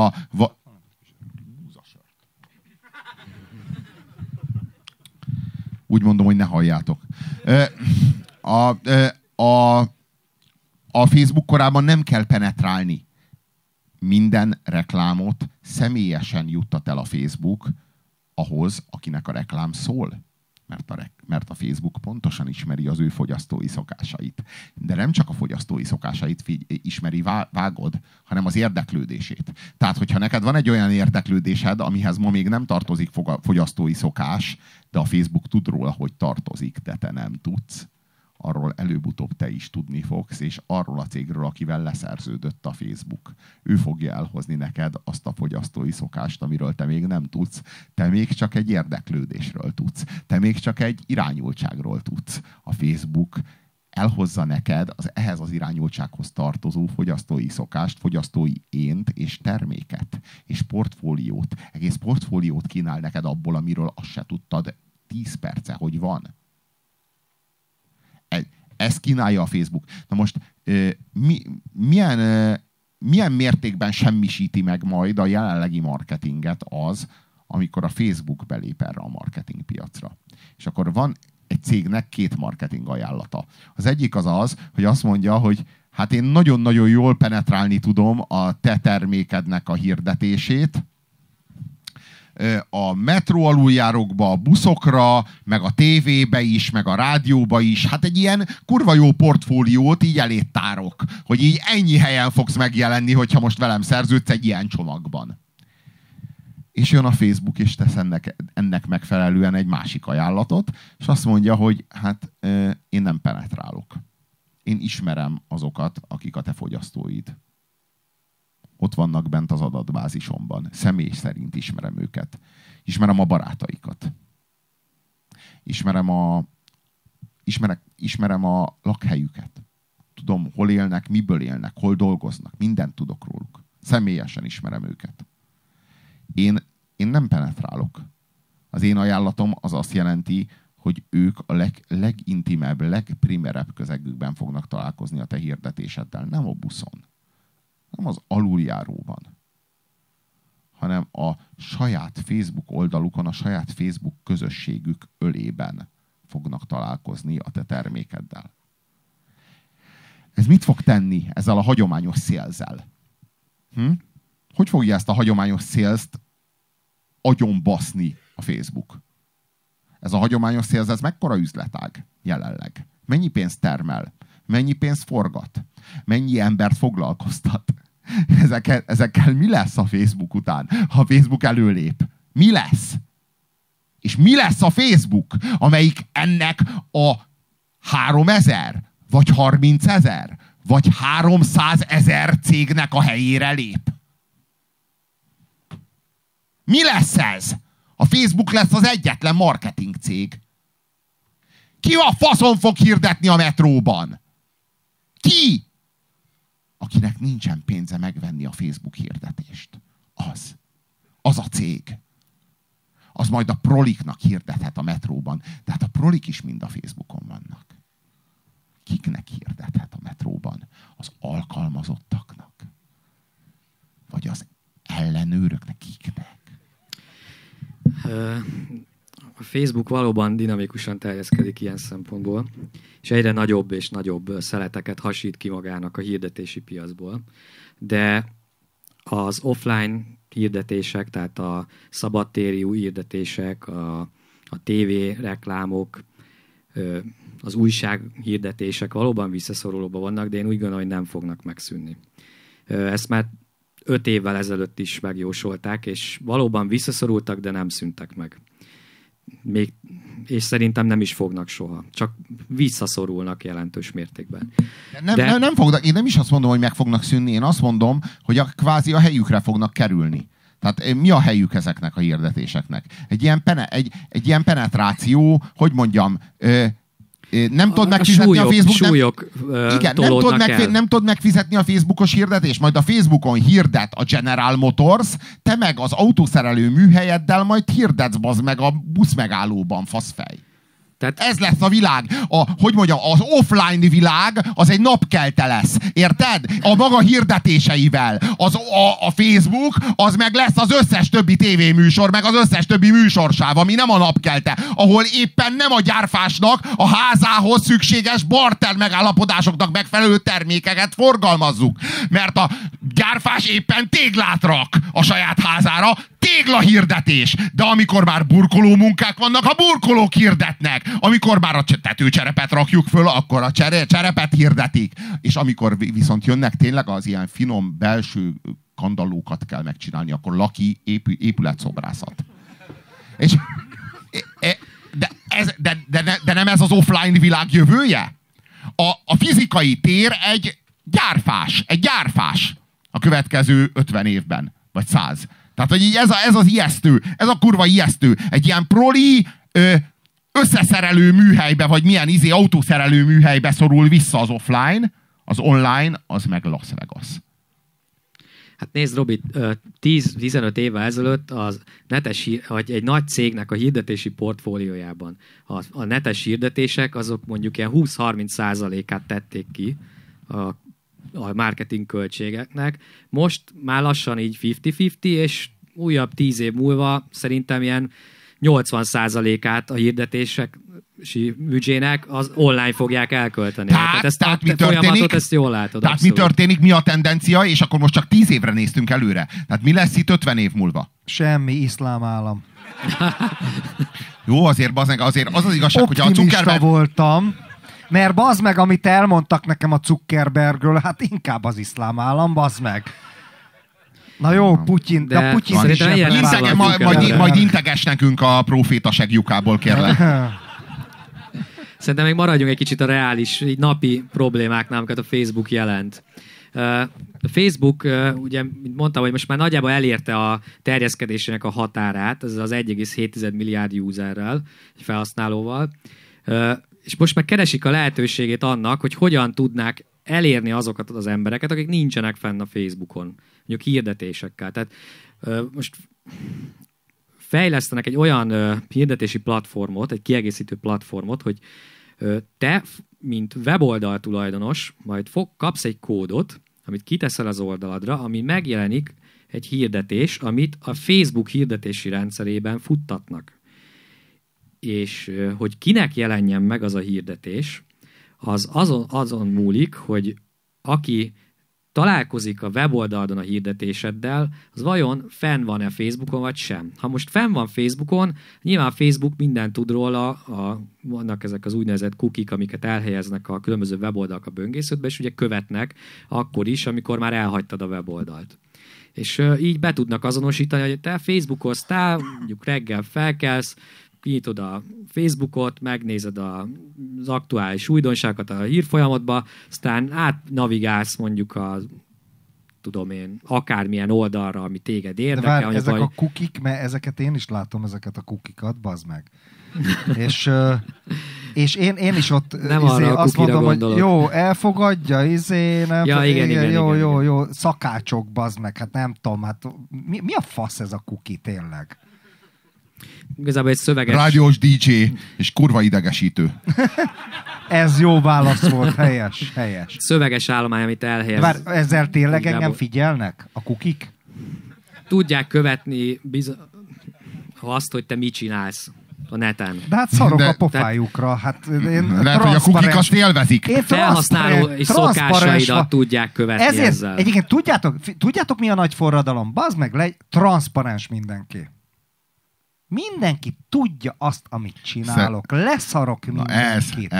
úgy mondom, hogy ne halljátok. A Facebook korában nem kell penetrálni. Minden reklámot személyesen juttat el a Facebook ahhoz, akinek a reklám szól. Mert a Facebook pontosan ismeri az ő fogyasztói szokásait. De nem csak a fogyasztói szokásait ismeri, vágod, hanem az érdeklődését. Tehát, hogyha neked van egy olyan érdeklődésed, amihez ma még nem tartozik fogyasztói szokás, de a Facebook tud róla, hogy tartozik, de te nem tudsz, arról előbb-utóbb te is tudni fogsz, és arról a cégről, akivel leszerződött a Facebook. Ő fogja elhozni neked azt a fogyasztói szokást, amiről te még nem tudsz. Te még csak egy érdeklődésről tudsz. Te még csak egy irányultságról tudsz. A Facebook elhozza neked ehhez az irányultsághoz tartozó fogyasztói szokást, fogyasztói ént és terméket, és portfóliót. Egész portfóliót kínál neked abból, amiről azt se tudtad 10 perce, hogy van. Ezt kínálja a Facebook. Na most milyen mértékben semmisíti meg majd a jelenlegi marketinget az, amikor a Facebook belép erre a marketingpiacra. És akkor van egy cégnek 2 marketing ajánlata. Az egyik az, hogy azt mondja, hogy hát én nagyon-nagyon jól penetrálni tudom a te termékednek a hirdetését, a metró aluljárókba, a buszokra, meg a tévébe is, meg a rádióba is. Hát egy ilyen kurva jó portfóliót így elét tárok, hogy így ennyi helyen fogsz megjelenni, hogyha most velem szerződsz egy ilyen csomagban. És jön a Facebook, és tesz ennek megfelelően egy másik ajánlatot, és azt mondja, hogy hát én nem penetrálok. Én ismerem azokat, akik a te fogyasztóid. Ott vannak bent az adatbázisomban. Személy szerint ismerem őket. Ismerem a barátaikat. Ismerem a lakhelyüket. Tudom, hol élnek, miből élnek, hol dolgoznak. Mindent tudok róluk. Személyesen ismerem őket. Én nem penetrálok. Az én ajánlatom az azt jelenti, hogy ők a legintimebb, legprimerebb közegükben fognak találkozni a te hirdetéseddel. Nem a buszon. Nem az aluljáróban, hanem a saját Facebook oldalukon, a saját Facebook közösségük ölében fognak találkozni a te termékeddel. Ez mit fog tenni ezzel a hagyományos szélzzel? Hogy fogja ezt a hagyományos szélzt agyonbaszni a Facebook? Ez a hagyományos szélz, ez mekkora üzletág jelenleg? Mennyi pénzt termel? Mennyi pénzt forgat? Mennyi embert foglalkoztat? Ezekkel mi lesz a Facebook után, ha a Facebook előlép? Mi lesz? És mi lesz a Facebook, amelyik ennek a 3000, vagy 30 000, vagy 300 000 cégnek a helyére lép? Mi lesz ez? A Facebook lesz az egyetlen marketing cég. Ki a faszon fog hirdetni a metróban? Ki? akinek nincsen pénze megvenni a Facebook hirdetést. Az a cég. Az majd a proliknak hirdethet a metróban. Tehát a prolik is mind a Facebookon vannak. Kiknek hirdethet a metróban? Az alkalmazottaknak? Vagy az ellenőröknek? Kiknek? A Facebook valóban dinamikusan terjeszkedik ilyen szempontból, és egyre nagyobb és nagyobb szeleteket hasít ki magának a hirdetési piacból. De az offline hirdetések, tehát a szabadtéri hirdetések, a TV reklámok, az újság hirdetések valóban visszaszorulóban vannak, de én úgy gondolom, hogy nem fognak megszűnni. Ezt már 5 évvel ezelőtt is megjósolták, és valóban visszaszorultak, de nem szűntek meg. És szerintem nem is fognak soha. Csak visszaszorulnak jelentős mértékben. Nem fognak, én nem is azt mondom, hogy meg fognak szűnni, én azt mondom, hogy kvázi a helyükre fognak kerülni. Tehát mi a helyük ezeknek a hirdetéseknek? Egy ilyen penetráció, hogy mondjam, nem tudod megfizetni a Facebook... nem tudod megfizetni a Facebookos hirdetést, majd a Facebookon hirdet a General Motors, te meg az autószerelő műhelyeddel majd hirdetsz bazd meg a buszmegállóban, faszfej. Tehát ez lesz a világ. Az offline világ az egy napkelte lesz. Érted? A maga hirdetéseivel. A Facebook az meg lesz az összes többi tévéműsor, meg az összes többi műsorsáv, ami nem a napkelte. Ahol éppen nem a gyárfásnak a házához szükséges barter megállapodásoknak megfelelő termékeket forgalmazzuk. Mert a gyárfás éppen téglát rak a saját házára. Téglahirdetés. De amikor már burkoló munkák vannak, a burkolók hirdetnek. Amikor már a tetőcserepet rakjuk föl, akkor a cserepet hirdetik. És amikor viszont jönnek tényleg az ilyen finom belső kandallókat kell megcsinálni, akkor laki épületszobrászat. És, de nem ez az offline világ jövője? A fizikai tér egy gyárfás a következő 50 évben, vagy 100. Tehát, hogy így ez az ijesztő, ez a kurva ijesztő. Egy ilyen proli összeszerelő műhelybe, vagy milyen autószerelő műhelybe szorul vissza az offline, az online, az meg Las Vegas. Hát nézd, Robi, 10-15 évvel ezelőtt vagy egy nagy cégnek a hirdetési portfóliójában a netes hirdetések, azok mondjuk ilyen 20-30%-át tették ki a marketing költségeknek. Most már lassan így 50-50, és újabb 10 év múlva szerintem ilyen 80%-át a hirdetési büdzsének az online fogják elkölteni. Tehát ezt a folyamatot ezt jól látod. Tehát abszolút. Mi történik, mi a tendencia, és akkor most csak 10 évre néztünk előre. Tehát mi lesz itt 50 év múlva? Semmi, iszlám állam. Jó, azért az igazság, hogy a Zuckerberg... voltam, mert bazd meg, amit elmondtak nekem a Zuckerbergről, hát inkább az iszlám állam, bazd meg. Na jó, Putyin, de Putyin is majd integes nekünk a proféta segjukából, kérlek. Szerintem még maradjunk egy kicsit a reális napi problémáknál, amiket a Facebook jelent. A Facebook, ugye, mint mondtam, hogy most már nagyjából elérte a terjeszkedésének a határát, ez az 1,7 milliárd userrel, egy felhasználóval, és most meg keresik a lehetőségét annak, hogy hogyan tudnák elérni azokat az embereket, akik nincsenek fenn a Facebookon, mondjuk hirdetésekkel. Tehát most fejlesztenek egy olyan hirdetési platformot, egy kiegészítő platformot, hogy te, mint weboldal tulajdonos, majd kapsz egy kódot, amit kiteszel az oldaladra, ami megjelenik egy hirdetés, amit a Facebook hirdetési rendszerében futtatnak. És hogy kinek jelenjen meg az a hirdetés, az azon múlik, hogy aki találkozik a weboldalon a hirdetéseddel, az vajon fenn van-e Facebookon, vagy sem. Ha most fenn van Facebookon, nyilván Facebook mindent tud róla, vannak ezek az úgynevezett cookiek, amiket elhelyeznek a különböző weboldalak a böngésződbe, és ugye követnek akkor is, amikor már elhagytad a weboldalt. És így be tudnak azonosítani, hogy te Facebookoztál, mondjuk reggel felkelsz, kinyitod a Facebookot, megnézed az aktuális újdonságokat a hírfolyamatba, aztán átnavigálsz mondjuk akármilyen oldalra, ami téged érdekel. De várj, ezek a cookiek, mert ezeket én is látom, ezeket a cookikat, bazd meg. És És én is ott nem azt mondom, gondolok. hogy jó, elfogadja, nem ja, igen, jó, szakácsok, bazd meg, hát nem tudom, hát mi a fasz ez a kuki tényleg? Igazából egy szöveges... Rádiós DJ, és kurva idegesítő. Ez jó válasz volt, helyes. Szöveges állomány, amit elhelyez. Bár ezzel tényleg engem figyelnek a kukik? Tudják követni azt, hogy te mit csinálsz a neten. De hát szarok a pofájukra. Hát lehet, hogy a kukik azt élvezik. Felhasználó és szokásaidat tudják követni ezzel. Egyébként tudjátok mi a nagy forradalom? Bazd meg, transzparens mindenki. Mindenki tudja azt, amit csinálok. Leszarok mindenkit.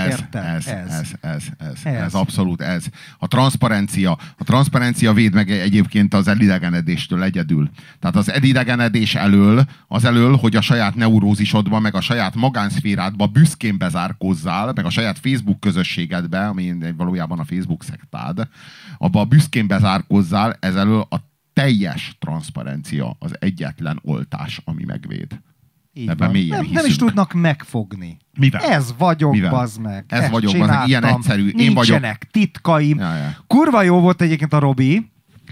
Ez abszolút ez. A transzparencia véd meg egyébként az elidegenedéstől egyedül. Tehát az elidegenedés elől, hogy a saját neurózisodba, meg a saját magánszférádba büszkén bezárkózzál, meg a saját Facebook közösségedbe, ami valójában a Facebook szektád, abba büszkén bezárkózzál, ez elől a teljes transzparencia az egyetlen oltás, ami megvéd. Nem is tudnak megfogni. Mivel? Ez vagyok, bazd meg. Ez vagyok, bazd meg. Ilyen egyszerű. Nincsenek titkaim. Ja. Kurva jó volt egyébként a Robi.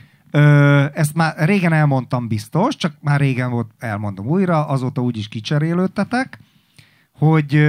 Ezt már régen elmondtam biztos, csak már régen volt, elmondom újra, azóta úgyis kicserélődtetek, hogy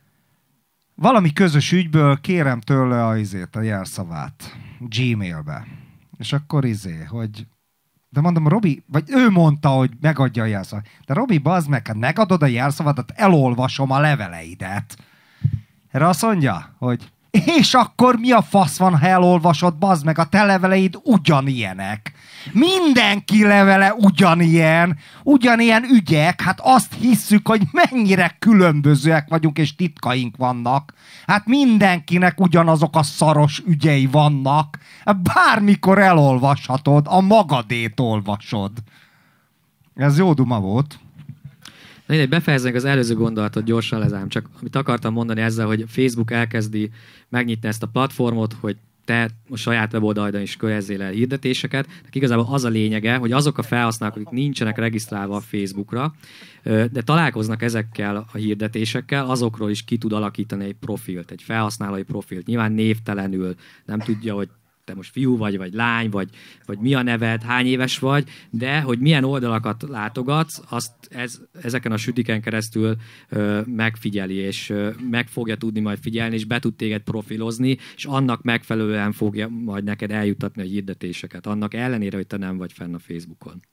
valami közös ügyből kérem tőle a jelszavát Gmailbe. És akkor hogy... De mondom, Robi, vagy ő mondta, hogy megadja a jelszavat. De Robi, bazd meg, hát megadod a jelszavadat, elolvasom a leveleidet. Erre azt mondja, hogy és akkor mi a fasz van, ha elolvasod, bazd meg, a te leveleid ugyanilyenek. Mindenki levele ugyanilyen ügyek, hát azt hisszük, hogy mennyire különbözőek vagyunk, és titkaink vannak. Hát mindenkinek ugyanazok a szaros ügyei vannak. Bármikor elolvashatod, a magadét olvasod. Ez jó duma volt. Befejeznek az előző gondolatot, gyorsan lezám. Csak amit akartam mondani ezzel, hogy Facebook elkezdi megnyitni ezt a platformot, hogy te a saját weboldalon is körezzél el hirdetéseket. Igazából az a lényege, hogy azok a felhasználók, akik nincsenek regisztrálva a Facebookra, de találkoznak ezekkel a hirdetésekkel, azokról is ki tud alakítani egy profilt, egy felhasználói profilt. Nyilván névtelenül, nem tudja, hogy te most fiú vagy lány, vagy mi a neved, hány éves vagy, de hogy milyen oldalakat látogatsz, azt ezeken a sütiken keresztül megfigyeli, és meg fogja tudni majd figyelni, és be tud téged profilozni, és annak megfelelően fogja majd neked eljuttatni a hirdetéseket, annak ellenére, hogy te nem vagy fenn a Facebookon.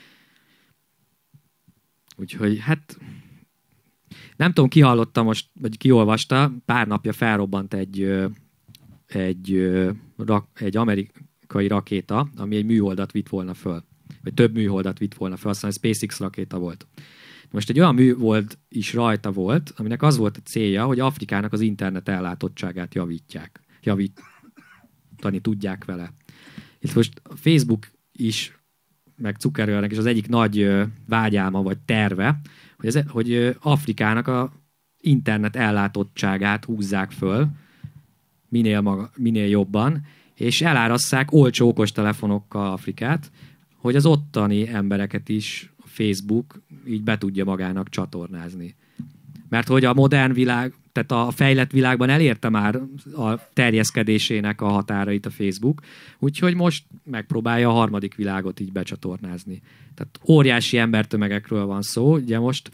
Úgyhogy hát nem tudom, ki hallotta most, vagy ki olvasta, pár napja felrobbant egy amerikai rakéta, ami egy műholdat vitt volna föl. Vagy több műholdat vitt volna föl, aztán egy SpaceX rakéta volt. Most egy olyan műhold is rajta volt, aminek az volt a célja, hogy Afrikának az internet ellátottságát javítani tudják vele. Itt most a Facebook is, meg Zuckerbergnek is az egyik nagy vágyálma vagy terve, hogy Afrikának a internet ellátottságát húzzák föl, minél jobban, és elárasszák olcsó okostelefonokkal Afrikát, hogy az ottani embereket is a Facebook így be tudja magának csatornázni. Mert hogy a modern világ, tehát a fejlett világban elérte már a terjeszkedésének a határait a Facebook, úgyhogy most megpróbálja a harmadik világot így becsatornázni. Tehát óriási embertömegekről van szó, ugye most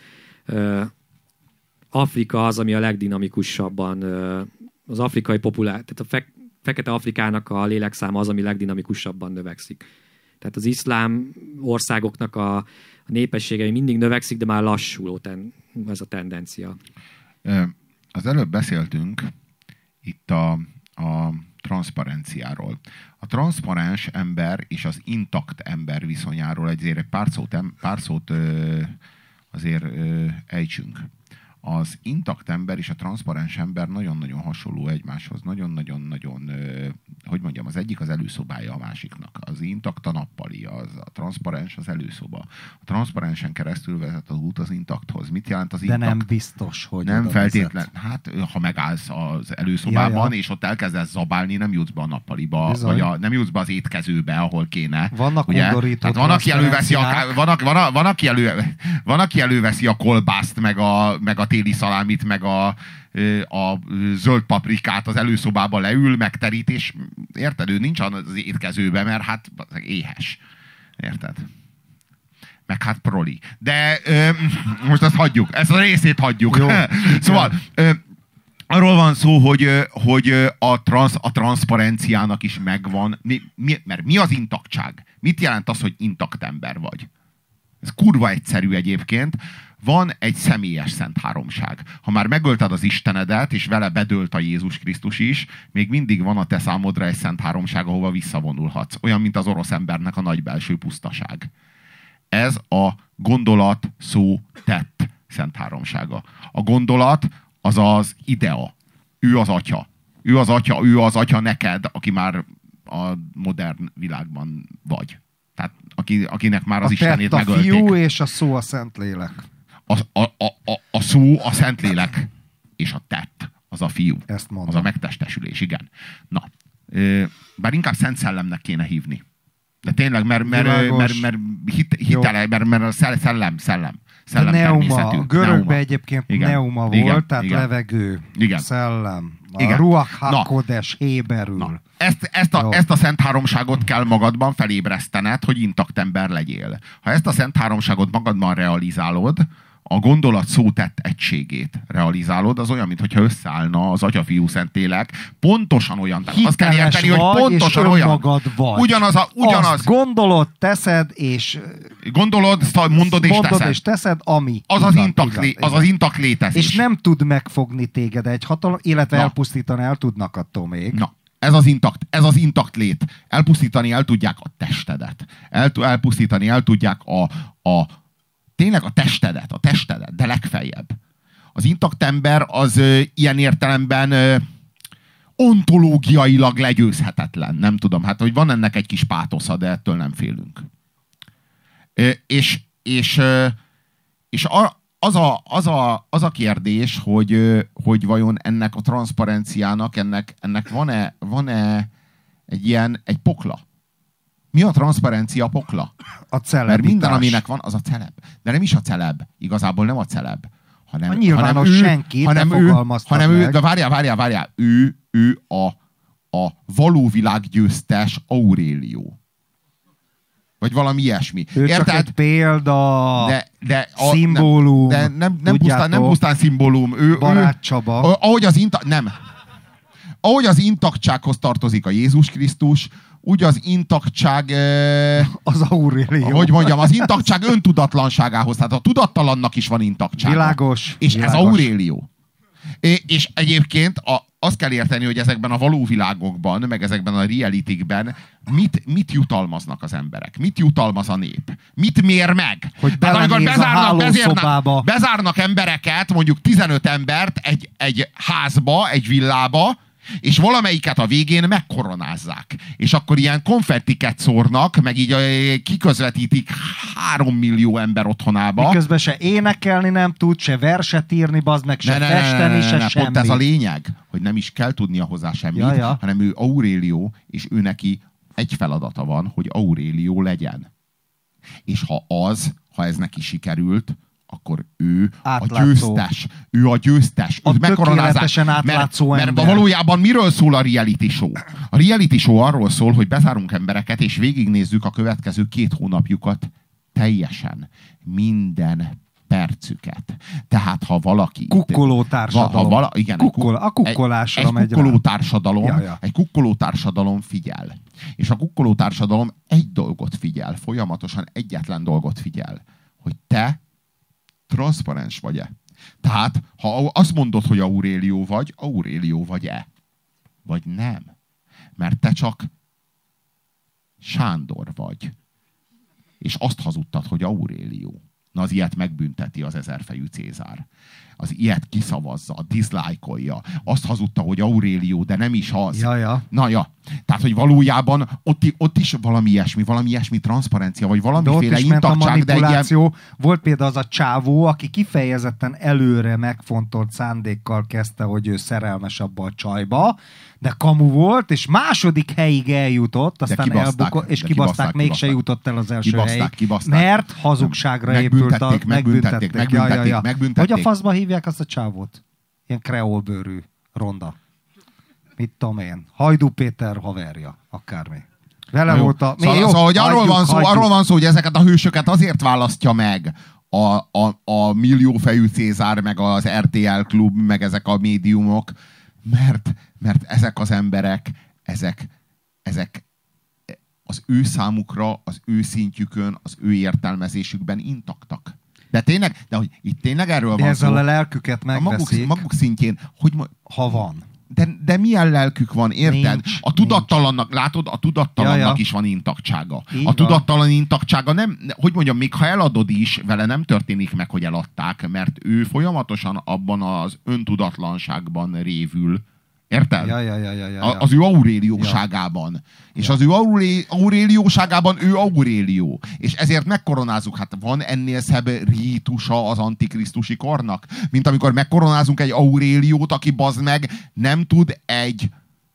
Afrika az, ami a legdinamikusabban az afrikai populáció, tehát a fekete Afrikának a lélekszáma az, ami legdinamikusabban növekszik. Tehát az iszlám országoknak a népessége mindig növekszik, de már lassuló ez a tendencia. Az előbb beszéltünk itt a transzparenciáról. A transzparens ember és az intakt ember viszonyáról azért egy pár szót azért ejtsünk. Az intakt ember és a transzparens ember nagyon-nagyon hasonló egymáshoz. Nagyon-nagyon-nagyon hogy mondjam, az egyik az előszobája a másiknak. Az intakt a nappali, a transzparens az előszoba. A transzparensen keresztül vezet az út az intakthoz. Mit jelent az intakt? De nem biztos, hogy nem feltétlen. Hát, ha megállsz az előszobában, és ott elkezdesz zabálni, nem jutsz be a nappaliba, vagy nem jutsz be az étkezőbe, ahol kéne. Vannak undorított van, aki előveszi a kolbászt, meg a téli szalámit, meg a zöld paprikát az előszobába leül, megterít, és érted, ő nincs az étkezőbe, mert hát éhes. Érted? Meg hát proli. De most ezt hagyjuk, ezt a részét hagyjuk. Szóval arról van szó, hogy a transzparenciának is megvan. Mert mi az intaktság? Mit jelent az, hogy intakt ember vagy? Ez kurva egyszerű egyébként. Van egy személyes szent háromság. Ha már megölted az Istenedet, és vele bedőlt a Jézus Krisztus is, még mindig van a te számodra egy szent háromság, ahova visszavonulhatsz. Olyan, mint az orosz embernek a nagy belső pusztaság. Ez a gondolat, szó, tett szent háromsága. A gondolat az az idea. Ő az atya. Ő az atya neked, aki már a modern világban vagy. Tehát akinek már az Istenét megölték. A fiú és a szó a Szentlélek. A szó a Szentlélek, és a tett az a fiú. Ezt mondom. Az a megtestesülés, igen. Na, bár inkább Szent Szellemnek kéne hívni. De tényleg, mert hitele, mert a szellem neuma, görögbe egyébként neuma volt, tehát igen. Levegő, igen. Szellem, a ruach hakodes héberül. Ezt a Szent Háromságot kell magadban felébresztened, hogy intakt ember legyél. Ha ezt a Szent Háromságot magadban realizálod, a gondolat szótett egységét realizálod, az olyan, mintha összeállna az Atya, Fiú, Szentlélek. Pontosan olyan. Tehát azt kell érteni, hogy pontosan olyan. Vagy. Ugyanaz. Azt gondolod, teszed, és... Gondolod, mondod és teszed. Ami. Az az intakt létezés. És nem tud megfogni téged egy hatalom, illetve elpusztítani el tudnak attól még. Na. Ez az intakt lét. Elpusztítani el tudják a testedet. Elpusztítani el tudják tényleg a testedet, de legfeljebb. Az intakt ember az ilyen értelemben ontológiailag legyőzhetetlen. Nem tudom, hát hogy van ennek egy kis pátosza, de ettől nem félünk. És az a kérdés, hogy vajon ennek a transzparenciának, ennek van-e egy pokla? Mi a transzparencia pokla? A celebitás. Mert minden, aminek van, az a celeb. De nem is a celeb. Igazából nem a celeb. Hanem, nyilvános senki, hanem de várjál. Ő a való világgyőztes Aurélió. Vagy valami ilyesmi. Ő érted? Csak egy példa, szimbólum. De nem pusztán szimbólum. Barát Csaba. Ahogy az intaktsághoz tartozik a Jézus Krisztus, úgy az intaktság... az Aurélió. Hogy mondjam, az intaktság öntudatlanságához. Tehát a tudattalannak is van intaktsága. Világos. És ez Aurélió. És egyébként azt kell érteni, hogy ezekben a való világokban, meg ezekben a realitykben mit jutalmaznak az emberek? Mit jutalmaz a nép? Mit mér meg? Hogy amikor bezárnak embereket, mondjuk 15 embert egy házba, egy villába, és valamelyiket a végén megkoronázzák. És akkor ilyen konfettiket szórnak, meg így kiközvetítik 3 millió ember otthonába. Miközben se énekelni nem tud, se verset írni, bazd meg, se festeni, se semmit. Pont ez a lényeg, hogy nem is kell tudnia hozzá semmit, hanem ő Aurélió, és ő neki egy feladata van, hogy Aurélió legyen. És ha ez neki sikerült, akkor ő átlátszó. a győztes. A tökéletesen átlátszó ember. Mert valójában miről szól a reality show? A reality show arról szól, hogy bezárunk embereket, és végignézzük a következő 2 hónapjukat teljesen. Minden percüket. Tehát ha valaki... Kukkoló társadalom. A kukkolásra megy rá. Egy kukkoló társadalom figyel. És a kukkoló társadalom egy dolgot figyel. Folyamatosan egyetlen dolgot figyel. Hogy te transzparens vagy-e? Tehát, ha azt mondod, hogy Aurélió vagy-e? Vagy nem? Mert te csak Sándor vagy. És azt hazudtad, hogy Aurélió. Na, az ilyet megbünteti az 1000-fejű Cézár. Az ilyet kiszavazza, diszlájkolja. Azt hazudta, hogy Aurélió, de nem is az. Ja. Na ja. Tehát, hogy valójában ott is valami ilyesmi transzparencia, vagy valamiféle intaktság, de egy ilyen... Volt például az a csávó, aki kifejezetten előre megfontolt szándékkal kezdte, hogy ő szerelmes abba a csajba, de kamu volt, és második helyig eljutott, aztán elbukott, és kibaszták, mégse jutott el az első helyig, mert hazugságra épült. Megbüntették. Hogy a faszba hívják azt a csávót? Ilyen kreolbőrű ronda. Mit tudom én. Hajdú Péter haverja, akármi. Vele volt a... Szóval, hogy arról van szó, hogy ezeket a hősöket azért választja meg a milliófejű Cézár, meg az RTL klub, meg ezek a médiumok, mert ezek az emberek, ezek az ő számukra, az ő szintjükön, az ő értelmezésükben intaktak. De hogy itt tényleg erről van szó. Ezzel a lelküket megveszik. Maguk szintjén, hogy ha van. De milyen lelkük van, érted? A tudattalannak, látod, a tudattalannak is van intaktsága. A tudattalan intaktsága nem, hogy mondjam, még ha eladod is, vele nem történik meg, hogy eladták, mert ő folyamatosan abban az öntudatlanságban révül. Érted? Az ő aurélióságában. Ja. És az ő aurélióságában ő Aurélió. És ezért megkoronázzuk. Hát van ennél szebb rítusa az antikrisztusi kornak? Mint amikor megkoronázunk egy Auréliót, aki bazd meg nem tud egy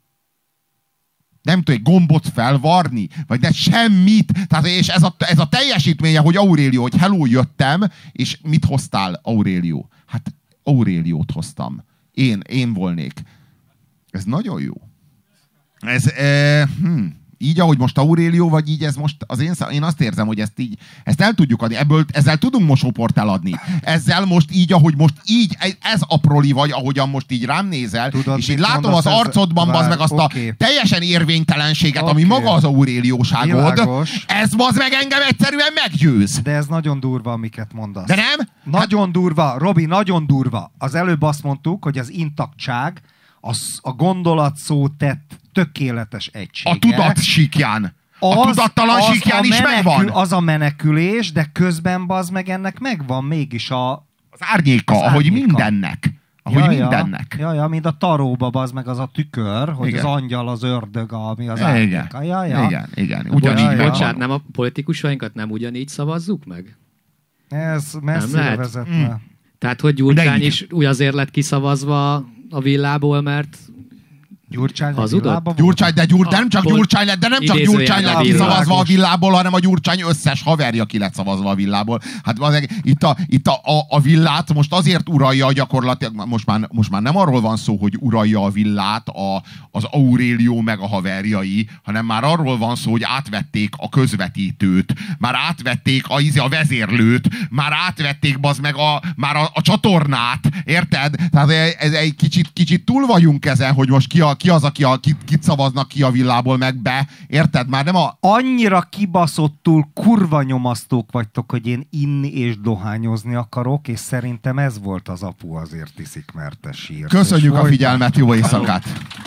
gombot felvarni, vagy de semmit. Tehát, és ez a teljesítménye, hogy Aurélió, hogy hello, jöttem, és mit hoztál, Aurélió? Hát Auréliót hoztam. Én volnék. Ez nagyon jó. Ez, így, ahogy most Aurélió, vagy így ez most, én azt érzem, hogy ezt el tudjuk adni, ezzel tudunk mosóport eladni. Ezzel most így, ahogy most így, ez a proli vagy, ahogyan most így rám nézel, tudod, és én látom az arcodban, bazd meg azt a teljesen érvénytelenséget, ami maga az aurélióságod. Világos. Ez bazd meg engem egyszerűen meggyőz. De ez nagyon durva, amiket mondasz. De nem? Nagyon durva, Robi, nagyon durva. Az előbb azt mondtuk, hogy az intaktság, a gondolatszó tett tökéletes egysége. A tudat síkján. A tudattalan síkján is megvan. Az a menekülés, de közben bazd meg ennek megvan mégis az árnyéka, ahogy mindennek. Mindennek. Ja, mint a taróba bazd meg az a tükör, hogy igen. Az angyal, az ördög, ami az árnyéka. Igen. Ugyanígy. Bocsánat, nem a politikusainkat nem ugyanígy szavazzuk meg? Ez messzire vezetne. Tehát, hogy Gyurcsány is úgy azért lett kiszavazva a villából, mert Gyurcsány nem csak Gyurcsány lett kiszavazva a villából, hanem a Gyurcsány összes haverja ki lett szavazva a villából. Hát itt a villát most azért uralja gyakorlatilag, most már nem arról van szó, hogy uralja a villát az Aurélió meg a haverjai, hanem már arról van szó, hogy átvették a közvetítőt, már átvették a vezérlőt, már átvették bazd meg már a csatornát, érted? Tehát ez egy kicsit túl vagyunk ezen, hogy most ki az, aki kit szavaznak ki a villából meg be, érted? Már nem annyira kibaszottul kurva nyomasztók vagytok, hogy én inni és dohányozni akarok, és szerintem ez volt az apu azért iszik, mert te sírt. Köszönjük a figyelmet, jó éjszakát!